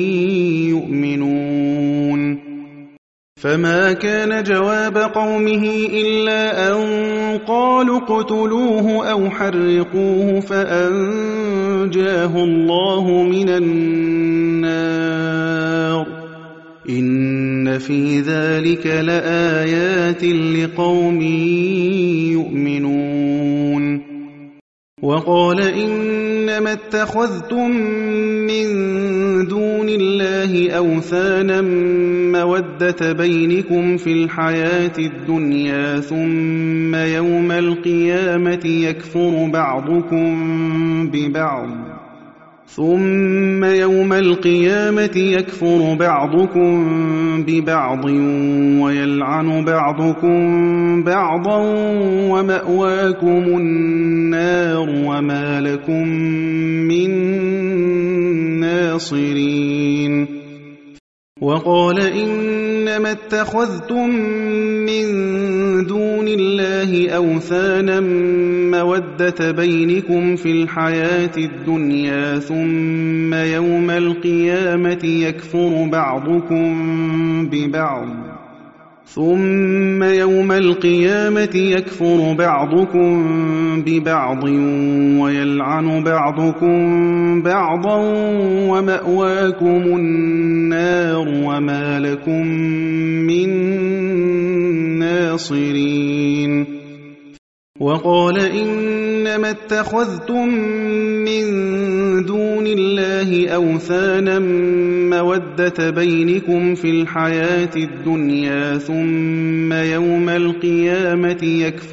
يؤمنون فما كان جواب قومه إلا أن قالوا اقتلوه أو حرقوه فأنجاه الله من النار إن في ذلك لآيات لقوم يؤمنون وقال إنما اتخذتم من دون الله أوثانا مودة بينكم في الحياة الدنيا ثم يوم القيامة يكفر بعضكم ببعض ويلعن بعضكم بعضا ومأواكم النار وما لكم من ناصرين وقال إنما اتخذتم من دون الله أوثانا مودة بينكم في الحياة الدنيا ثم يوم القيامة يكفر بعضكم ببعض ويلعن بعضكم بعضا ومأواكم النار وما لكم من ناصرين وقال إنما اتخذتم من دون الله أوثانا مودة بينكم في الحياة الدنيا ثم يوم القيامة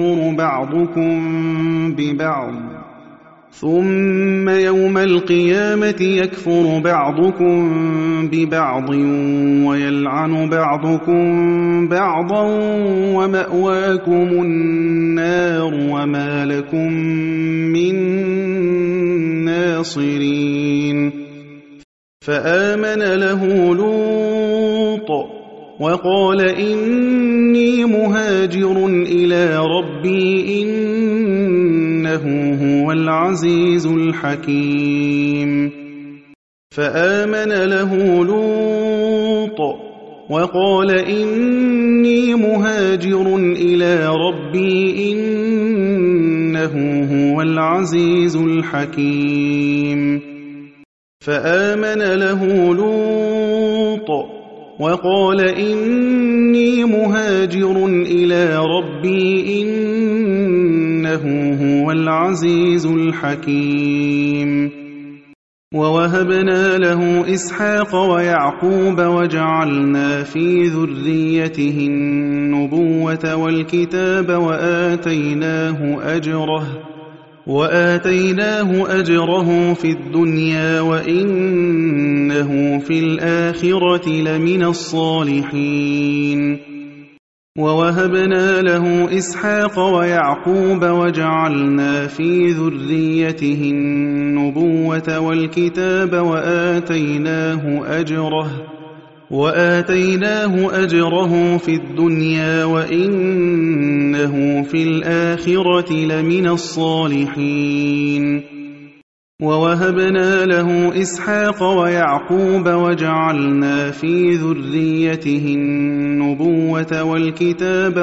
يكفر بعضكم ببعض ويلعن بعضكم بعضا ومأواكم النار وما لكم من ناصرين فآمن له لوط وقال إني مهاجر إلى ربي إنه هو العزيز الحكيم فآمن له لوط وقال إني مهاجر إلى ربي إنه هو العزيز الحكيم فآمن له لوط وقال إني مهاجر إلى ربي إنه هو العزيز الحكيم ووهبنا له إسحاق ويعقوب وجعلنا في ذريته النبوة والكتاب وآتيناه أجره في الدنيا وإنه في الآخرة لمن الصالحين ووهبنا له إسحاق ويعقوب وجعلنا في ذريته النبوة والكتاب وآتيناه أجره في الدنيا وإنه في الآخرة لمن الصالحين ووهبنا له إسحاق ويعقوب وجعلنا في ذريته النبوة والكتاب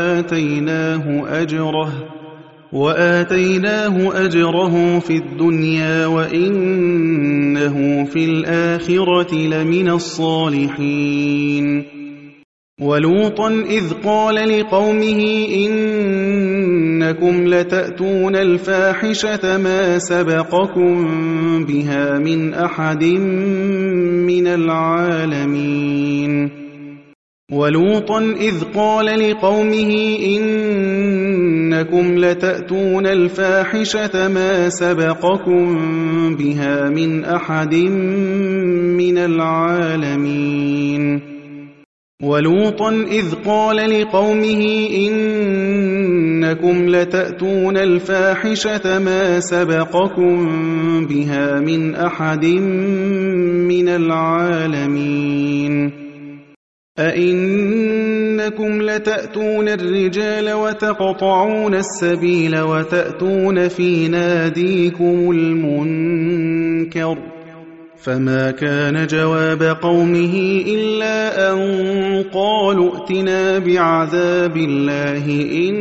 وآتيناه أجره في الدنيا وإنه في الآخرة لمن الصالحين ولوطا إذ قال لقومه إنكم لتأتون الفاحشة ما سبقكم بها من أحد من العالمين ولوطا إذ قال لقومه إنكم لتأتون الفاحشة ما سبقكم بها من أحد من العالمين ولوطا إذ قال لقومه إنكم لتأتون الفاحشة ما سبقكم بها من أحد من العالمين أئنكم لتأتون الرجال وتقطعون السبيل وتأتون في ناديكم المنكر فما كان جواب قومه إلا أن قالوا ائتنا بعذاب الله إن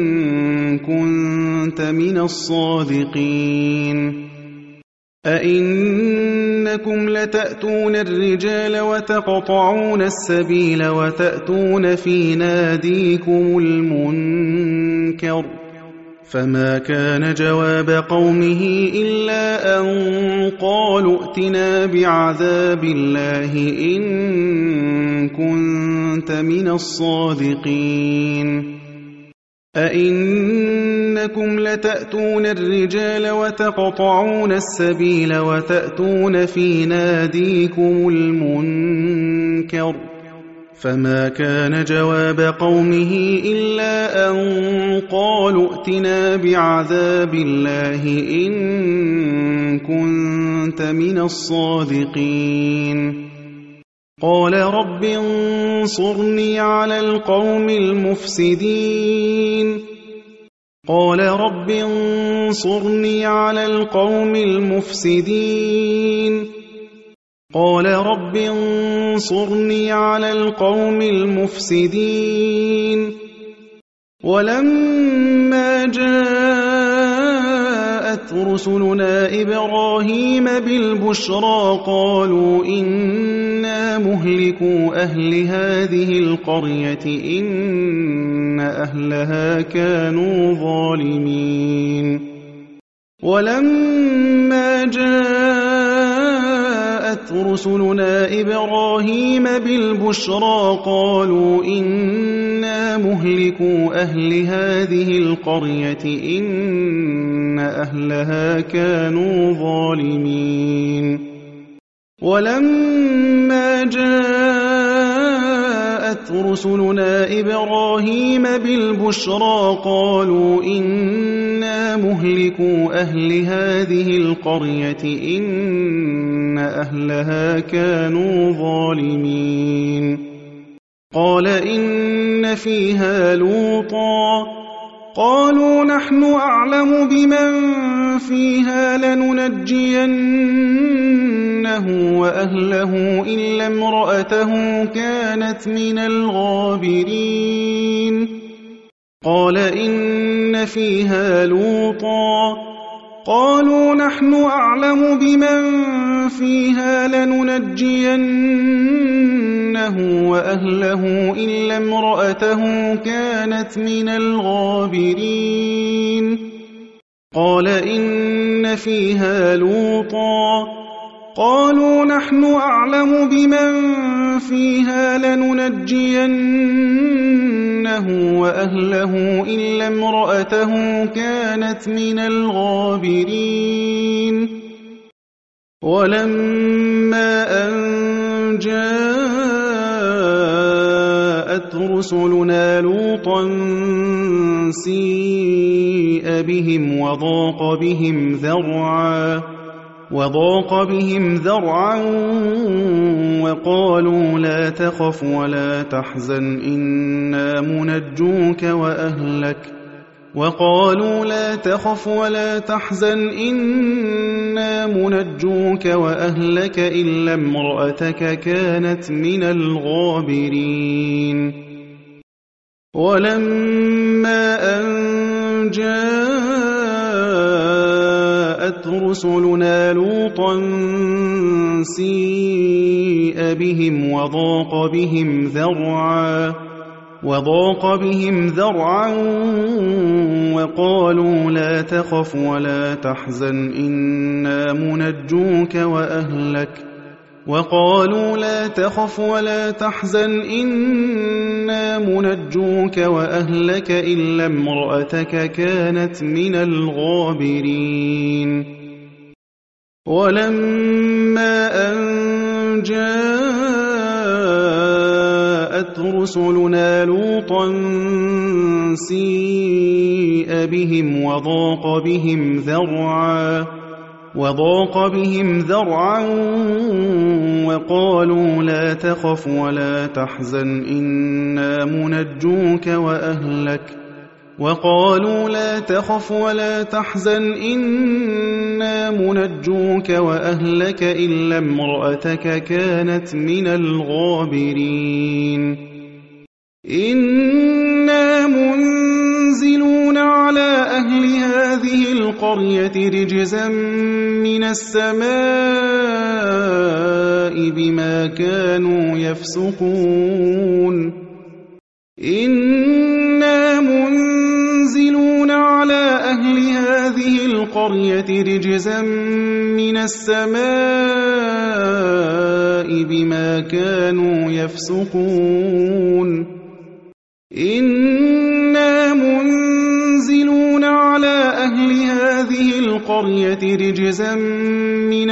كنت من الصادقين أئنكم لتأتون الرجال وتقطعون السبيل وتأتون في ناديكم المنكر فما كان جواب قومه إلا أن قالوا ائتنا بعذاب الله إن كنت من الصادقين أئنكم لتأتون الرجال وتقطعون السبيل وتأتون في ناديكم المنكر فما كان جواب قومه إلا أن قالوا ائتنا بعذاب الله إن كنت من الصادقين قال رب انصرني على القوم المفسدين قال رب انصرني على القوم المفسدين قال رب انصرني على القوم المفسدين ولما جاءت رسلنا إبراهيم بالبشرى قالوا إنا مهلكو أهل هذه القرية إن أهلها كانوا ظالمين ولما جاءت رسلنا إبراهيم بالبشرى قالوا إنا مهلكو أهل هذه القرية إن أهلها كانوا ظالمين ولما جاءت رسلنا إبراهيم بالبشرى قالوا إنا مهلكو أهل هذه القرية إن أهلها كانوا ظالمين قال إن فيها لوطا قالوا نحن أعلم بمن فيها لننجينه وأهله إلا امرأته كانت من الغابرين قال إن فيها لوطا قالوا نحن أعلم بمن فيها لننجينه وأهله إلا امرأته كانت من الغابرين قال إن فيها لوطا قالوا نحن أعلم بمن فيها لننجينه وأهله إلا امرأته كانت من الغابرين ولما أن جاءت رسلنا لوطا سيء بهم وضاق بهم ذرعا وقالوا لا تخف ولا تحزن إنا منجوك وأهلك إلا امرأتك كانت من الغابرين ولما أن جاءت رسلنا لوطا سيء بهم وضاق بهم ذرعا وقالوا لا تخف ولا تحزن إنا منجوك وأهلك إلا امرأتك كانت من الغابرين ولما أن جاءت رسلنا لوطا سيء بهم وضاق بهم وضاق بهم ذرعا وقالوا لا تخف ولا تحزن إنا منجوك وأهلك إلا امرأتك كانت من الغابرين إنا منزلون على أهل هذه القرية رجزا من السماء بما كانوا يفسقون إنا منزلون على أهل هذه القرية رجزا من السماء بما كانوا يفسقون إنا منزلون على أهل هذه القرية رجزا من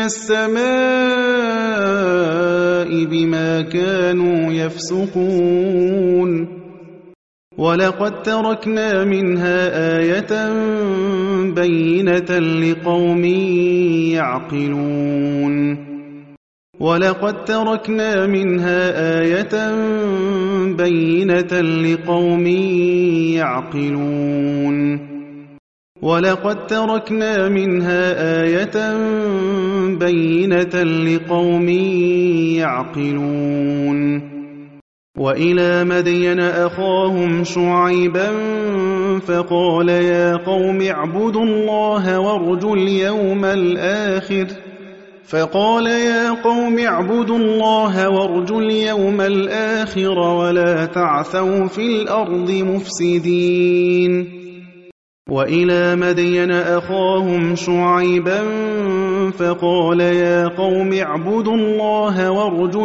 السماء بما كانوا يفسقون ولقد تركنا منها آية بينة لقوم يعقلون ولقد تركنا منها آية بينة لقوم يعقلون ولقد تركنا منها آية بينة لقوم يعقلون وإلى مدين أخاهم شعيبا فقال يا قوم اعبدوا الله وارجوا اليوم الآخر ولا تعثوا في الأرض مفسدين وإلى مدين أخاهم شعيبا فقال يا قوم اعبدوا الله وارجوا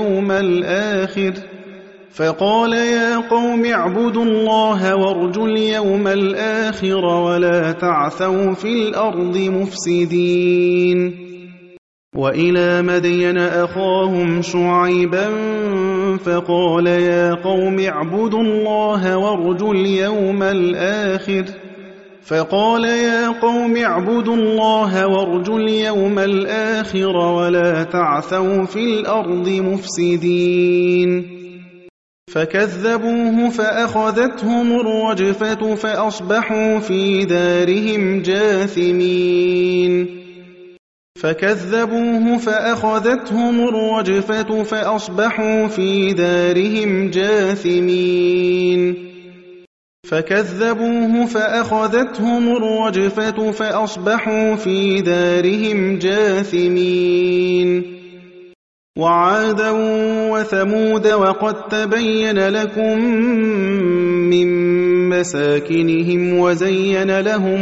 اليوم الآخر ولا تعثوا في الأرض مفسدين وإلى مدين أخاهم شعيبا فقال يا قوم اعبدوا الله وارجوا اليوم الآخر ولا تعثوا في الأرض مفسدين فكذبوه فأخذتهم الرجفة فأصبحوا في دارهم جاثمين وعادا وثمود وقد تبين لكم من مساكنهم وزين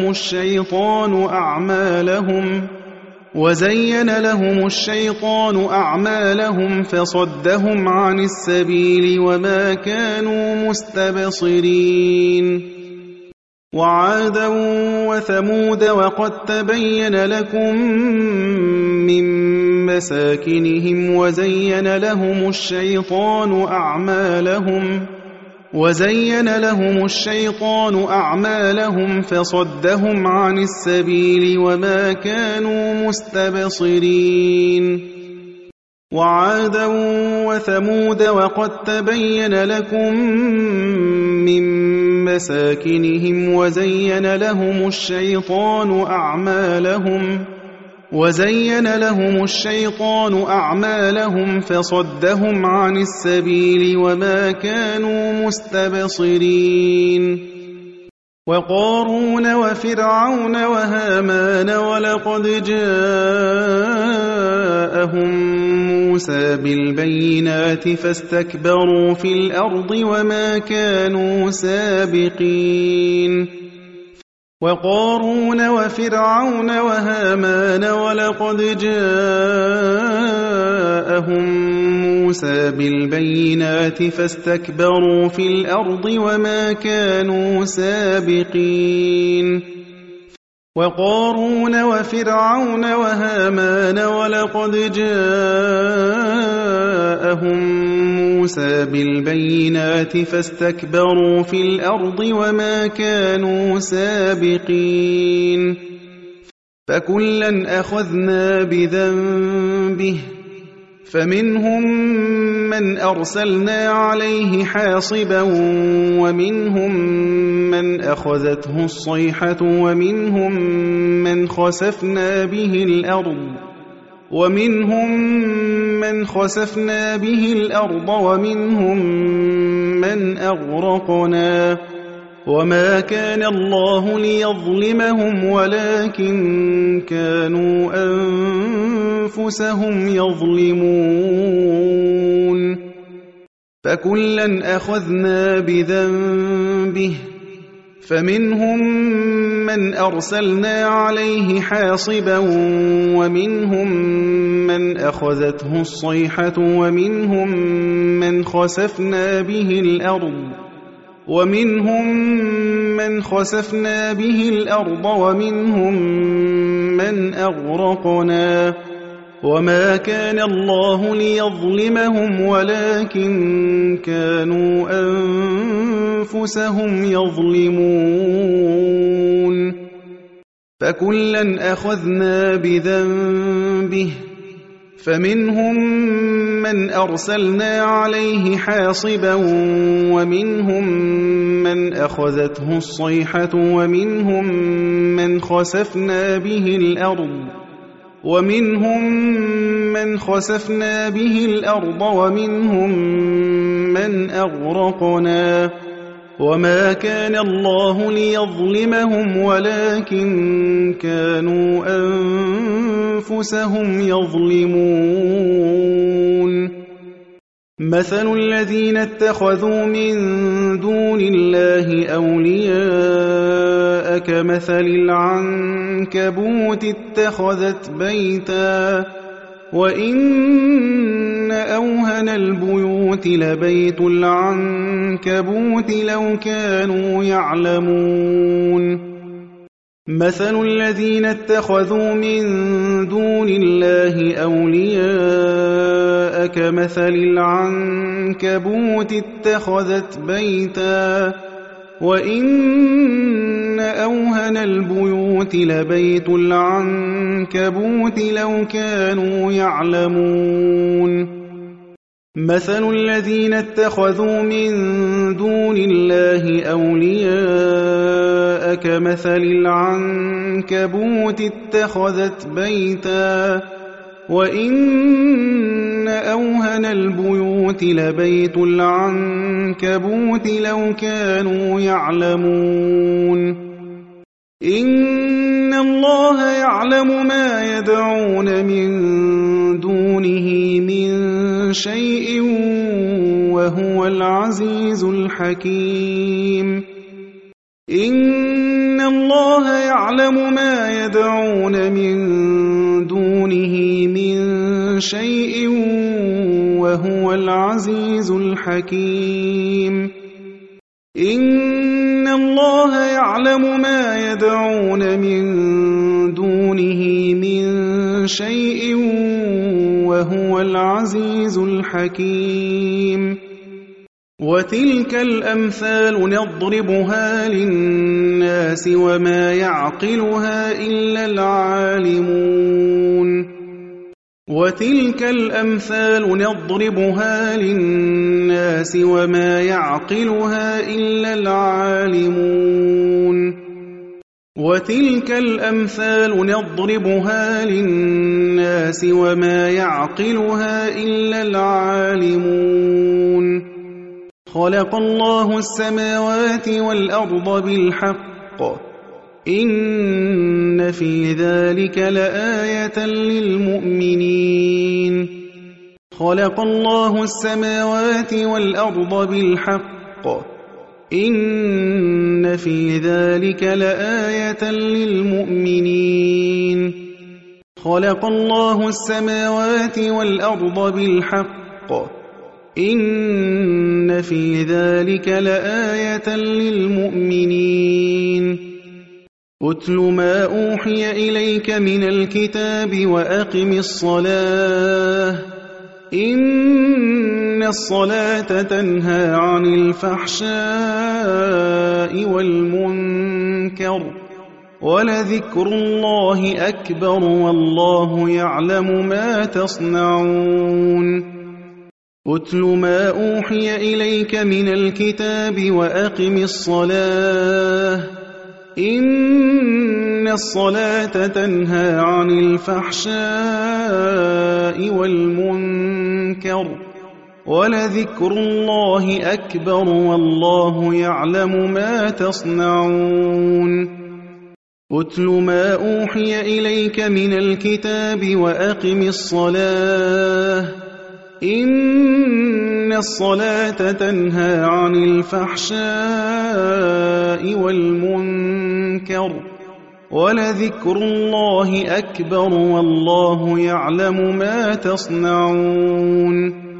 لهم الشيطان أعمالهم فصدهم عن السبيل وما كانوا مستبصرين وعادا وثمود وقد تبين لكم من مساكنهم وزين لهم الشيطان أعمالهم فصدهم عن السبيل وما كانوا مستبصرين وعادا وثمود وقد تبين لكم من مساكنهم وزين لهم الشيطان أعمالهم فصدهم عن السبيل وما كانوا مستبصرين وقارون وفرعون وهامان ولقد جاءهم موسى بالبينات فاستكبروا في الأرض وما كانوا سابقين وقارون وفرعون وهامان ولقد جاءهم موسى بالبينات فاستكبروا في الأرض وما كانوا سابقين وقارون وفرعون وهامان ولقد جاءهم موسى بالبينات فاستكبروا في الأرض وما كانوا سابقين فكلا أخذنا بذنبه فمنهم من أرسلنا عليه حاصبا ومنهم من أخذته الصيحة ومنهم من خسفنا به الأرض ومنهم من أغرقنا وما كان الله ليظلمهم ولكن كانوا أنفسهم يظلمون فكلا أخذنا بذنبه فمنهم من أرسلنا عليه حاصبا ومنهم من أخذته الصيحة ومنهم من خسفنا به الأرض ومنهم من أغرقنا وما كان الله ليظلمهم ولكن كانوا أنفسهم يظلمون فكلا أخذنا بذنبه فمنهم من أرسلنا عليه حاصبا ومنهم من أخذته الصيحة ومنهم من خسفنا به الأرض ومنهم من أغرقنا وما كان الله ليظلمهم ولكن كانوا أنفسهم يظلمون مثل الذين اتخذوا من دون الله أولياء كمثل العنكبوت اتخذت بيتا وإن أوهن البيوت لبيت العنكبوت لو كانوا يعلمون مثل الذين اتخذوا من دون الله أولياء كمثل العنكبوت اتخذت بيتا وإن أوهن البيوت لبيت العنكبوت لو كانوا يعلمون مثل الذين اتخذوا من دون الله أولياء كمثل العنكبوت اتخذت بيتا وإن أوهن البيوت لبيت العنكبوت لو كانوا يعلمون إن الله يعلم ما يدعون من دونه من شيء وهو العزيز الحكيم إن الله يعلم ما يدعون من دونه من شيء وهو العزيز الحكيم إن الله يعلم ما يدعون من دونه من شيء وهو العزيز الحكيم وتلك الأمثال نضربها للناس وما يعقلها إلا العالمون وتلك الأمثال نضربها للناس وما يعقلها إلا العالمون وتلك الأمثال نضربها للناس وما يعقلها إلا العالمون خلق الله السماوات والأرض بالحق إن في ذلك لآية للمؤمنين خلق الله السماوات والأرض بالحق إن في ذلك لآية للمؤمنين خلق الله السماوات والأرض بالحق إن في ذلك لآية للمؤمنين أتل ما أوحي إليك من الكتاب وأقم الصلاة إن الصلاة تنهى عن الفحشاء والمنكر وَلَذِكْرُ اللَّهِ أَكْبَرُ وَاللَّهُ يَعْلَمُ مَا تَصْنَعُونَ أُتْلُ مَا أُوحِيَ إِلَيْكَ مِنَ الْكِتَابِ وَأَقِمِ الصَّلَاةَ ۖ إِنَّ الصَّلَاةَ تَنْهَىٰ عَنِ الْفَحْشَاءِ وَالْمُنكَرِ ۗ وَلَذِكْرُ اللَّهِ أَكْبَرُ وَاللَّهُ يَعْلَمُ مَا تَصْنَعُونَ أُتْلُ مَا أُوحِيَ إِلَيْكَ مِنَ الْكِتَابِ وَأَقِمِ الصَّلَاةَ ۖ إِنَّ الصَّلَاةَ تَنْهَىٰ عَنِ الْفَحْشَاءِ وَالْمُنكَرِ ۗ وَلَذِكْرُ اللَّهِ أَكْبَرُ وَاللَّهُ يَعْلَمُ مَا تَصْنَعُونَ